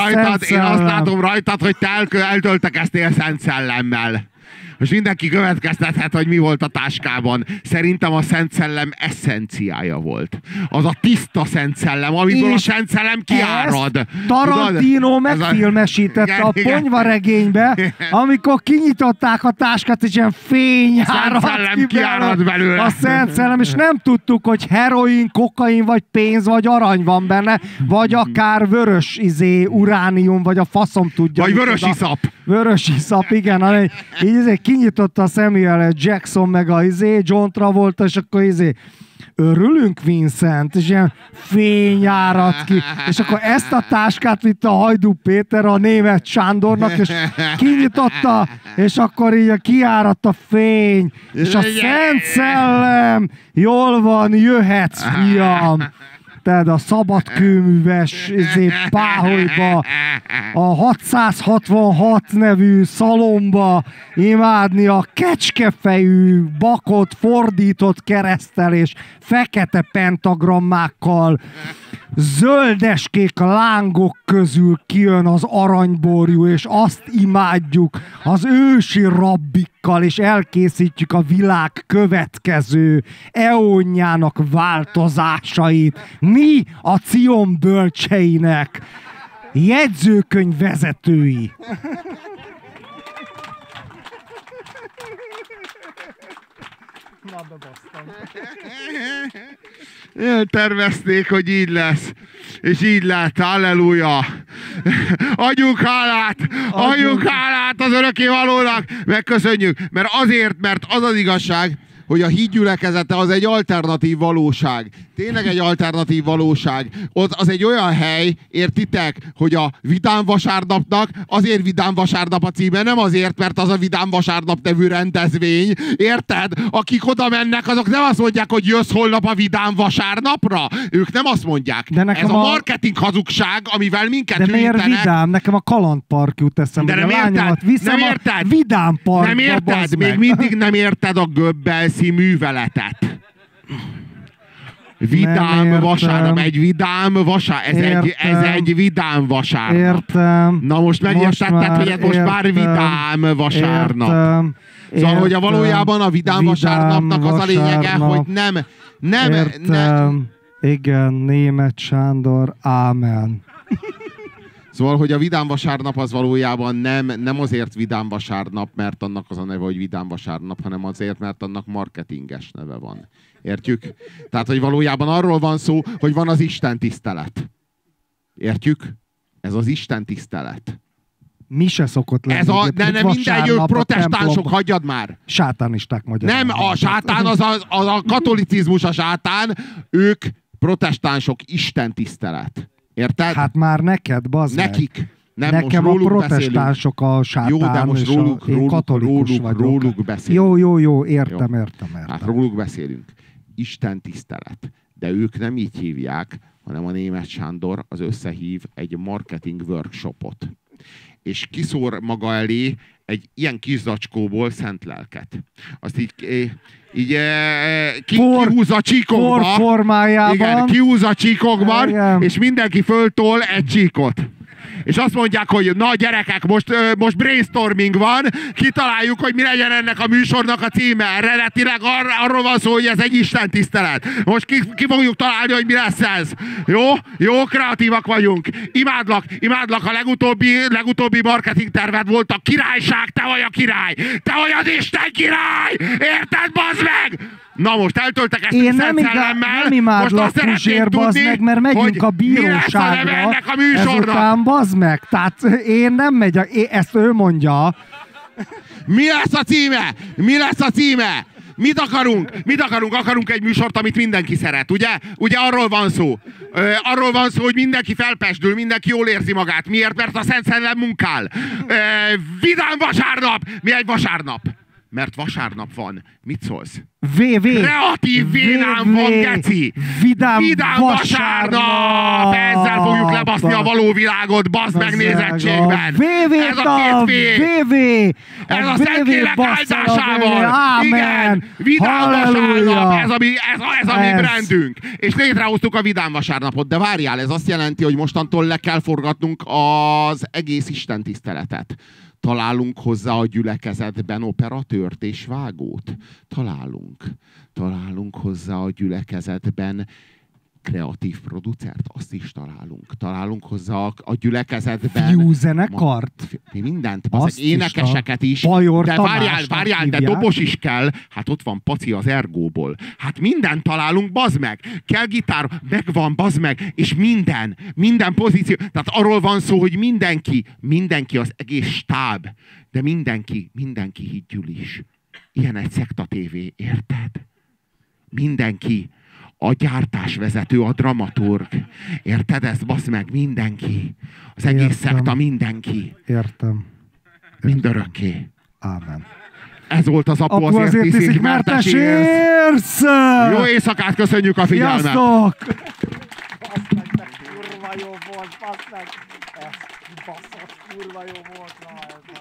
látom rajtad, hogy te eltöltekeztél Szent Szellemmel. Most mindenki következtethet, hogy mi volt a táskában. Szerintem a Szent Szellem eszenciája volt. Az a tiszta Szent Szellem, amiből a Szent Szellem kiárad. Tarantino megfilmesítette a ponyvaregénybe, amikor kinyitották a táskát, és ilyen fény kiárad belőle. A Szent Szellem, és nem tudtuk, hogy heroin, kokain, vagy pénz, vagy arany van benne, vagy akár vörös uránium, vagy a faszom tudja. Vagy vörös iszap. Vörös iszap, igen. Így kinyitotta a Samuel Jackson meg a John Travolta, és akkor örülünk, Vincent, és ilyen fény árad ki. És akkor ezt a táskát vitte a Hajdú Péter a Németh Sándornak, és kinyitotta, és akkor így kiáradt a fény, és a Szent Szellem, jól van, jöhetsz, fiam. Tehát a szabadkőműves páholyba, a 666 nevű szalomba imádni a kecskefejű bakot fordított kereszttel és fekete pentagrammákkal, zöldeskék lángok közül kijön az aranyborjú, és azt imádjuk az ősi rabbikkal, és elkészítjük a világ következő eonjának változásait. Mi a Cion bölcseinek jegyzőkönyv vezetői. Na, bebasztam. Eltervezték, hogy így lesz. És így lett, halleluja. Adjunk hálát az örökkévalónak. Megköszönjük. Mert az az igazság, hogy a híd gyülekezete az egy alternatív valóság. Tényleg egy alternatív valóság. Az egy olyan hely, értitek, hogy a Vidám Vasárnapnak azért Vidám Vasárnap a címe, nem azért, mert az a Vidám Vasárnap nevű rendezvény. Érted? Akik oda mennek, azok nem azt mondják, hogy jössz holnap a Vidám Vasárnapra. Ők nem azt mondják. Ez a marketing hazugság, amivel minket hűítenek. De miért Vidám? Nekem a Kalandpark jut eszembe. De nem érted? Vidám Parkba. Nem érted? Még mindig nem érted a Göbbelszi műveletet. Vidám vasárnap, egy vidám vasárnap, ez egy vidám vasárnap. Értem. Na most megértetted, hogy ez most már vidám vasárnap. Értem. Szóval, hogy valójában a vidám vasárnapnak az a lényege, hogy nem. Igen, Németh Sándor, ámen. Szóval, hogy a Vidám Vasárnap az valójában nem azért Vidám Vasárnap, mert annak az a neve, hogy Vidám Vasárnap, hanem azért, mert annak marketinges neve van. Értjük? Tehát, hogy valójában arról van szó, hogy van az Isten tisztelet. Értjük? Ez az Isten tisztelet. Mi se szokott lenni. Ez nem minden protestánsok, hagyjad már. Sátánisták magyarán. Nem, a sátán az a katolicizmus a sátán, ők protestánsok, Isten tisztelet. Érted? Hát már neked, bazd meg. Nekik. Nem, nekem most a protestánsok a sátán, jó, de most én katolikus vagyok. Róluk beszélünk. Jó, értem. Hát róluk beszélünk. Isten tisztelet. De ők nem így hívják, hanem a Németh Sándor az összehív egy marketing workshopot. És kiszór maga elé egy ilyen kis zacskóból szent lelket. Azt így kihúzza csíkokba. Formájában. Igen, kihúzza csíkokban, igen. És mindenki föltol egy csíkot. És azt mondják, hogy na gyerekek, most brainstorming van, kitaláljuk, hogy mi legyen ennek a műsornak a címe. Eredetileg arról van szó, hogy ez egy istentisztelet. Most ki fogjuk találni, hogy mi lesz ez. Jó, kreatívak vagyunk. Imádlak, a legutóbbi marketing terved volt a királyság, te vagy a király. Te vagy az Isten király! Érted, bazd meg! Na most eltöltek ezt én a szent szellemmel. Nem imádlak Puzsér, bazd meg, mert megyünk a bíróságra. Ennek a műsornak. Ezután bazd meg. Tehát én nem megyek, ezt ő mondja. Mi lesz a címe? Mit akarunk? Akarunk egy műsort, amit mindenki szeret, ugye? Ugye arról van szó. Arról van szó, hogy mindenki felpesdül, mindenki jól érzi magát. Miért? Mert a Szent Szellem munkál. Vidám vasárnap! Mi egy vasárnap? Mert vasárnap van. Mit szólsz? Kreatív vénám van, geci! Vidám vasárnap! Ezzel fogjuk lebaszni a való világot, baszd meg nézettségben! Ez a két VV! Ez a Szentlélek áldásával! Igen! Vidám vasárnap! Ez a mi brandünk! És létrehoztuk a Vidám vasárnapot. De várjál, ez azt jelenti, hogy mostantól le kell forgatnunk az egész istentiszteletet. Találunk hozzá a gyülekezetben operatőrt és vágót. Találunk hozzá a gyülekezetben kreatív producert, azt is találunk. Találunk hozzá a gyülekezetben... Fiúzenekart? Mindent, énekeseket is. De várjál, de dobos is kell. Hát ott van Paci az Ergóból. Hát mindent találunk, bazd meg. Kell gitár, megvan, bazd meg. És minden pozíció. Tehát arról van szó, hogy mindenki az egész stáb. De mindenki higgyül is. Ilyen egy szekta tévé, érted? Mindenki. A gyártásvezető, a dramaturg. Érted ezt? Basz meg, mindenki. Az egész szekta, mindenki. Értem. Mindörökké. Ámen. Ez volt az Apu azért iszik, mert te sírsz. Jó éjszakát, köszönjük a figyelmet. Sziasztok! Basz meg, de kurva jó volt, basz meg. Ez baszott, kurva jó volt.